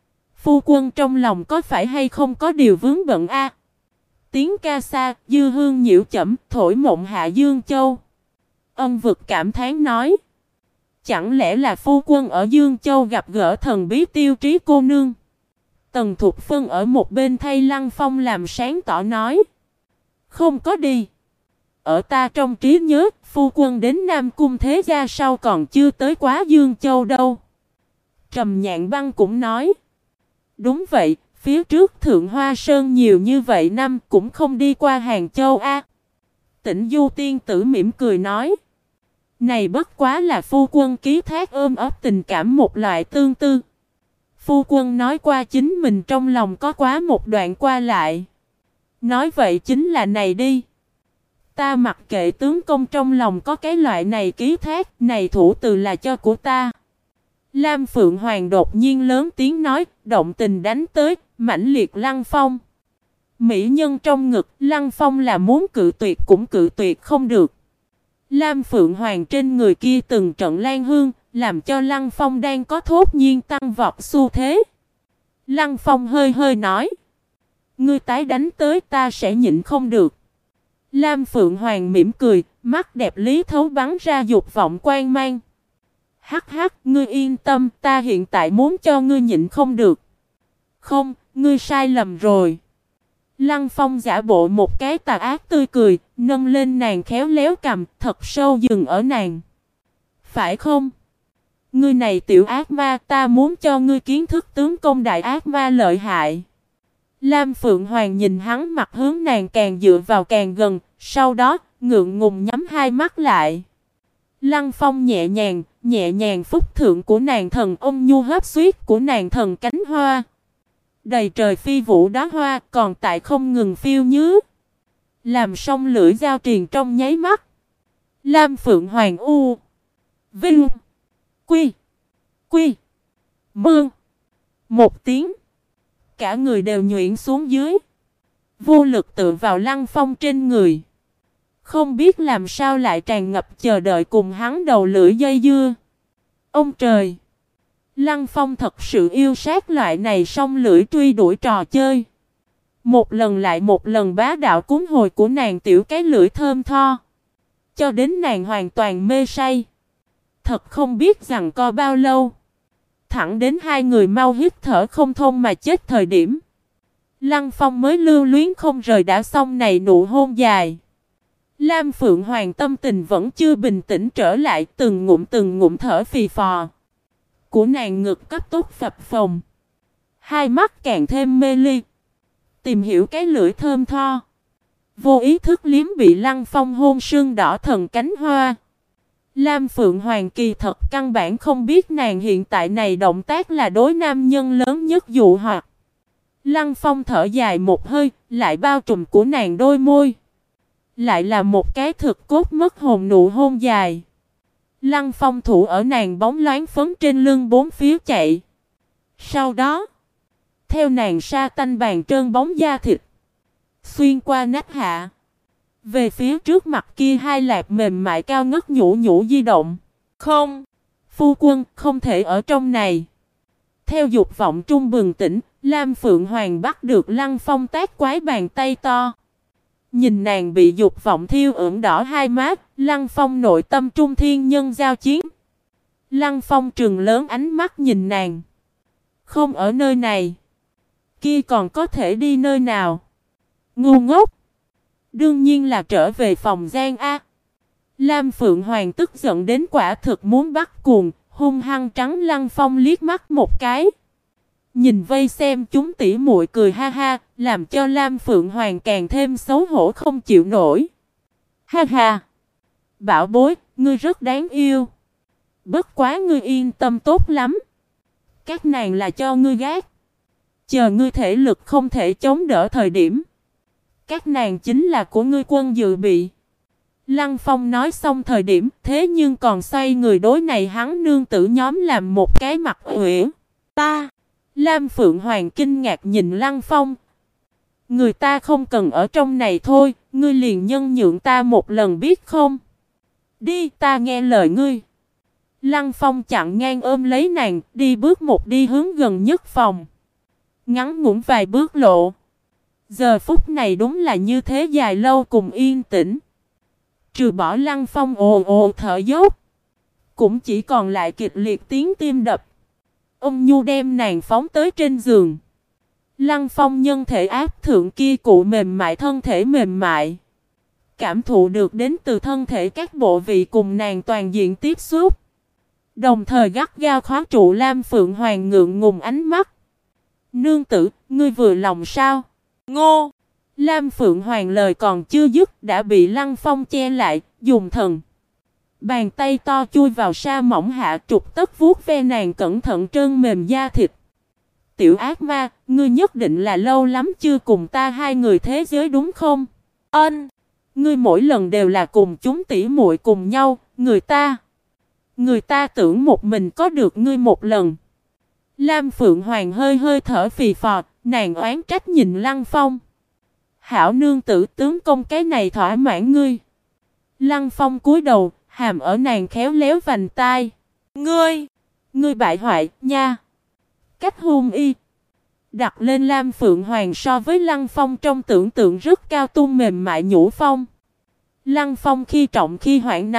Phu quân trong lòng có phải hay không có điều vướng bận a? Tiếng ca xa, dư hương nhiễu chẩm, thổi mộng hạ dương châu. Ân Vực cảm thán nói. Chẳng lẽ là phu quân ở Dương Châu gặp gỡ thần bí Tiêu Trí cô nương? Tần Thục Phân ở một bên thay Lăng Phong làm sáng tỏ nói. Không có đi. Ở ta trong trí nhớ, phu quân đến Nam Cung Thế Gia sau còn chưa tới quá Dương Châu đâu. Trầm Nhạn Băng cũng nói. Đúng vậy, phía trước Thượng Hoa Sơn nhiều như vậy năm cũng không đi qua Hàng Châu a. Tĩnh Du tiên tử mỉm cười nói. Này bất quá là phu quân ký thác ôm ấp tình cảm một loại tương tư. Phu quân nói qua chính mình trong lòng có quá một đoạn qua lại. Nói vậy chính là này đi. Ta mặc kệ tướng công trong lòng có cái loại này ký thác, này thủ từ là cho của ta. Lam Phượng Hoàng đột nhiên lớn tiếng nói, động tình đánh tới, mãnh liệt Lăng Phong. Mỹ nhân trong ngực, Lăng Phong là muốn cự tuyệt cũng cự tuyệt không được. Lam Phượng Hoàng trên người kia từng trận lan hương, làm cho Lăng Phong đang có thốt nhiên tăng vọt xu thế. Lăng Phong hơi hơi nói. Ngươi tái đánh tới ta sẽ nhịn không được. Lam Phượng Hoàng mỉm cười, mắt đẹp lý thấu bắn ra dục vọng quan mang. Hắc hắc, ngươi yên tâm, ta hiện tại muốn cho ngươi nhịn không được. Không, ngươi sai lầm rồi. Lăng Phong giả bộ một cái tà ác tươi cười, nâng lên nàng khéo léo cầm, thật sâu dừng ở nàng. Phải không? Ngươi này tiểu ác ma, ta muốn cho ngươi kiến thức tướng công đại ác ma lợi hại. Lam Phượng Hoàng nhìn hắn mặt hướng nàng càng dựa vào càng gần, sau đó ngượng ngùng nhắm hai mắt lại. Lăng Phong nhẹ nhàng phúc thượng của nàng thần ôm nhu hấp xuyết của nàng thần cánh hoa. Đầy trời phi vũ đóa hoa còn tại không ngừng phiêu nhứ. Làm xong lưỡi dao triền trong nháy mắt. Lam Phượng Hoàng u Vinh Quy Quy Mương một tiếng. Cả người đều nhuyễn xuống dưới. Vô lực tựa vào Lăng Phong trên người. Không biết làm sao lại tràn ngập chờ đợi cùng hắn đầu lưỡi dây dưa. Ông trời! Lăng Phong thật sự yêu sát loại này song lưỡi truy đuổi trò chơi. Một lần lại một lần bá đạo cuốn hồi của nàng tiểu cái lưỡi thơm tho. Cho đến nàng hoàn toàn mê say. Thật không biết rằng co bao lâu. Thẳng đến hai người mau hít thở không thông mà chết thời điểm. Lăng Phong mới lưu luyến không rời đã xong này nụ hôn dài. Lam Phượng Hoàng tâm tình vẫn chưa bình tĩnh trở lại, từng ngụm thở phì phò. Của nàng ngực cấp tốc phập phồng. Hai mắt càng thêm mê ly. Tìm hiểu cái lưỡi thơm tho. Vô ý thức liếm bị Lăng Phong hôn sưng đỏ thần cánh hoa. Lam Phượng Hoàng kỳ thật căn bản không biết nàng hiện tại này động tác là đối nam nhân lớn nhất dụ hoặc. Lăng Phong thở dài một hơi, lại bao trùm của nàng đôi môi. Lại là một cái thực cốt mất hồn nụ hôn dài. Lăng Phong thủ ở nàng bóng loáng phấn trên lưng bốn phía chạy. Sau đó, theo nàng sa tanh bàn trơn bóng da thịt, xuyên qua nách hạ. Về phía trước mặt kia hai lạc mềm mại cao ngất nhũ di động. Không, phu quân không thể ở trong này. Theo dục vọng trung bừng tỉnh, Lam Phượng Hoàng bắt được Lăng Phong tác quái bàn tay to. Nhìn nàng bị dục vọng thiêu ửng đỏ hai má, Lăng Phong nội tâm trung thiên nhân giao chiến. Lăng Phong trừng lớn ánh mắt nhìn nàng. Không ở nơi này. Kia còn có thể đi nơi nào? Ngu ngốc. Đương nhiên là trở về phòng gian A. Lam Phượng Hoàng tức giận đến quả thực muốn bắt cuồng, hung hăng trắng Lăng Phong liếc mắt một cái. Nhìn vây xem chúng tỉ muội cười ha ha, làm cho Lam Phượng Hoàng càng thêm xấu hổ không chịu nổi. Ha ha! Bảo bối, ngươi rất đáng yêu. Bất quá ngươi yên tâm tốt lắm. Các nàng là cho ngươi gác. Chờ ngươi thể lực không thể chống đỡ thời điểm. Các nàng chính là của ngươi quân dự bị. Lăng Phong nói xong thời điểm, thế nhưng còn xoay người đối này hắn nương tử nhóm làm một cái mặt uyển. Ta! Lam Phượng Hoàng kinh ngạc nhìn Lăng Phong. Người ta không cần ở trong này thôi, ngươi liền nhân nhượng ta một lần biết không? Đi, ta nghe lời ngươi. Lăng Phong chặn ngang ôm lấy nàng, đi bước một đi hướng gần nhất phòng. Ngắn ngủn vài bước lộ. Giờ phút này đúng là như thế dài lâu cùng yên tĩnh. Trừ bỏ Lăng Phong ồ ồ thở dốc. cũng chỉ còn lại kịch liệt tiếng tim đập. Ông Nhu đem nàng phóng tới trên giường. Lăng Phong nhân thể áp thượng kia cụ mềm mại, thân thể mềm mại. Cảm thụ được đến từ thân thể các bộ vị cùng nàng toàn diện tiếp xúc. Đồng thời gắt gao khóa trụ Lam Phượng Hoàng ngượng ngùng ánh mắt. Nương tử, ngươi vừa lòng sao? Ngô! Lam Phượng Hoàng lời còn chưa dứt đã bị Lăng Phong che lại, dùng thần. Bàn tay to chui vào sa mỏng hạ trục tất vuốt ve nàng cẩn thận trơn mềm da thịt. Tiểu ác ma, ngươi nhất định là lâu lắm chưa cùng ta hai người thế giới đúng không? Ân! Ngươi mỗi lần đều là cùng chúng tỉ muội cùng nhau, người ta tưởng một mình có được ngươi một lần. Lam Phượng Hoàng hơi hơi thở phì phò, nàng oán trách nhìn Lăng Phong. Hảo nương tử, tướng công cái này thỏa mãn ngươi. Lăng Phong cúi đầu, hàm ở nàng khéo léo vành tai. Ngươi bại hoại, nha. Cách hôn y. Đặt lên Lam Phượng Hoàng so với Lăng Phong trong tưởng tượng rất cao tung mềm mại nhũ phong. Lăng Phong khi trọng khi hoảng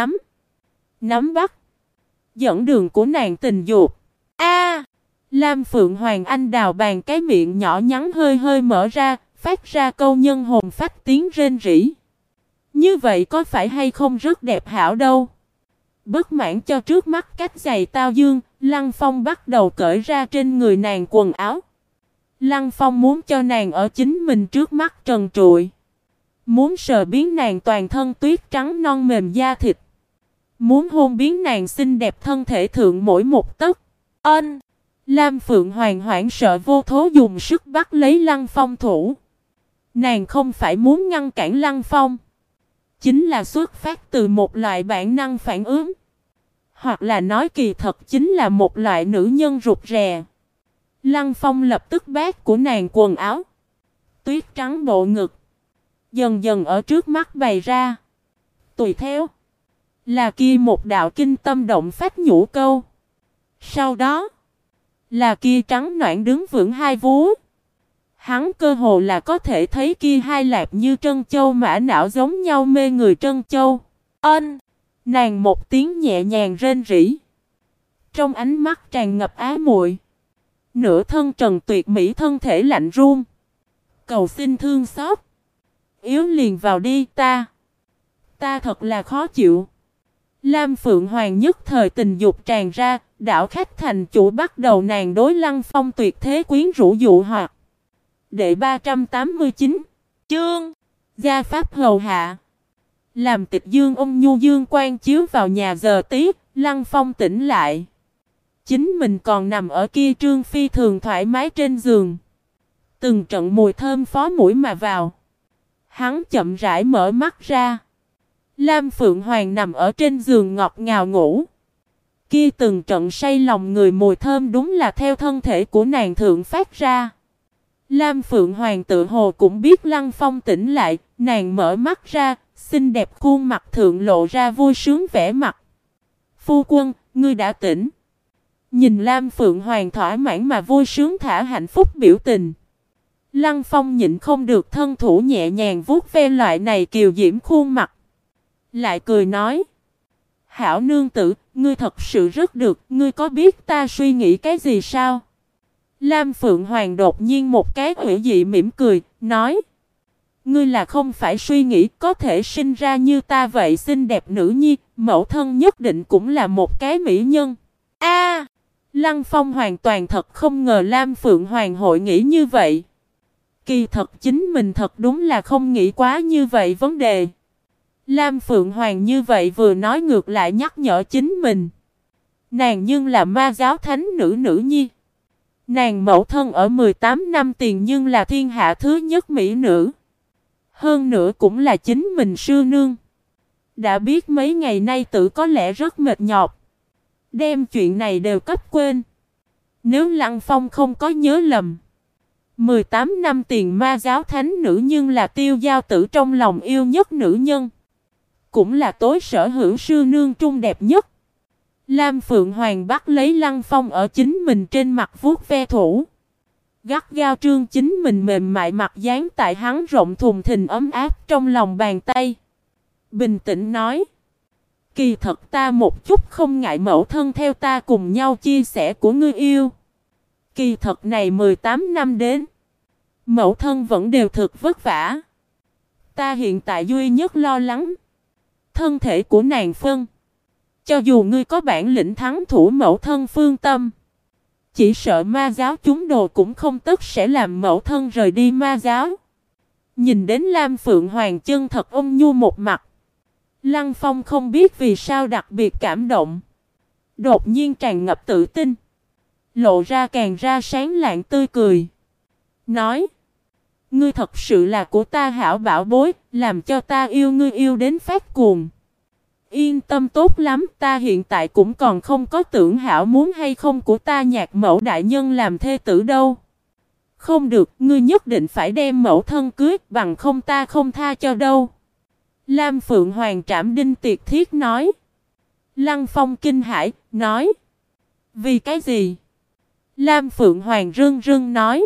nắm bắt. Dẫn đường của nàng tình dục. A! Lam Phượng Hoàng anh đào bàn cái miệng nhỏ nhắn hơi hơi mở ra, phát ra câu nhân hồn phách tiếng rên rỉ. Như vậy có phải hay không rất đẹp hảo đâu. Bất mãn cho trước mắt cách giày tao dương, Lăng Phong bắt đầu cởi ra trên người nàng quần áo. Lăng Phong muốn cho nàng ở chính mình trước mắt trần trụi. Muốn sờ biến nàng toàn thân tuyết trắng non mềm da thịt. Muốn hôn biến nàng xinh đẹp thân thể thượng mỗi một tấc. Ân! Lam Phượng Hoàng hoảng sợ vô thố dùng sức bắt lấy Lăng Phong thủ. Nàng không phải muốn ngăn cản Lăng Phong. Chính là xuất phát từ một loại bản năng phản ứng. Hoặc là nói kỳ thật chính là một loại nữ nhân rụt rè. Lăng Phong lập tức bát của nàng quần áo. Tuyết trắng bộ ngực. Dần dần ở trước mắt bày ra. Tùy theo. Là kia một đạo kinh tâm động phách nhũ câu. Sau đó. Là kia trắng noãn đứng vững hai vú. Hắn cơ hồ là có thể thấy kia hai lạp như trân châu mã não giống nhau mê người trân châu. Ân! Nàng một tiếng nhẹ nhàng rên rỉ. Trong ánh mắt tràn ngập ái muội. Nửa thân trần tuyệt mỹ thân thể lạnh run. Cầu xin thương xót. Yếu liền vào đi ta. Ta thật là khó chịu. Lam Phượng Hoàng nhất thời tình dục tràn ra. Đảo khách thành chủ bắt đầu nàng đối Lăng Phong tuyệt thế quyến rũ dụ hoặc. Đệ 389 chương gia pháp hầu hạ. Làm tịch dương ôm nhu dương quan chiếu vào nhà giờ tí. Lăng Phong tỉnh lại. Chính mình còn nằm ở kia trương phi thường thoải mái trên giường. Từng trận mùi thơm phó mũi mà vào. Hắn chậm rãi mở mắt ra. Lam Phượng Hoàng nằm ở trên giường ngọt ngào ngủ. Kia từng trận say lòng người mùi thơm đúng là theo thân thể của nàng thượng phát ra. Lam Phượng Hoàng tự hồ cũng biết Lăng Phong tỉnh lại, nàng mở mắt ra, xinh đẹp khuôn mặt thượng lộ ra vui sướng vẻ mặt. Phu quân, ngươi đã tỉnh. Nhìn Lam Phượng Hoàng thỏa mãn mà vui sướng thả hạnh phúc biểu tình. Lăng Phong nhịn không được thân thủ nhẹ nhàng vuốt ve loại này kiều diễm khuôn mặt. Lại cười nói. Hảo nương tử, ngươi thật sự rất được, ngươi có biết ta suy nghĩ cái gì sao? Lam Phượng Hoàng đột nhiên một cái hủy dị mỉm cười, nói. Ngươi là không phải suy nghĩ có thể sinh ra như ta vậy xinh đẹp nữ nhi, mẫu thân nhất định cũng là một cái mỹ nhân. A! Lăng Phong hoàn toàn thật không ngờ Lam Phượng Hoàng hội nghĩ như vậy. Kỳ thật chính mình thật đúng là không nghĩ quá như vậy vấn đề. Lam Phượng Hoàng như vậy vừa nói ngược lại nhắc nhở chính mình. Nàng nhưng là ma giáo thánh nữ nữ nhi. Nàng mẫu thân ở 18 năm tiền nhưng là thiên hạ thứ nhất mỹ nữ. Hơn nữa cũng là chính mình sư nương. Đã biết mấy ngày nay tự có lẽ rất mệt nhọc. Đem chuyện này đều cấp quên. Nếu Lăng Phong không có nhớ lầm. 18 năm tiền ma giáo thánh nữ nhưng là Tiêu Giao Tử trong lòng yêu nhất nữ nhân. Cũng là tối sở hữu sư nương trung đẹp nhất. Lam Phượng Hoàng bắt lấy Lăng Phong ở chính mình trên mặt vuốt ve thủ. Gắt gao trương chính mình mềm mại mặt dán tại hắn rộng thùng thình ấm áp trong lòng bàn tay. Bình tĩnh nói. Kỳ thật ta một chút không ngại mẫu thân theo ta cùng nhau chia sẻ của ngươi yêu. Kỳ thật này 18 năm đến, mẫu thân vẫn đều thực vất vả. Ta hiện tại duy nhất lo lắng thân thể của nàng Phân. Cho dù ngươi có bản lĩnh thắng thủ mẫu thân Phương Tâm, chỉ sợ ma giáo chúng đồ cũng không tất sẽ làm mẫu thân rời đi ma giáo. Nhìn đến Lam Phượng Hoàng chân thật ôn nhu một mặt, Lăng Phong không biết vì sao đặc biệt cảm động. Đột nhiên tràn ngập tự tin, lộ ra càng ra sáng lạng tươi cười. Nói, ngươi thật sự là của ta hảo bảo bối, làm cho ta yêu ngươi yêu đến phát cuồng. Yên tâm tốt lắm, ta hiện tại cũng còn không có tưởng hảo muốn hay không của ta Nhạc mẫu đại nhân làm thê tử đâu. Không được, ngươi nhất định phải đem mẫu thân cưới, bằng không ta không tha cho đâu. Lam Phượng Hoàng trảm đinh tiệt thiết nói. Lăng Phong kinh hãi, nói. Vì cái gì? Lam Phượng Hoàng rưng rưng nói.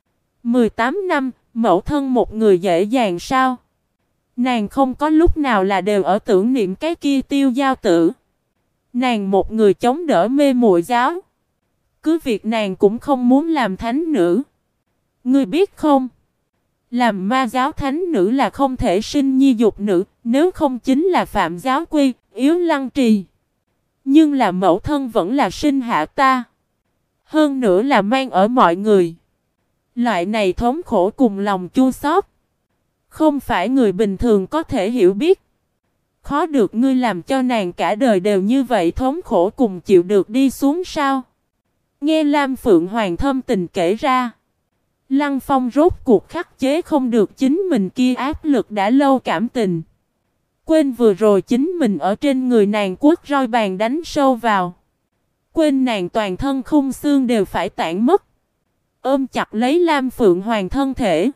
18 năm, mẫu thân một người dễ dàng sao? Nàng không có lúc nào là đều ở tưởng niệm cái kia Tiêu Giao Tử. Nàng một người chống đỡ mê muội giáo. Cứ việc nàng cũng không muốn làm thánh nữ. Ngươi biết không? Làm ma giáo thánh nữ là không thể sinh nhi dục nữ, nếu không chính là phạm giáo quy, yếu lăng trì. Nhưng là mẫu thân vẫn là sinh hạ ta. Hơn nữa là mang ở mọi người. Loại này thống khổ cùng lòng chua xót, không phải người bình thường có thể hiểu biết. Khó được ngươi làm cho nàng cả đời đều như vậy thống khổ cùng chịu được đi xuống sao? Nghe Lam Phượng Hoàng thâm tình kể ra, Lăng Phong rốt cuộc khắc chế không được chính mình kia áp lực đã lâu cảm tình. Quên vừa rồi chính mình ở trên người nàng quất roi bàn đánh sâu vào. Quên nàng toàn thân khung xương đều phải tản mất. Ôm chặt lấy Lam Phượng Hoàng thân thể.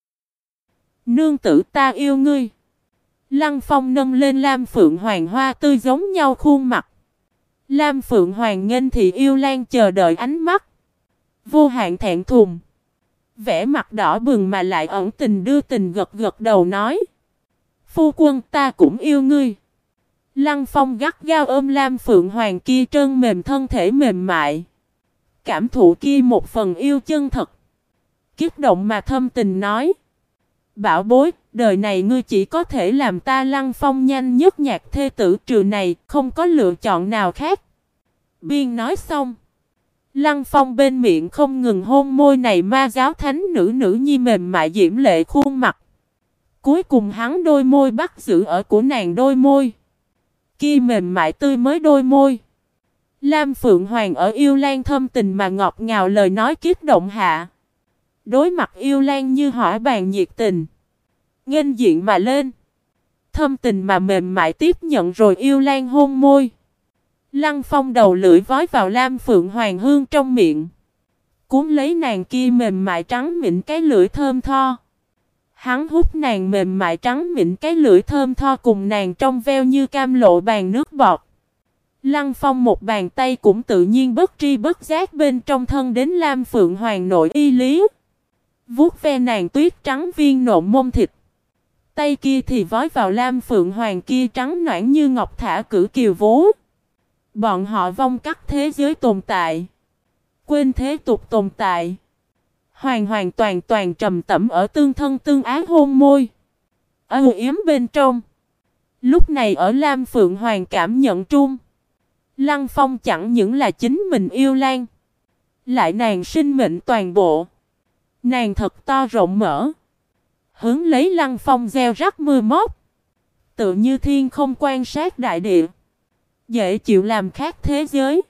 Nương tử ta yêu ngươi. Lăng Phong nâng lên Lam Phượng Hoàng hoa tươi giống nhau khuôn mặt. Lam Phượng Hoàng nghênh thị yêu lan chờ đợi ánh mắt. Vô hạn thẹn thùng. Vẻ mặt đỏ bừng mà lại ẩn tình đưa tình gật gật đầu nói. Phu quân ta cũng yêu ngươi. Lăng Phong gắt gao ôm Lam Phượng Hoàng kia trơn mềm thân thể mềm mại. Cảm thụ kia một phần yêu chân thật. Kích động mà thâm tình nói. Bảo bối, đời này ngươi chỉ có thể làm ta Lăng Phong nhanh nhất nhạc thê tử trừ này, không có lựa chọn nào khác. Biên nói xong. Lăng Phong bên miệng không ngừng hôn môi này ma giáo thánh nữ nữ nhi mềm mại diễm lệ khuôn mặt. Cuối cùng hắn đôi môi bắt giữ ở của nàng đôi môi. Kia mềm mại tươi mới đôi môi. Lam Phượng Hoàng ở yêu lan thâm tình mà ngọt ngào lời nói kích động hạ. Đối mặt yêu lan như hỏa bàn nhiệt tình. Nghênh diện mà lên. Thâm tình mà mềm mại tiếp nhận rồi yêu lan hôn môi. Lăng Phong đầu lưỡi vói vào Lam Phượng Hoàng hương trong miệng. Cuốn lấy nàng kia mềm mại trắng mịn cái lưỡi thơm tho. Hắn hút nàng mềm mại trắng mịn cái lưỡi thơm tho cùng nàng trong veo như cam lộ bàn nước bọt. Lăng Phong một bàn tay cũng tự nhiên bất tri bất giác bên trong thân đến Lam Phượng Hoàng nội y lý. Vuốt ve nàng tuyết trắng viên nộn mông thịt. Tay kia thì vói vào Lam Phượng Hoàng kia trắng nõn như ngọc thả cử kiều vú. Bọn họ vong cắt thế giới tồn tại. Quên thế tục tồn tại. Hoàn hoàn toàn toàn trầm tẩm ở tương thân tương ái hôn môi. Âu yếm bên trong. Lúc này ở Lam Phượng Hoàng cảm nhận trung. Lăng Phong chẳng những là chính mình yêu Lan. Lại nàng sinh mệnh toàn bộ. Nàng thật to rộng mở. Hướng lấy Lăng Phong gieo rắc mưa móc. Tự như thiên không quan sát đại địa. Dễ chịu làm khác thế giới.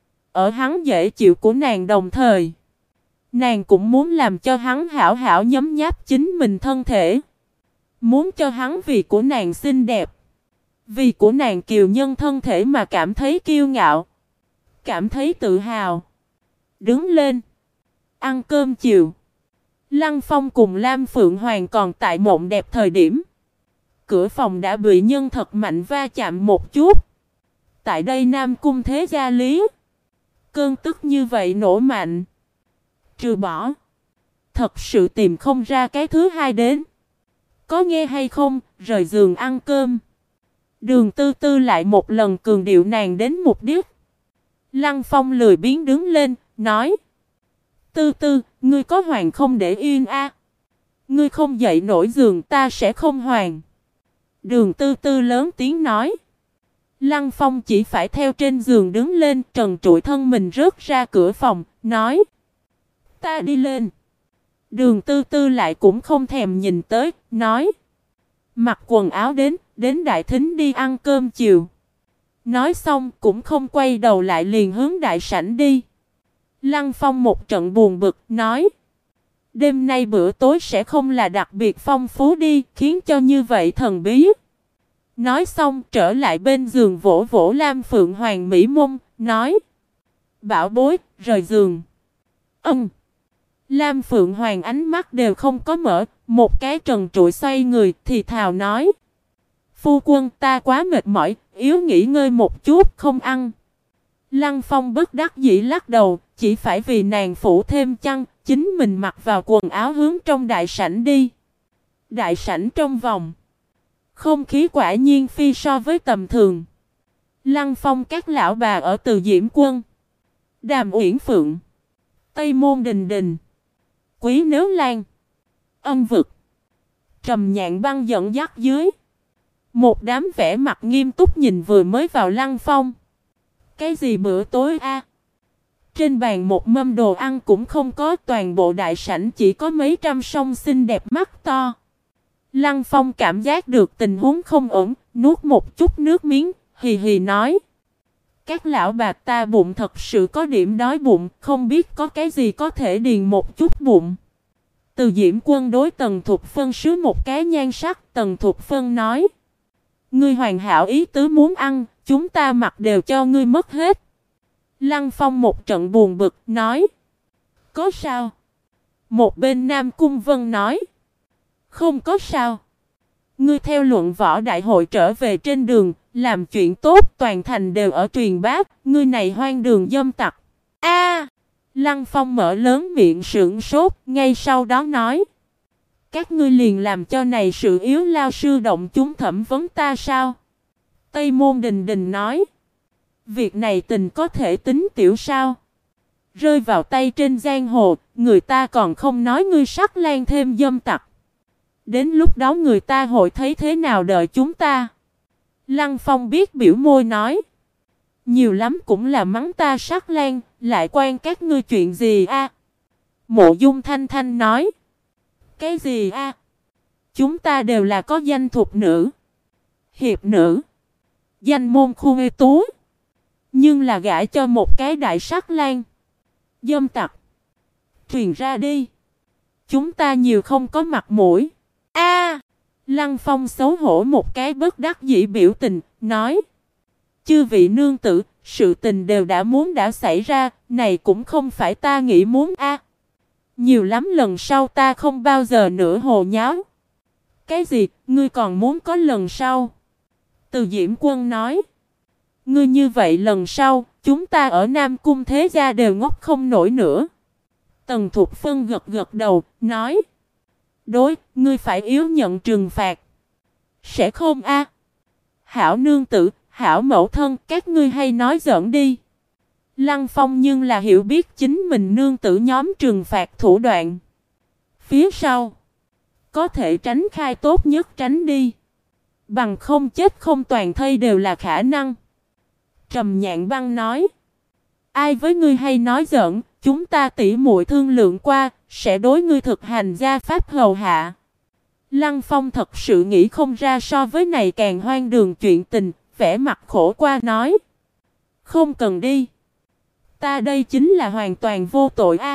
Ở hắn dễ chịu của nàng đồng thời. Nàng cũng muốn làm cho hắn hảo hảo nhấm nháp chính mình thân thể. Muốn cho hắn vì của nàng xinh đẹp. Vì của nàng kiều nhân thân thể mà cảm thấy kiêu ngạo. Cảm thấy tự hào. Đứng lên. Ăn cơm chiều. Lăng Phong cùng Lam Phượng Hoàng còn tại mộng đẹp thời điểm. Cửa phòng đã bị nhân thật mạnh va chạm một chút. Tại đây Nam Cung thế gia lý. Cơn tức như vậy nổ mạnh. Trừ bỏ. Thật sự tìm không ra cái thứ hai đến. Có nghe hay không, rời giường ăn cơm. Đường Tư Tư lại một lần cường điệu nàng đến mục đích. Lăng Phong lười biếng đứng lên, nói. Tư Tư, ngươi có hoàng không để yên a? Ngươi không dậy nổi giường ta sẽ không hoàng. Đường Tư Tư lớn tiếng nói. Lăng Phong chỉ phải theo trên giường đứng lên, trần trụi thân mình rớt ra cửa phòng, nói. Ta đi lên. Đường Tư Tư lại cũng không thèm nhìn tới, nói. Mặc quần áo đến đại thính đi ăn cơm chiều. Nói xong cũng không quay đầu lại liền hướng đại sảnh đi. Lăng Phong một trận buồn bực, nói. Đêm nay bữa tối sẽ không là đặc biệt phong phú đi, khiến cho như vậy thần bí. Nói xong trở lại bên giường vỗ vỗ Lam Phượng Hoàng Mỹ mông, nói. Bảo bối, rời giường. Lam Phượng Hoàng ánh mắt đều không có mở, một cái trần trụi xoay người thì thào nói. Phu quân ta quá mệt mỏi, yếu nghỉ ngơi một chút không ăn. Lăng Phong bất đắc dĩ lắc đầu, chỉ phải vì nàng phủ thêm chăn, chính mình mặc vào quần áo hướng trong đại sảnh đi. Đại sảnh trong vòng. Không khí quả nhiên phi so với tầm thường. Lăng Phong các lão bà ở Từ Diễm Quân, Đàm Uyển Phượng, Tây Môn Đình Đình, Quý Nếu Lan, Ân Vực, Trầm Nhạn Băng dẫn dắt dưới. Một đám vẻ mặt nghiêm túc nhìn vừa mới vào Lăng Phong. Cái gì bữa tối a? Trên bàn một mâm đồ ăn cũng không có, toàn bộ đại sảnh chỉ có mấy trăm song xinh đẹp mắt to. Lăng Phong cảm giác được tình huống không ổn, nuốt một chút nước miếng, hì hì nói. Các lão bà ta bụng thật sự có điểm đói bụng, không biết có cái gì có thể điền một chút bụng. Từ Diễm Quân đối Tần Thục Phân sứ một cái nhan sắc, Tần Thục Phân nói. Ngươi hoàn hảo ý tứ muốn ăn, chúng ta mặc đều cho ngươi mất hết. Lăng Phong một trận buồn bực, nói. Có sao? Một bên Nam Cung Vân nói. Không có sao. Ngươi theo luận võ đại hội trở về trên đường, làm chuyện tốt toàn thành đều ở truyền bá, ngươi này hoang đường dâm tặc. A! Lăng Phong mở lớn miệng sững sốt, ngay sau đó nói. Các ngươi liền làm cho này sự yếu lao sư động chúng thẩm vấn ta sao? Tây Môn Đình Đình nói. Việc này tình có thể tính tiểu sao? Rơi vào tay trên giang hồ, người ta còn không nói ngươi sắc lan thêm dâm tặc. Đến lúc đó người ta hội thấy thế nào đợi chúng ta? Lăng Phong biết biểu môi nói. Nhiều lắm cũng là mắng ta sắc lan, lại quan các ngươi chuyện gì a? Mộ Dung Thanh Thanh nói. Cái gì a? Chúng ta đều là có danh thục nữ, hiệp nữ, danh môn khu ê tú. Nhưng là gả cho một cái đại sắc lan, dâm tặc. Truyền ra đi. Chúng ta nhiều không có mặt mũi. A! Lăng Phong xấu hổ một cái bất đắc dĩ biểu tình, nói. Chư vị nương tử, sự tình đều đã xảy ra, này cũng không phải ta nghĩ muốn a. Nhiều lắm lần sau ta không bao giờ nữa hồ nháo. Cái gì, ngươi còn muốn có lần sau? Từ Diễm Quân nói. Ngươi như vậy lần sau, chúng ta ở Nam Cung thế gia đều ngốc không nổi nữa. Tần Thục Phân gật gật đầu, nói. Đối, ngươi phải yếu nhận trừng phạt. Sẽ không a? Hảo nương tử, hảo mẫu thân, các ngươi hay nói giỡn đi. Lăng Phong nhưng là hiểu biết chính mình nương tử nhóm trừng phạt thủ đoạn. Phía sau, có thể tránh khai tốt nhất tránh đi. Bằng không chết không toàn thây đều là khả năng. Trầm Nhạn Băng nói. Ai với ngươi hay nói giỡn, chúng ta tỉ muội thương lượng qua, sẽ đối ngươi thực hành gia pháp hầu hạ. Lăng Phong thật sự nghĩ không ra so với này càng hoang đường chuyện tình, vẻ mặt khổ qua nói. Không cần đi. Ta đây chính là hoàn toàn vô tội a.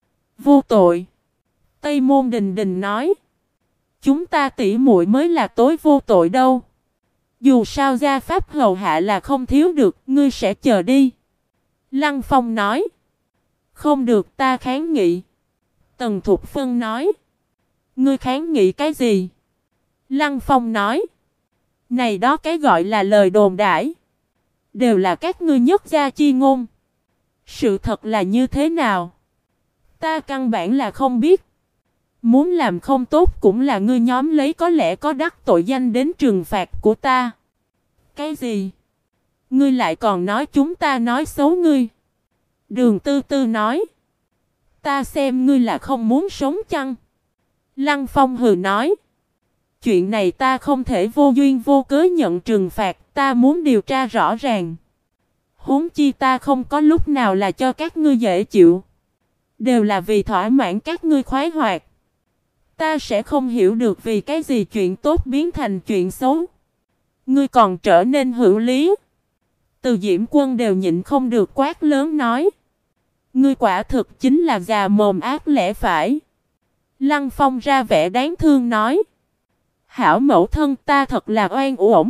Vô tội. Tây Môn Đình Đình nói. Chúng ta tỉ muội mới là tối vô tội đâu. Dù sao gia pháp hầu hạ là không thiếu được, ngươi sẽ chờ đi. Lăng Phong nói. Không được, ta kháng nghị. Tần Thục Phân nói. Ngươi kháng nghị cái gì? Lăng Phong nói. Này đó cái gọi là lời đồn đãi, đều là các ngươi nhất gia chi ngôn. Sự thật là như thế nào? Ta căn bản là không biết. Muốn làm không tốt cũng là ngươi nhóm lấy có lẽ có đắc tội danh đến trừng phạt của ta. Cái gì? Ngươi lại còn nói chúng ta nói xấu ngươi? Đường Tư Tư nói. Ta xem ngươi là không muốn sống chăng? Lăng Phong hừ nói. Chuyện này ta không thể vô duyên vô cớ nhận trừng phạt, ta muốn điều tra rõ ràng. Huống chi ta không có lúc nào là cho các ngươi dễ chịu. Đều là vì thỏa mãn các ngươi khoái hoạt. Ta sẽ không hiểu được vì cái gì chuyện tốt biến thành chuyện xấu. Ngươi còn trở nên hữu lý. Từ Diễm Quân đều nhịn không được quát lớn nói. Ngươi quả thực chính là già mồm ác lẽ phải. Lăng Phong ra vẻ đáng thương nói. Hảo mẫu thân, ta thật là oan uổng.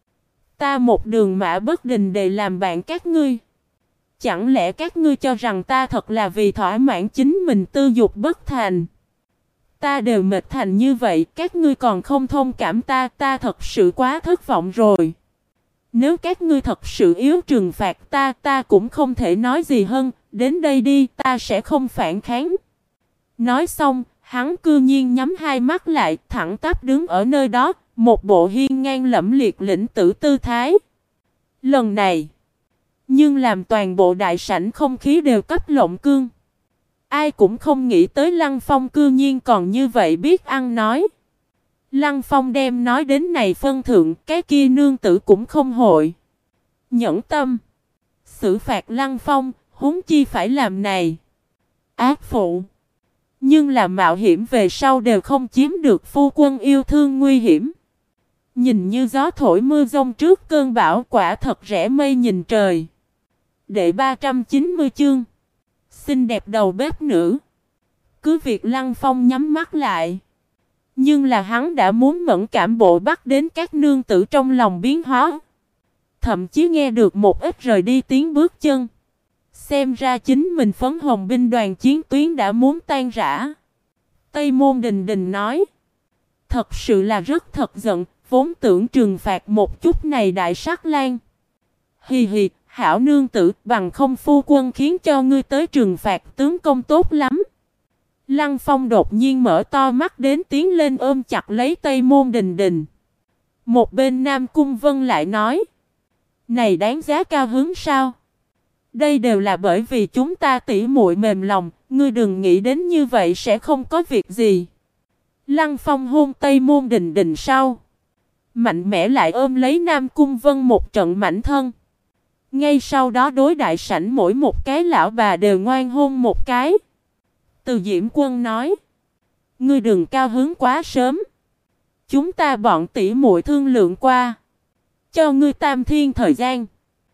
Ta một đường mã bất đình để làm bạn các ngươi. Chẳng lẽ các ngươi cho rằng ta thật là vì thỏa mãn chính mình tư dục bất thành? Ta đều mệt thành như vậy, các ngươi còn không thông cảm ta, ta thật sự quá thất vọng rồi. Nếu các ngươi thật sự yếu trừng phạt ta, ta cũng không thể nói gì hơn, đến đây đi, ta sẽ không phản kháng. Nói xong, hắn cư nhiên nhắm hai mắt lại, thẳng tắp đứng ở nơi đó, một bộ hiên ngang lẫm liệt lĩnh tử tư thái. Lần này, nhưng làm toàn bộ đại sảnh không khí đều cấp lộng cương. Ai cũng không nghĩ tới Lăng Phong cư nhiên còn như vậy biết ăn nói. Lăng Phong đem nói đến này phân thượng, cái kia nương tử cũng không hội. Nhẫn tâm. Xử phạt Lăng Phong, huống chi phải làm này. Ác phụ. Nhưng là mạo hiểm về sau đều không chiếm được phu quân yêu thương nguy hiểm. Nhìn như gió thổi mưa rông trước cơn bão, quả thật rẽ mây nhìn trời. Đệ 390 chương. Xinh đẹp đầu bếp nữ. Cứ việc Lăng Phong nhắm mắt lại. Nhưng là hắn đã muốn mẫn cảm bộ bắt đến các nương tử trong lòng biến hóa. Thậm chí nghe được một ít rời đi tiếng bước chân. Xem ra chính mình phấn hồng binh đoàn chiến tuyến đã muốn tan rã. Tây Môn Đình Đình nói. Thật sự là rất thật giận, vốn tưởng trừng phạt một chút này đại sắc lang. Hì hì, hảo nương tử, bằng không phu quân khiến cho ngươi tới trừng phạt tướng công tốt lắm. Lăng Phong đột nhiên mở to mắt đến tiến lên ôm chặt lấy Tây Môn Đình Đình. Một bên Nam Cung Vân lại nói. Này đáng giá cao hứng sao? Đây đều là bởi vì chúng ta tỉ muội mềm lòng, ngươi đừng nghĩ đến như vậy sẽ không có việc gì. Lăng Phong hôn Tây Môn Đình Đình sau. Mạnh mẽ lại ôm lấy Nam Cung Vân một trận mảnh thân. Ngay sau đó đối đại sảnh mỗi một cái lão bà đều ngoan hôn một cái. Từ Diễm Quân nói. Ngươi đừng cao hứng quá sớm. Chúng ta bọn tỉ muội thương lượng qua. Cho ngươi tam thiên thời gian.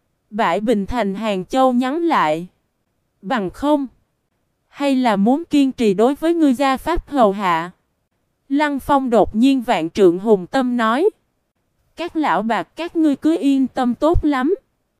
Bãi Bình thành Hàng Châu nhắn lại. Bằng không. Hay là muốn kiên trì đối với ngươi gia pháp hầu hạ. Lăng Phong đột nhiên vạn trượng hùng tâm nói. Các lão bạc các ngươi cứ yên tâm tốt lắm.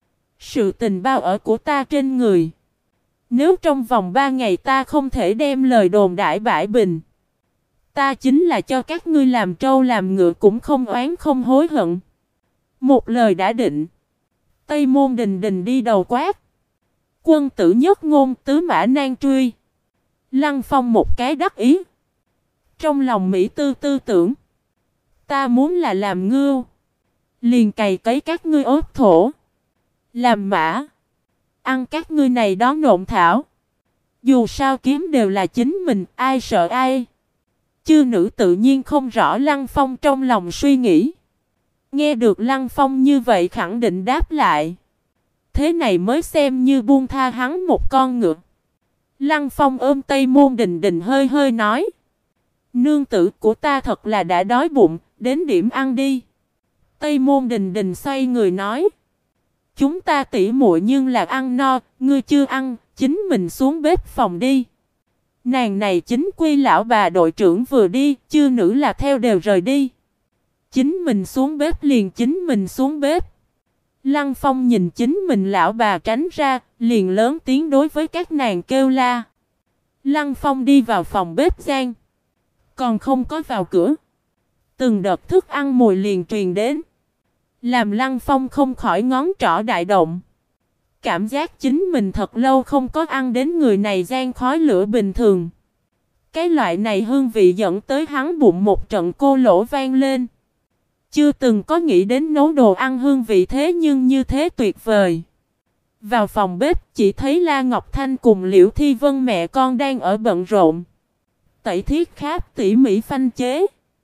Sự tình bao ở của ta trên người. Nếu trong vòng 3 ngày ta không thể đem lời đồn đãi Bãi Bình. Ta chính là cho các ngươi làm trâu làm ngựa cũng không oán không hối hận. Một lời đã định. Tây Môn Đình Đình đi đầu quát. Quân tử nhất ngôn tứ mã nan truy. Lăng Phong một cái đắc ý. Trong lòng Mỹ tư tư tưởng. Ta muốn là làm ngưu. Liền cày cấy các ngươi ốt thổ. Làm mã. Ăn các ngươi này đó nộn thảo. Dù sao kiếm đều là chính mình, ai sợ ai. Chư nữ tự nhiên không rõ Lăng Phong trong lòng suy nghĩ. Nghe được Lăng Phong như vậy khẳng định đáp lại. Thế này mới xem như buông tha hắn một con ngựa. Lăng Phong ôm Tây Môn Đình Đình hơi hơi nói. Nương tử của ta thật là đã đói bụng, đến điểm ăn đi. Tây Môn Đình Đình xoay người nói. Chúng ta tỉ muội nhưng là ăn no, ngươi chưa ăn, chính mình xuống bếp phòng đi. Nàng này chính quy lão bà đội trưởng vừa đi, chư nữ là theo đều rời đi. Chính mình xuống bếp liền chính mình xuống bếp. Lăng Phong nhìn chính mình lão bà tránh ra, liền lớn tiếng đối với các nàng kêu la. Lăng Phong đi vào phòng bếp gian. Còn không có vào cửa. Từng đợt thức ăn mùi liền truyền đến. Làm Lăng Phong không khỏi ngón trỏ đại động. Cảm giác chính mình thật lâu không có ăn đến người này gian khói lửa bình thường. Cái loại này hương vị dẫn tới hắn bụng một trận cô lỗ vang lên. Chưa từng có nghĩ đến nấu đồ ăn hương vị thế nhưng như thế tuyệt vời. Vào phòng bếp chỉ thấy La Ngọc Thanh cùng Liễu Thi Vân mẹ con đang ở bận rộn. Tẩy thiết kháp tỉ mỉ phanh chế.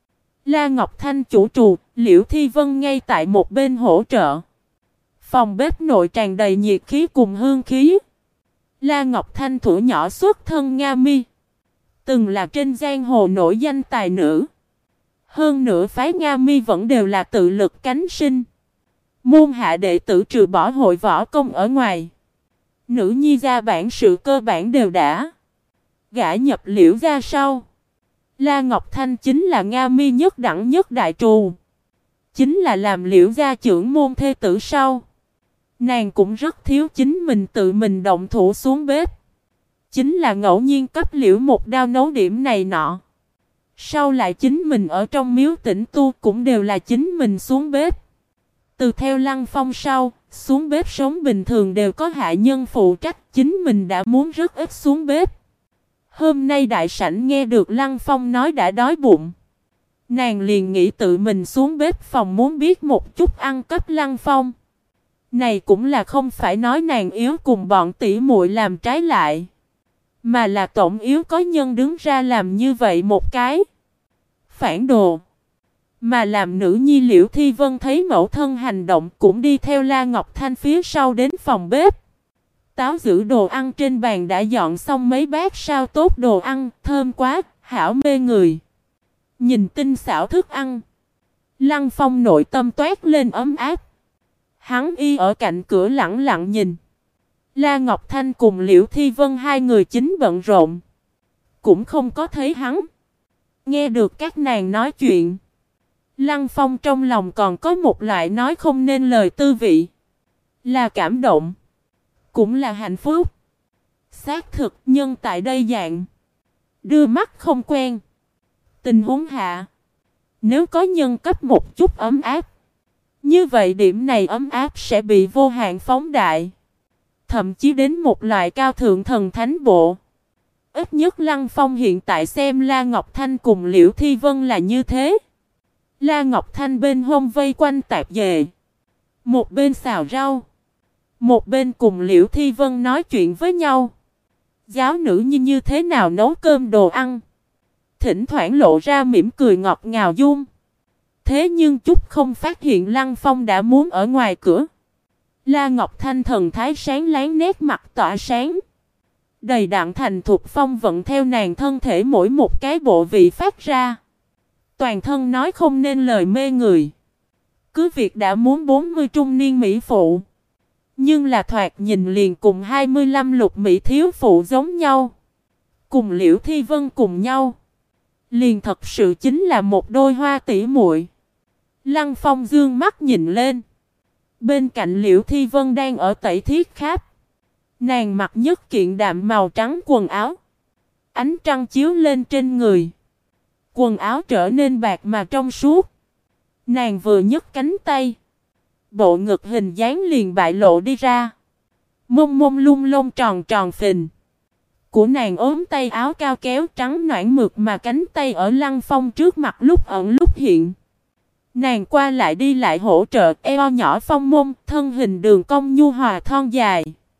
La Ngọc Thanh chủ trù, Liễu Thi Vân ngay tại một bên hỗ trợ. Phòng bếp nội tràn đầy nhiệt khí cùng hương khí. La Ngọc Thanh thủ nhỏ xuất thân Nga Mi. Từng là trên giang hồ nổi danh tài nữ. Hơn nữa phái Nga Mi vẫn đều là tự lực cánh sinh. Môn hạ đệ tử trừ bỏ hội võ công ở ngoài. Nữ nhi gia bản sự cơ bản đều đã gả nhập Liễu gia sau. La Ngọc Thanh chính là Nga Mi nhất đẳng nhất đại trù. Chính là làm Liễu gia trưởng môn thê tử sau. Nàng cũng rất thiếu chính mình tự mình động thủ xuống bếp. Chính là ngẫu nhiên cấp Liễu một đao nấu điểm này nọ. Sau lại chính mình ở trong miếu tĩnh tu cũng đều là chính mình xuống bếp. Từ theo Lăng Phong sau, xuống bếp sống bình thường đều có hạ nhân phụ trách, chính mình đã muốn rất ít xuống bếp. Hôm nay đại sảnh nghe được Lăng Phong nói đã đói bụng. Nàng liền nghĩ tự mình xuống bếp phòng muốn biết một chút ăn cấp Lăng Phong. Này cũng là không phải nói nàng yếu cùng bọn tỷ muội làm trái lại. Mà là tổng yếu có nhân đứng ra làm như vậy một cái. Phản đồ. Mà làm nữ nhi Liễu Thi Vân thấy mẫu thân hành động cũng đi theo La Ngọc Thanh phía sau đến phòng bếp. Táo giữ đồ ăn trên bàn đã dọn xong mấy bát sao tốt đồ ăn, thơm quá, hảo mê người. Nhìn tinh xảo thức ăn. Lăng Phong nội tâm toát lên ấm áp. Hắn y ở cạnh cửa lặng lặng nhìn. La Ngọc Thanh cùng Liễu Thi Vân hai người chính bận rộn. Cũng không có thấy hắn. Nghe được các nàng nói chuyện. Lăng Phong trong lòng còn có một loại nói không nên lời tư vị. Là cảm động. Cũng là hạnh phúc. Xác thực nhân tại đây dạng. Đưa mắt không quen. Tình huống hạ. Nếu có nhân cấp một chút ấm áp. Như vậy điểm này ấm áp sẽ bị vô hạn phóng đại. Thậm chí đến một loại cao thượng thần thánh bộ. Ít nhất Lăng Phong hiện tại xem La Ngọc Thanh cùng Liễu Thi Vân là như thế. La Ngọc Thanh bên hông vây quanh tạp dề. Một bên xào rau. Một bên cùng Liễu Thi Vân nói chuyện với nhau. Giáo nữ như thế nào nấu cơm đồ ăn. Thỉnh thoảng lộ ra mỉm cười ngọt ngào dung. Thế nhưng chút không phát hiện Lăng Phong đã muốn ở ngoài cửa. La Ngọc Thanh thần thái sáng láng nét mặt tỏa sáng. Đầy đặn thành thục phong vận theo nàng thân thể mỗi một cái bộ vị phát ra. Toàn thân nói không nên lời mê người. Cứ việc đã muốn 40 trung niên mỹ phụ. Nhưng là thoạt nhìn liền cùng 25 lục mỹ thiếu phụ giống nhau. Cùng Liễu Thi Vân cùng nhau. Liền thật sự chính là một đôi hoa tỷ muội. Lăng Phong dương mắt nhìn lên. Bên cạnh Liễu Thi Vân đang ở tẩy thiết kháp. Nàng mặc nhất kiện đạm màu trắng quần áo. Ánh trăng chiếu lên trên người. Quần áo trở nên bạc mà trong suốt. Nàng vừa nhấc cánh tay. Bộ ngực hình dáng liền bại lộ đi ra. Mông mông lung lông tròn tròn phình. Của nàng ốm tay áo cao kéo trắng noãn mượt mà cánh tay ở Lăng Phong trước mặt lúc ẩn lúc hiện. Nàng qua lại đi lại hỗ trợ eo nhỏ phong mông, thân hình đường cong nhu hòa thon dài.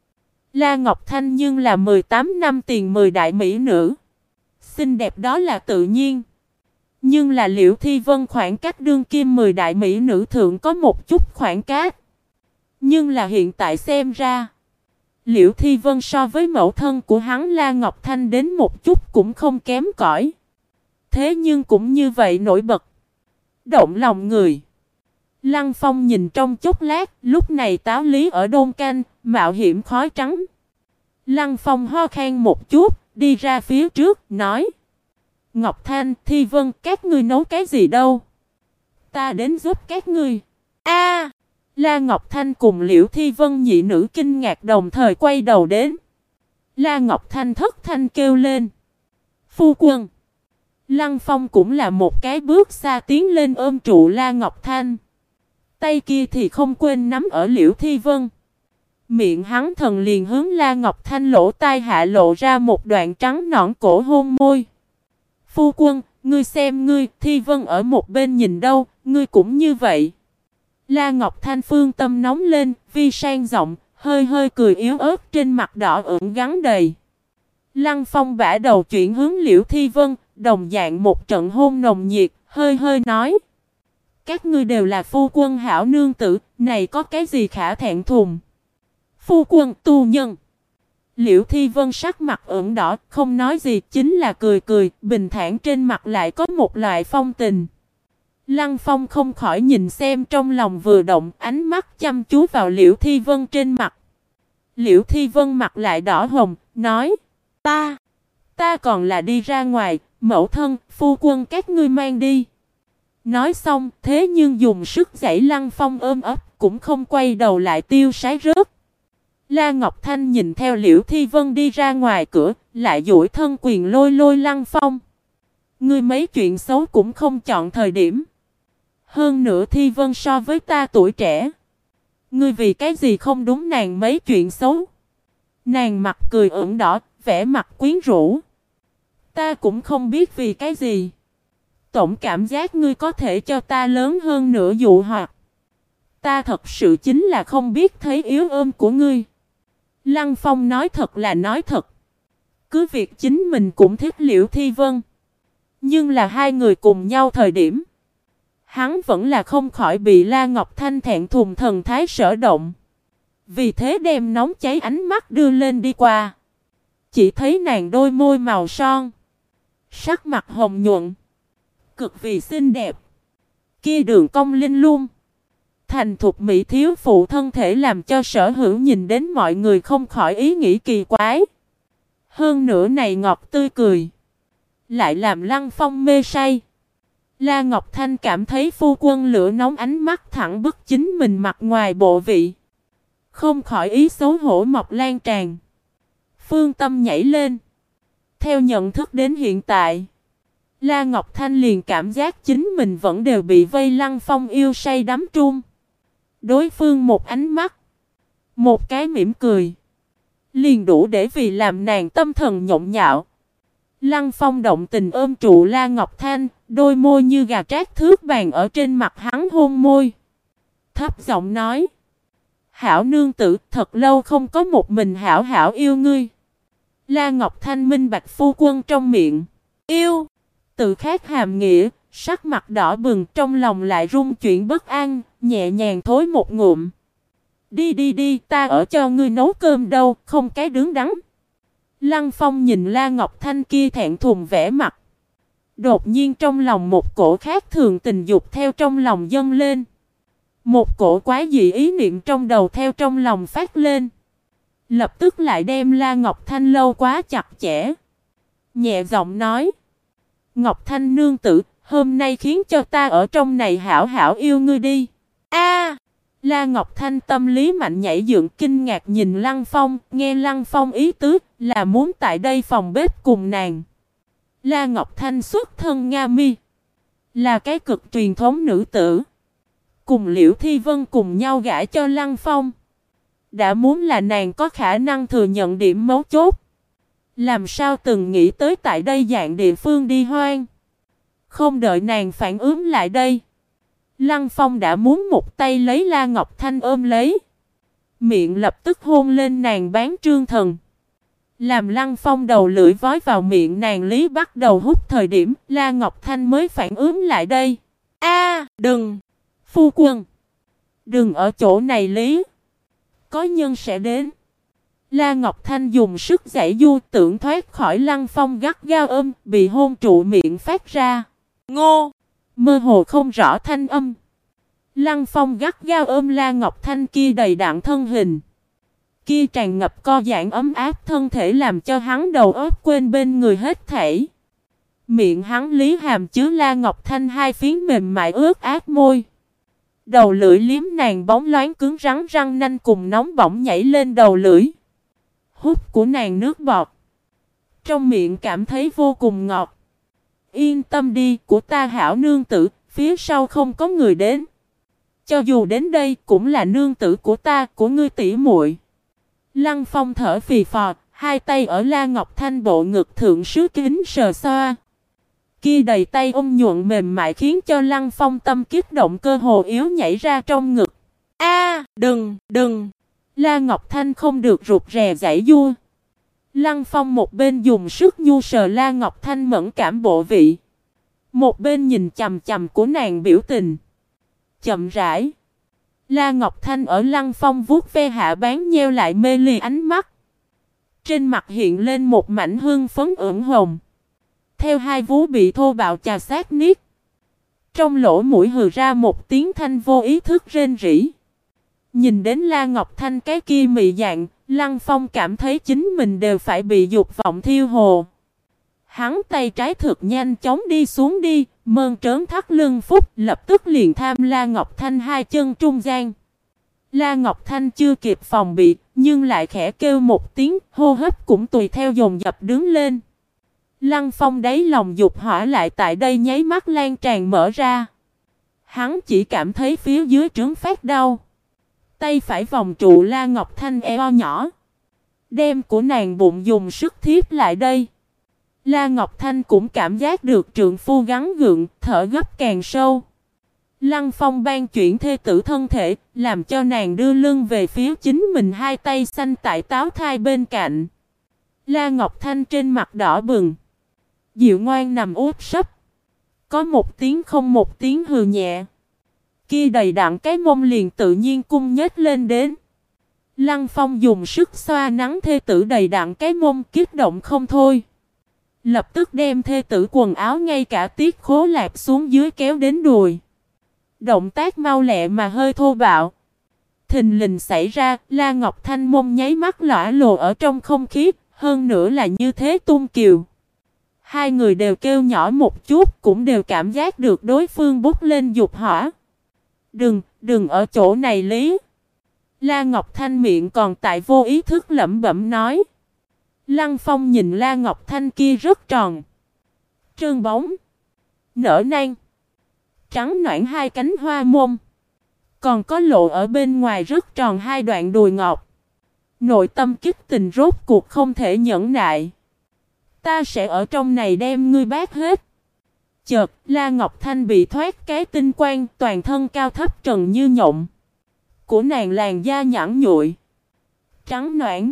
La Ngọc Thanh nhưng là 18 năm tiền 10 đại mỹ nữ. Xinh đẹp đó là tự nhiên. Nhưng là Liễu Thi Vân khoảng cách đương kim 10 đại mỹ nữ thượng có một chút khoảng cách. Nhưng là hiện tại xem ra. Liễu Thi Vân so với mẫu thân của hắn La Ngọc Thanh đến một chút cũng không kém cỏi. Thế nhưng cũng như vậy nổi bật. Động lòng người. Lăng Phong nhìn trong chốc lát, lúc này táo lý ở đôn canh, mạo hiểm khói trắng. Lăng Phong ho khan một chút, đi ra phía trước, nói. Ngọc Thanh, Thi Vân, các ngươi nấu cái gì đâu? Ta đến giúp các ngươi. A! La Ngọc Thanh cùng Liễu Thi Vân nhị nữ kinh ngạc đồng thời quay đầu đến. La Ngọc Thanh thất thanh kêu lên. Phu quân! Lăng Phong cũng là một cái bước xa tiến lên ôm trụ La Ngọc Thanh. Tay kia thì không quên nắm ở Liễu Thi Vân. Miệng hắn thần liền hướng La Ngọc Thanh lỗ tai hạ lộ ra một đoạn trắng nõn cổ hôn môi. Phu quân, Ngươi xem ngươi, Thi Vân ở một bên nhìn đâu, ngươi cũng như vậy. La Ngọc Thanh phương tâm nóng lên, vi sang giọng, hơi hơi cười yếu ớt trên mặt đỏ ửng gắn đầy. Lăng Phong bả đầu chuyển hướng Liễu Thi Vân, đồng dạng một trận hôn nồng nhiệt, hơi hơi nói. Các ngươi đều là phu quân hảo nương tử, này có cái gì khả thẹn thùng. Phu quân tu nhân. Liễu Thi Vân sắc mặt ửng đỏ, không nói gì, chính là cười cười, bình thản trên mặt lại có một loại phong tình. Lăng Phong không khỏi nhìn xem trong lòng vừa động, ánh mắt chăm chú vào Liễu Thi Vân trên mặt. Liễu Thi Vân mặt lại đỏ hồng, nói, ta còn là đi ra ngoài, mẫu thân, phu quân các ngươi mang đi. Nói xong, thế nhưng dùng sức giãy Lăng Phong ôm ấp, cũng không quay đầu lại tiêu sái rớt. La Ngọc Thanh nhìn theo Liễu Thi Vân đi ra ngoài cửa, lại duỗi thân quyền lôi lôi Lăng Phong. Ngươi mấy chuyện xấu cũng không chọn thời điểm. Hơn nữa Thi Vân so với ta tuổi trẻ. Ngươi vì cái gì không đúng nàng mấy chuyện xấu. Nàng mặt cười ửng đỏ, vẻ mặt quyến rũ. Ta cũng không biết vì cái gì. Tổng cảm giác ngươi có thể cho ta lớn hơn nữa dụ hoặc. Ta thật sự chính là không biết thấy yếu ớm của ngươi. Lăng Phong nói thật là nói thật. Cứ việc chính mình cũng thích Liễu Thi Vân. Nhưng là hai người cùng nhau thời điểm. Hắn vẫn là không khỏi bị La Ngọc Thanh thẹn thùng thần thái sở động. Vì thế đem nóng cháy ánh mắt đưa lên đi qua. Chỉ thấy nàng đôi môi màu son. Sắc mặt hồng nhuận. Cực vì xinh đẹp. Kia đường cong linh lung. Thành thục mỹ thiếu phụ thân thể làm cho Sở Hữu nhìn đến mọi người không khỏi ý nghĩ kỳ quái. Hơn nữa này ngọt tươi cười. Lại làm Lăng Phong mê say. La Ngọc Thanh cảm thấy phu quân lửa nóng ánh mắt thẳng bức chính mình mặt ngoài bộ vị. Không khỏi ý xấu hổ mọc lan tràn. Phương tâm nhảy lên. Theo nhận thức đến hiện tại. La Ngọc Thanh liền cảm giác chính mình vẫn đều bị vây Lăng Phong yêu say đắm trung. Đối phương một ánh mắt. Một cái mỉm cười. Liền đủ để vì làm nàng tâm thần nhộn nhạo. Lăng Phong động tình ôm trụ La Ngọc Thanh, đôi môi như gà trát thước vàng ở trên mặt hắn hôn môi. Thấp giọng nói. Hảo nương tử, thật lâu không có một mình hảo hảo yêu ngươi. La Ngọc Thanh minh bạch phu quân trong miệng. Yêu. Tự khát hàm nghĩa, sắc mặt đỏ bừng trong lòng lại rung chuyển bất an, nhẹ nhàng thối một ngụm. Đi đi đi, ta ở cho ngươi nấu cơm đâu, không cái đứng đắn. Lăng Phong nhìn La Ngọc Thanh kia thẹn thùng vẻ mặt. Đột nhiên trong lòng một cổ khác thường tình dục theo trong lòng dâng lên. Một cổ quái dị ý niệm trong đầu theo trong lòng phát lên. Lập tức lại đem La Ngọc Thanh lâu quá chặt chẽ. Nhẹ giọng nói. Ngọc Thanh nương tử, hôm nay khiến cho ta ở trong này hảo hảo yêu ngươi đi. A! La Ngọc Thanh tâm lý mạnh nhảy dựng kinh ngạc nhìn Lăng Phong, nghe Lăng Phong ý tứ là muốn tại đây phòng bếp cùng nàng. La Ngọc Thanh xuất thân Nga Mi, là cái cực truyền thống nữ tử. Cùng Liễu Thi Vân cùng nhau gả cho Lăng Phong. Đã muốn là nàng có khả năng thừa nhận điểm mấu chốt. Làm sao từng nghĩ tới tại đây dạng địa phương đi hoang. Không đợi nàng phản ứng lại đây. Lăng Phong đã muốn một tay lấy La Ngọc Thanh ôm lấy. Miệng lập tức hôn lên nàng bán trương thần. Làm Lăng Phong đầu lưỡi vói vào miệng nàng lý bắt đầu hút thời điểm La Ngọc Thanh mới phản ứng lại đây. A, đừng! Phu quân! Đừng ở chỗ này lý! Có nhân sẽ đến. La Ngọc Thanh dùng sức giãy du tưởng thoát khỏi Lăng Phong gắt gao ôm, bị hôn trụ miệng phát ra. Ngô! Mơ hồ không rõ thanh âm. Lăng Phong gắt gao ôm La Ngọc Thanh kia đầy đặn thân hình. Kia tràn ngập co giãn ấm áp thân thể làm cho hắn đầu óc quên bên người hết thảy. Miệng hắn lý hàm chứa La Ngọc Thanh hai phiến mềm mại ướt át môi. Đầu lưỡi liếm nàng bóng loáng cứng rắn răng nanh cùng nóng bỏng nhảy lên đầu lưỡi. Hút của nàng nước bọt. Trong miệng cảm thấy vô cùng ngọt. Yên tâm đi, của ta hảo nương tử, phía sau không có người đến. Cho dù đến đây cũng là nương tử của ta, của ngươi tỷ muội. Lăng Phong thở phì phò, hai tay ở La Ngọc Thanh bộ ngực thượng sứ kính sờ xoa. kia đầy tay ôm nhuận mềm mại khiến cho Lăng Phong tâm kích động cơ hồ yếu nhảy ra trong ngực. A, đừng! La Ngọc Thanh không được rụt rè giãy giụa. Lăng Phong một bên dùng sức nhu sờ La Ngọc Thanh mẫn cảm bộ vị, một bên nhìn chằm chằm của nàng biểu tình. Chậm rãi, La Ngọc Thanh ở Lăng Phong vuốt ve hạ bán nheo lại mê ly ánh mắt. Trên mặt hiện lên một mảnh hương phấn ửng hồng. Theo hai vú bị thô bạo chà sát niết. Trong lỗ mũi hừ ra một tiếng thanh vô ý thức rên rỉ. Nhìn đến La Ngọc Thanh cái kia mị dạng, Lăng Phong cảm thấy chính mình đều phải bị dục vọng thiêu hồ. Hắn tay trái thực nhanh chóng đi xuống đi, mơn trớn thắt lưng phúc, lập tức liền tham La Ngọc Thanh hai chân trung gian. La Ngọc Thanh chưa kịp phòng bị, nhưng lại khẽ kêu một tiếng, hô hấp cũng tùy theo dồn dập đứng lên. Lăng Phong đáy lòng dục hỏa lại tại đây nháy mắt lan tràn mở ra. Hắn chỉ cảm thấy phía dưới trướng phát đau. Tay phải vòng trụ La Ngọc Thanh eo nhỏ, đem của nàng bụng dùng sức thiếp lại đây. La Ngọc Thanh cũng cảm giác được trượng phu gắng gượng, thở gấp càng sâu. Lăng Phong ban chuyển thê tử thân thể, làm cho nàng đưa lưng về phía chính mình, hai tay xanh tại táo thai bên cạnh. La Ngọc Thanh trên mặt đỏ bừng, dịu ngoan nằm úp sấp. Có một tiếng không một tiếng hừ nhẹ. Kia đầy đặn cái mông liền tự nhiên cung nhếch lên đến. Lăng Phong dùng sức xoa nắng thê tử đầy đặn cái mông, kích động không thôi. Lập tức đem thê tử quần áo ngay cả tiết khố lạp xuống dưới kéo đến đùi. Động tác mau lẹ mà hơi thô bạo. Thình lình xảy ra, La Ngọc Thanh mông nháy mắt lõa lồ ở trong không khí, hơn nữa là như thế tung kiều. Hai người đều kêu nhỏ một chút, cũng đều cảm giác được đối phương bút lên dục hỏa. Đừng ở chỗ này Lý. La Ngọc Thanh miệng còn tại vô ý thức lẩm bẩm nói. Lăng Phong nhìn La Ngọc Thanh kia rất tròn, trơn bóng, nở nang, trắng nõn hai cánh hoa môn, còn có lộ ở bên ngoài rất tròn hai đoạn đùi ngọc. Nội tâm kích tình rốt cuộc không thể nhẫn nại. Ta sẽ ở trong này đem ngươi bát hết. Chợt, La Ngọc Thanh bị thoát cái tinh quang, toàn thân cao thấp trần như nhộng. Của nàng làn da nhẵn nhụi, trắng nõn,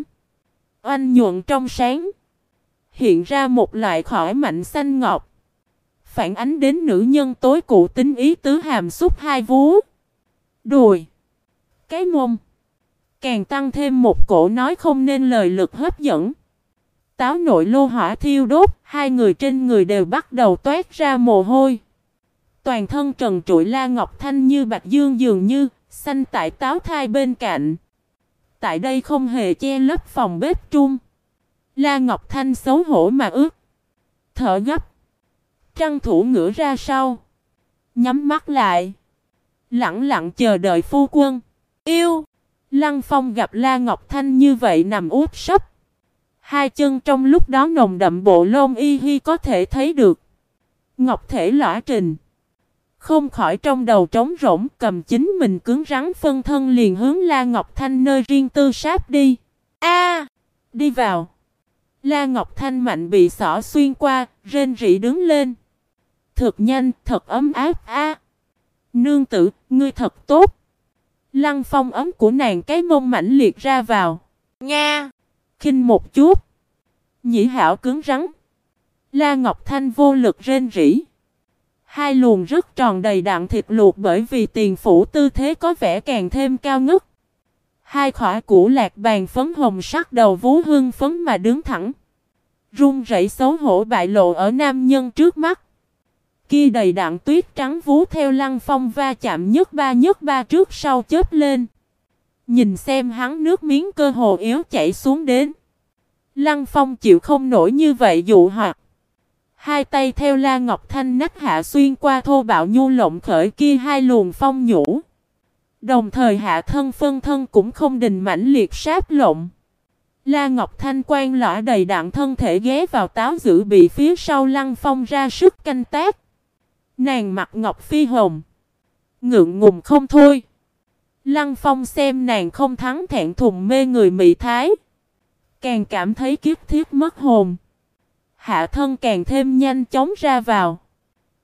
oanh nhuận trong sáng, hiện ra một loại khỏi mạnh xanh ngọc, phản ánh đến nữ nhân tối cụ tính ý tứ hàm xúc hai vú, đùi, cái mông, càng tăng thêm một cổ nói không nên lời lực hấp dẫn. Táo nội lô hỏa thiêu đốt, hai người trên người đều bắt đầu toát ra mồ hôi. Toàn thân trần trụi La Ngọc Thanh như bạch dương dường như, xanh tại táo thai bên cạnh. Tại đây không hề che lấp phòng bếp trung. La Ngọc Thanh xấu hổ mà ướt, thở gấp, trăng thủ ngửa ra sau, nhắm mắt lại, lặng lặng chờ đợi phu quân. Yêu! Lăng Phong gặp La Ngọc Thanh như vậy nằm úp sấp, hai chân trong lúc đó nồng đậm bộ lông y hi có thể thấy được. Ngọc thể lõa trình. Không khỏi trong đầu trống rỗng, cầm chính mình cứng rắn phân thân liền hướng La Ngọc Thanh nơi riêng tư sáp đi. A, đi vào. La Ngọc Thanh mạnh bị xỏ xuyên qua, rên rỉ đứng lên. Thật nhanh, thật ấm áp a. Nương tử, ngươi thật tốt. Lăng Phong ấm của nàng cái mông mãnh liệt ra vào. Nga, khinh một chút. Nhĩ hảo cứng rắn. La Ngọc Thanh vô lực rên rỉ. Hai luồng rất tròn đầy đặn thịt luộc bởi vì tiền phủ tư thế có vẻ càng thêm cao ngất. Hai khỏa củ lạc bàn phấn hồng sắc đầu vú hương phấn mà đứng thẳng. Run rẩy xấu hổ bại lộ ở nam nhân trước mắt. Kia đầy đặn tuyết trắng vú theo Lăng Phong va chạm nhất ba trước sau chớp lên. Nhìn xem hắn nước miếng cơ hồ yếu chảy xuống đến. Lăng Phong chịu không nổi như vậy dụ hoặc. Hai tay theo La Ngọc Thanh nách hạ xuyên qua thô bạo nhu lộng khởi kia hai luồng phong nhũ. Đồng thời hạ thân phân thân cũng không đình mãnh liệt sáp lộng. La Ngọc Thanh quan lõa đầy đặn thân thể ghé vào táo giữ bị phía sau Lăng Phong ra sức canh tác. Nàng mặt ngọc phi hồng, ngượng ngùng không thôi. Lăng Phong xem nàng không thắng thẹn thùng mê người mị thái, càng cảm thấy kiếp thiết mất hồn. Hạ thân càng thêm nhanh chóng ra vào.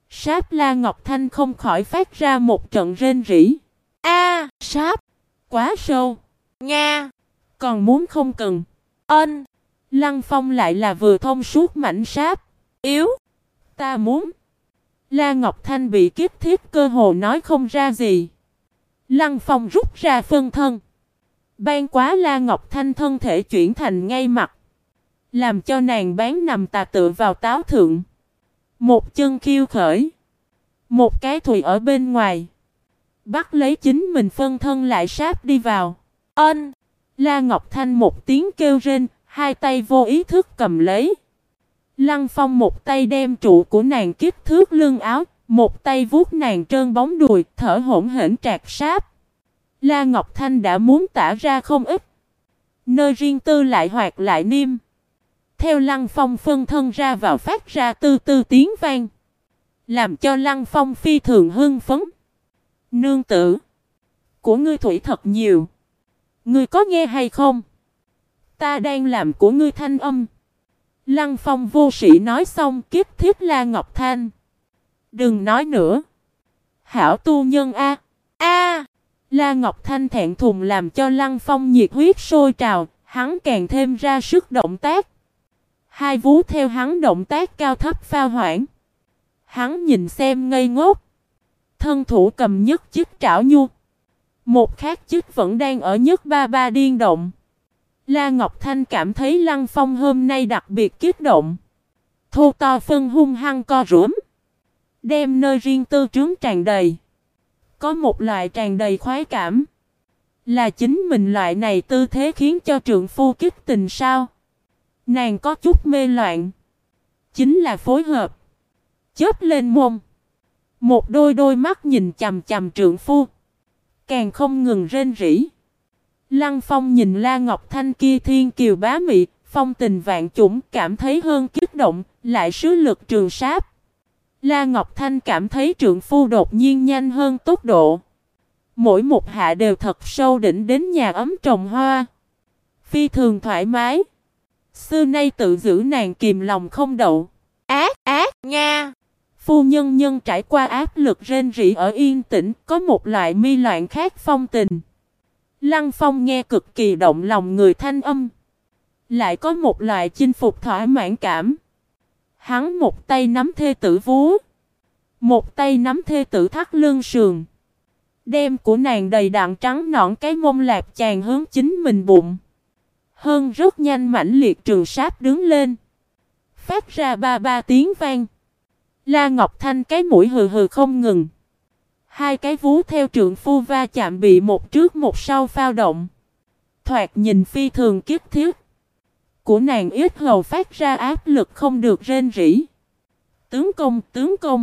Sáp La Ngọc Thanh không khỏi phát ra một trận rên rỉ. Sáp! Quá sâu! Nga! Còn muốn không cần. Ân! Lăng Phong lại là vừa thông suốt mảnh sáp. Yếu! Ta muốn. La Ngọc Thanh bị kiếp thiết cơ hồ nói không ra gì. Lăng Phong rút ra phân thân. Ban quá La Ngọc Thanh thân thể chuyển thành ngay mặt. Làm cho nàng bán nằm tà tựa vào táo thượng. Một chân khiêu khởi. Một cái thùy ở bên ngoài. Bắt lấy chính mình phân thân lại sáp đi vào. Ân! La Ngọc Thanh một tiếng kêu rên. Hai tay vô ý thức cầm lấy. Lăng Phong một tay đem trụ của nàng kích thước lưng áo. Một tay vuốt nàng trơn bóng đùi. Thở hổn hển trạc sáp. La Ngọc Thanh đã muốn tả ra không ít. Nơi riêng tư lại hoạt lại niêm. Theo Lăng Phong phân thân ra vào phát ra tư tư tiếng vang. Làm cho Lăng Phong phi thường hưng phấn. Nương tử. Của ngươi thủy thật nhiều. Ngươi có nghe hay không? Ta đang làm của ngươi thanh âm. Lăng Phong vô sĩ nói xong kiếp thiết La Ngọc Thanh. Đừng nói nữa. Hảo tu nhân a. La Ngọc Thanh thẹn thùng làm cho Lăng Phong nhiệt huyết sôi trào. Hắn càng thêm ra sức động tác. Hai vú theo hắn động tác cao thấp pha hoảng. Hắn nhìn xem ngây ngốc. Thân thủ cầm nhất chiếc trảo nhu. Một khác chiếc vẫn đang ở nhất ba ba điên động. La Ngọc Thanh cảm thấy Lăng Phong hôm nay đặc biệt kích động. Thô to phân hung hăng co rúm. Đem nơi riêng tư trướng tràn đầy. Có một loại tràn đầy khoái cảm. Là chính mình loại này tư thế khiến cho trượng phu kích tình sao? Nàng có chút mê loạn. Chính là phối hợp. Chớp lên mông. Một đôi mắt nhìn chằm chằm trượng phu. Càng không ngừng rên rỉ. Lăng Phong nhìn La Ngọc Thanh kia thiên kiều bá mị, phong tình vạn chủng, cảm thấy hơn kích động, lại sứ lực trường sáp. La Ngọc Thanh cảm thấy trượng phu đột nhiên nhanh hơn tốc độ. Mỗi một hạ đều thật sâu đỉnh đến nhà ấm trồng hoa. Phi thường thoải mái. Xưa nay tự giữ nàng kìm lòng không đậu. Nga. Phu nhân nhân trải qua áp lực rên rỉ ở yên tĩnh, có một loại mi loạn khác phong tình. Lăng Phong nghe cực kỳ động lòng người thanh âm. Lại có một loại chinh phục thỏa mãn cảm. Hắn một tay nắm thê tử vú. Một tay nắm thê tử thắt lưng sườn. Đem của nàng đầy đặn trắng nõn cái mông lạp chàng hướng chính mình bụng. Hơn rất nhanh mãnh liệt trường sáp đứng lên. Phát ra ba ba tiếng vang. La Ngọc Thanh cái mũi hừ hừ không ngừng. Hai cái vú theo trượng phu va chạm bị một trước một sau phao động. Thoạt nhìn phi thường kiếp thiết. Của nàng ít hầu phát ra áp lực không được rên rỉ. Tướng công.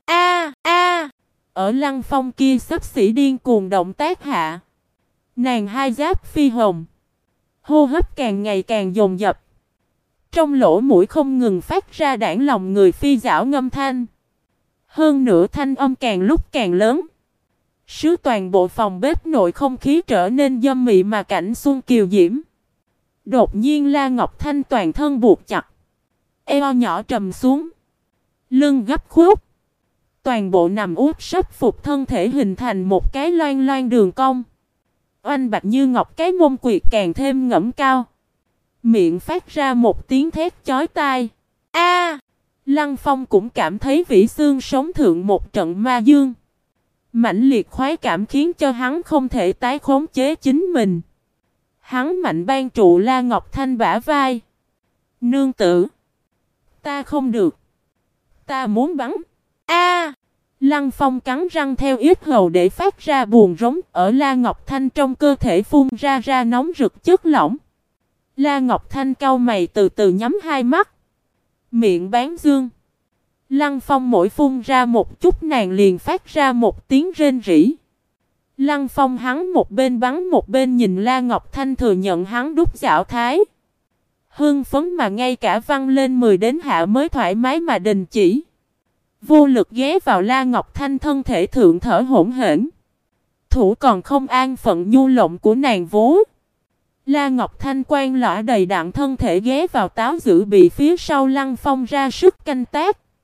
Ở Lăng Phong kia xấp xỉ điên cuồng động tác hạ. Nàng hai giáp phi hồng. Hô hấp càng ngày càng dồn dập. Trong lỗ mũi không ngừng phát ra đãng lòng người phi dảo ngâm thanh. Hơn nữa thanh âm càng lúc càng lớn. Sứ toàn bộ phòng bếp nội không khí trở nên dâm mị mà cảnh xuân kiều diễm. Đột nhiên La Ngọc Thanh toàn thân buộc chặt. Eo nhỏ trầm xuống. Lưng gấp khúc. Toàn bộ nằm úp sấp phục thân thể hình thành một cái loang loang đường cong. Oanh bạch như ngọc cái mông quyệt càng thêm ngẫm cao. Miệng phát ra một tiếng thét chói tai. Lăng Phong cũng cảm thấy vĩ xương sống thượng một trận ma dương. Mãnh liệt khoái cảm khiến cho hắn không thể tái khống chế chính mình. Hắn mạnh ban trụ La Ngọc Thanh bả vai. Nương tử. Ta không được. Ta muốn bắn. Lăng Phong cắn răng theo yết hầu để phát ra buồn rống. Ở La Ngọc Thanh trong cơ thể phun ra nóng rực chất lỏng. La Ngọc Thanh cau mày từ từ nhắm hai mắt. Miệng bán dương. Lăng Phong mỗi phun ra một chút nàng liền phát ra một tiếng rên rỉ. Lăng Phong hắn một bên bắn một bên nhìn La Ngọc Thanh thừa nhận hắn đúc dạo thái. Hưng phấn mà ngay cả văng lên 10 đến hạ mới thoải mái mà đình chỉ. Vô lực ghé vào La Ngọc Thanh thân thể thượng thở hổn hển. Thủ còn không an phận nhu lộng của nàng vú. La Ngọc Thanh quan lõa đầy đặn thân thể ghé vào táo giữ bị phía sau Lăng Phong ra sức canh tác.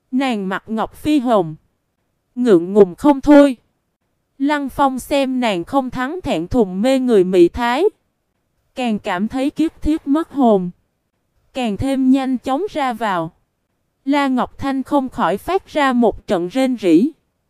Nàng mặt ngọc phi hồng. Ngượng ngùng không thôi. Lăng Phong xem nàng không thắng thẹn thùng mê người mị thái. Càng cảm thấy kiếp thiết mất hồn. Càng thêm nhanh chóng ra vào. La Ngọc Thanh không khỏi phát ra một trận rên rỉ.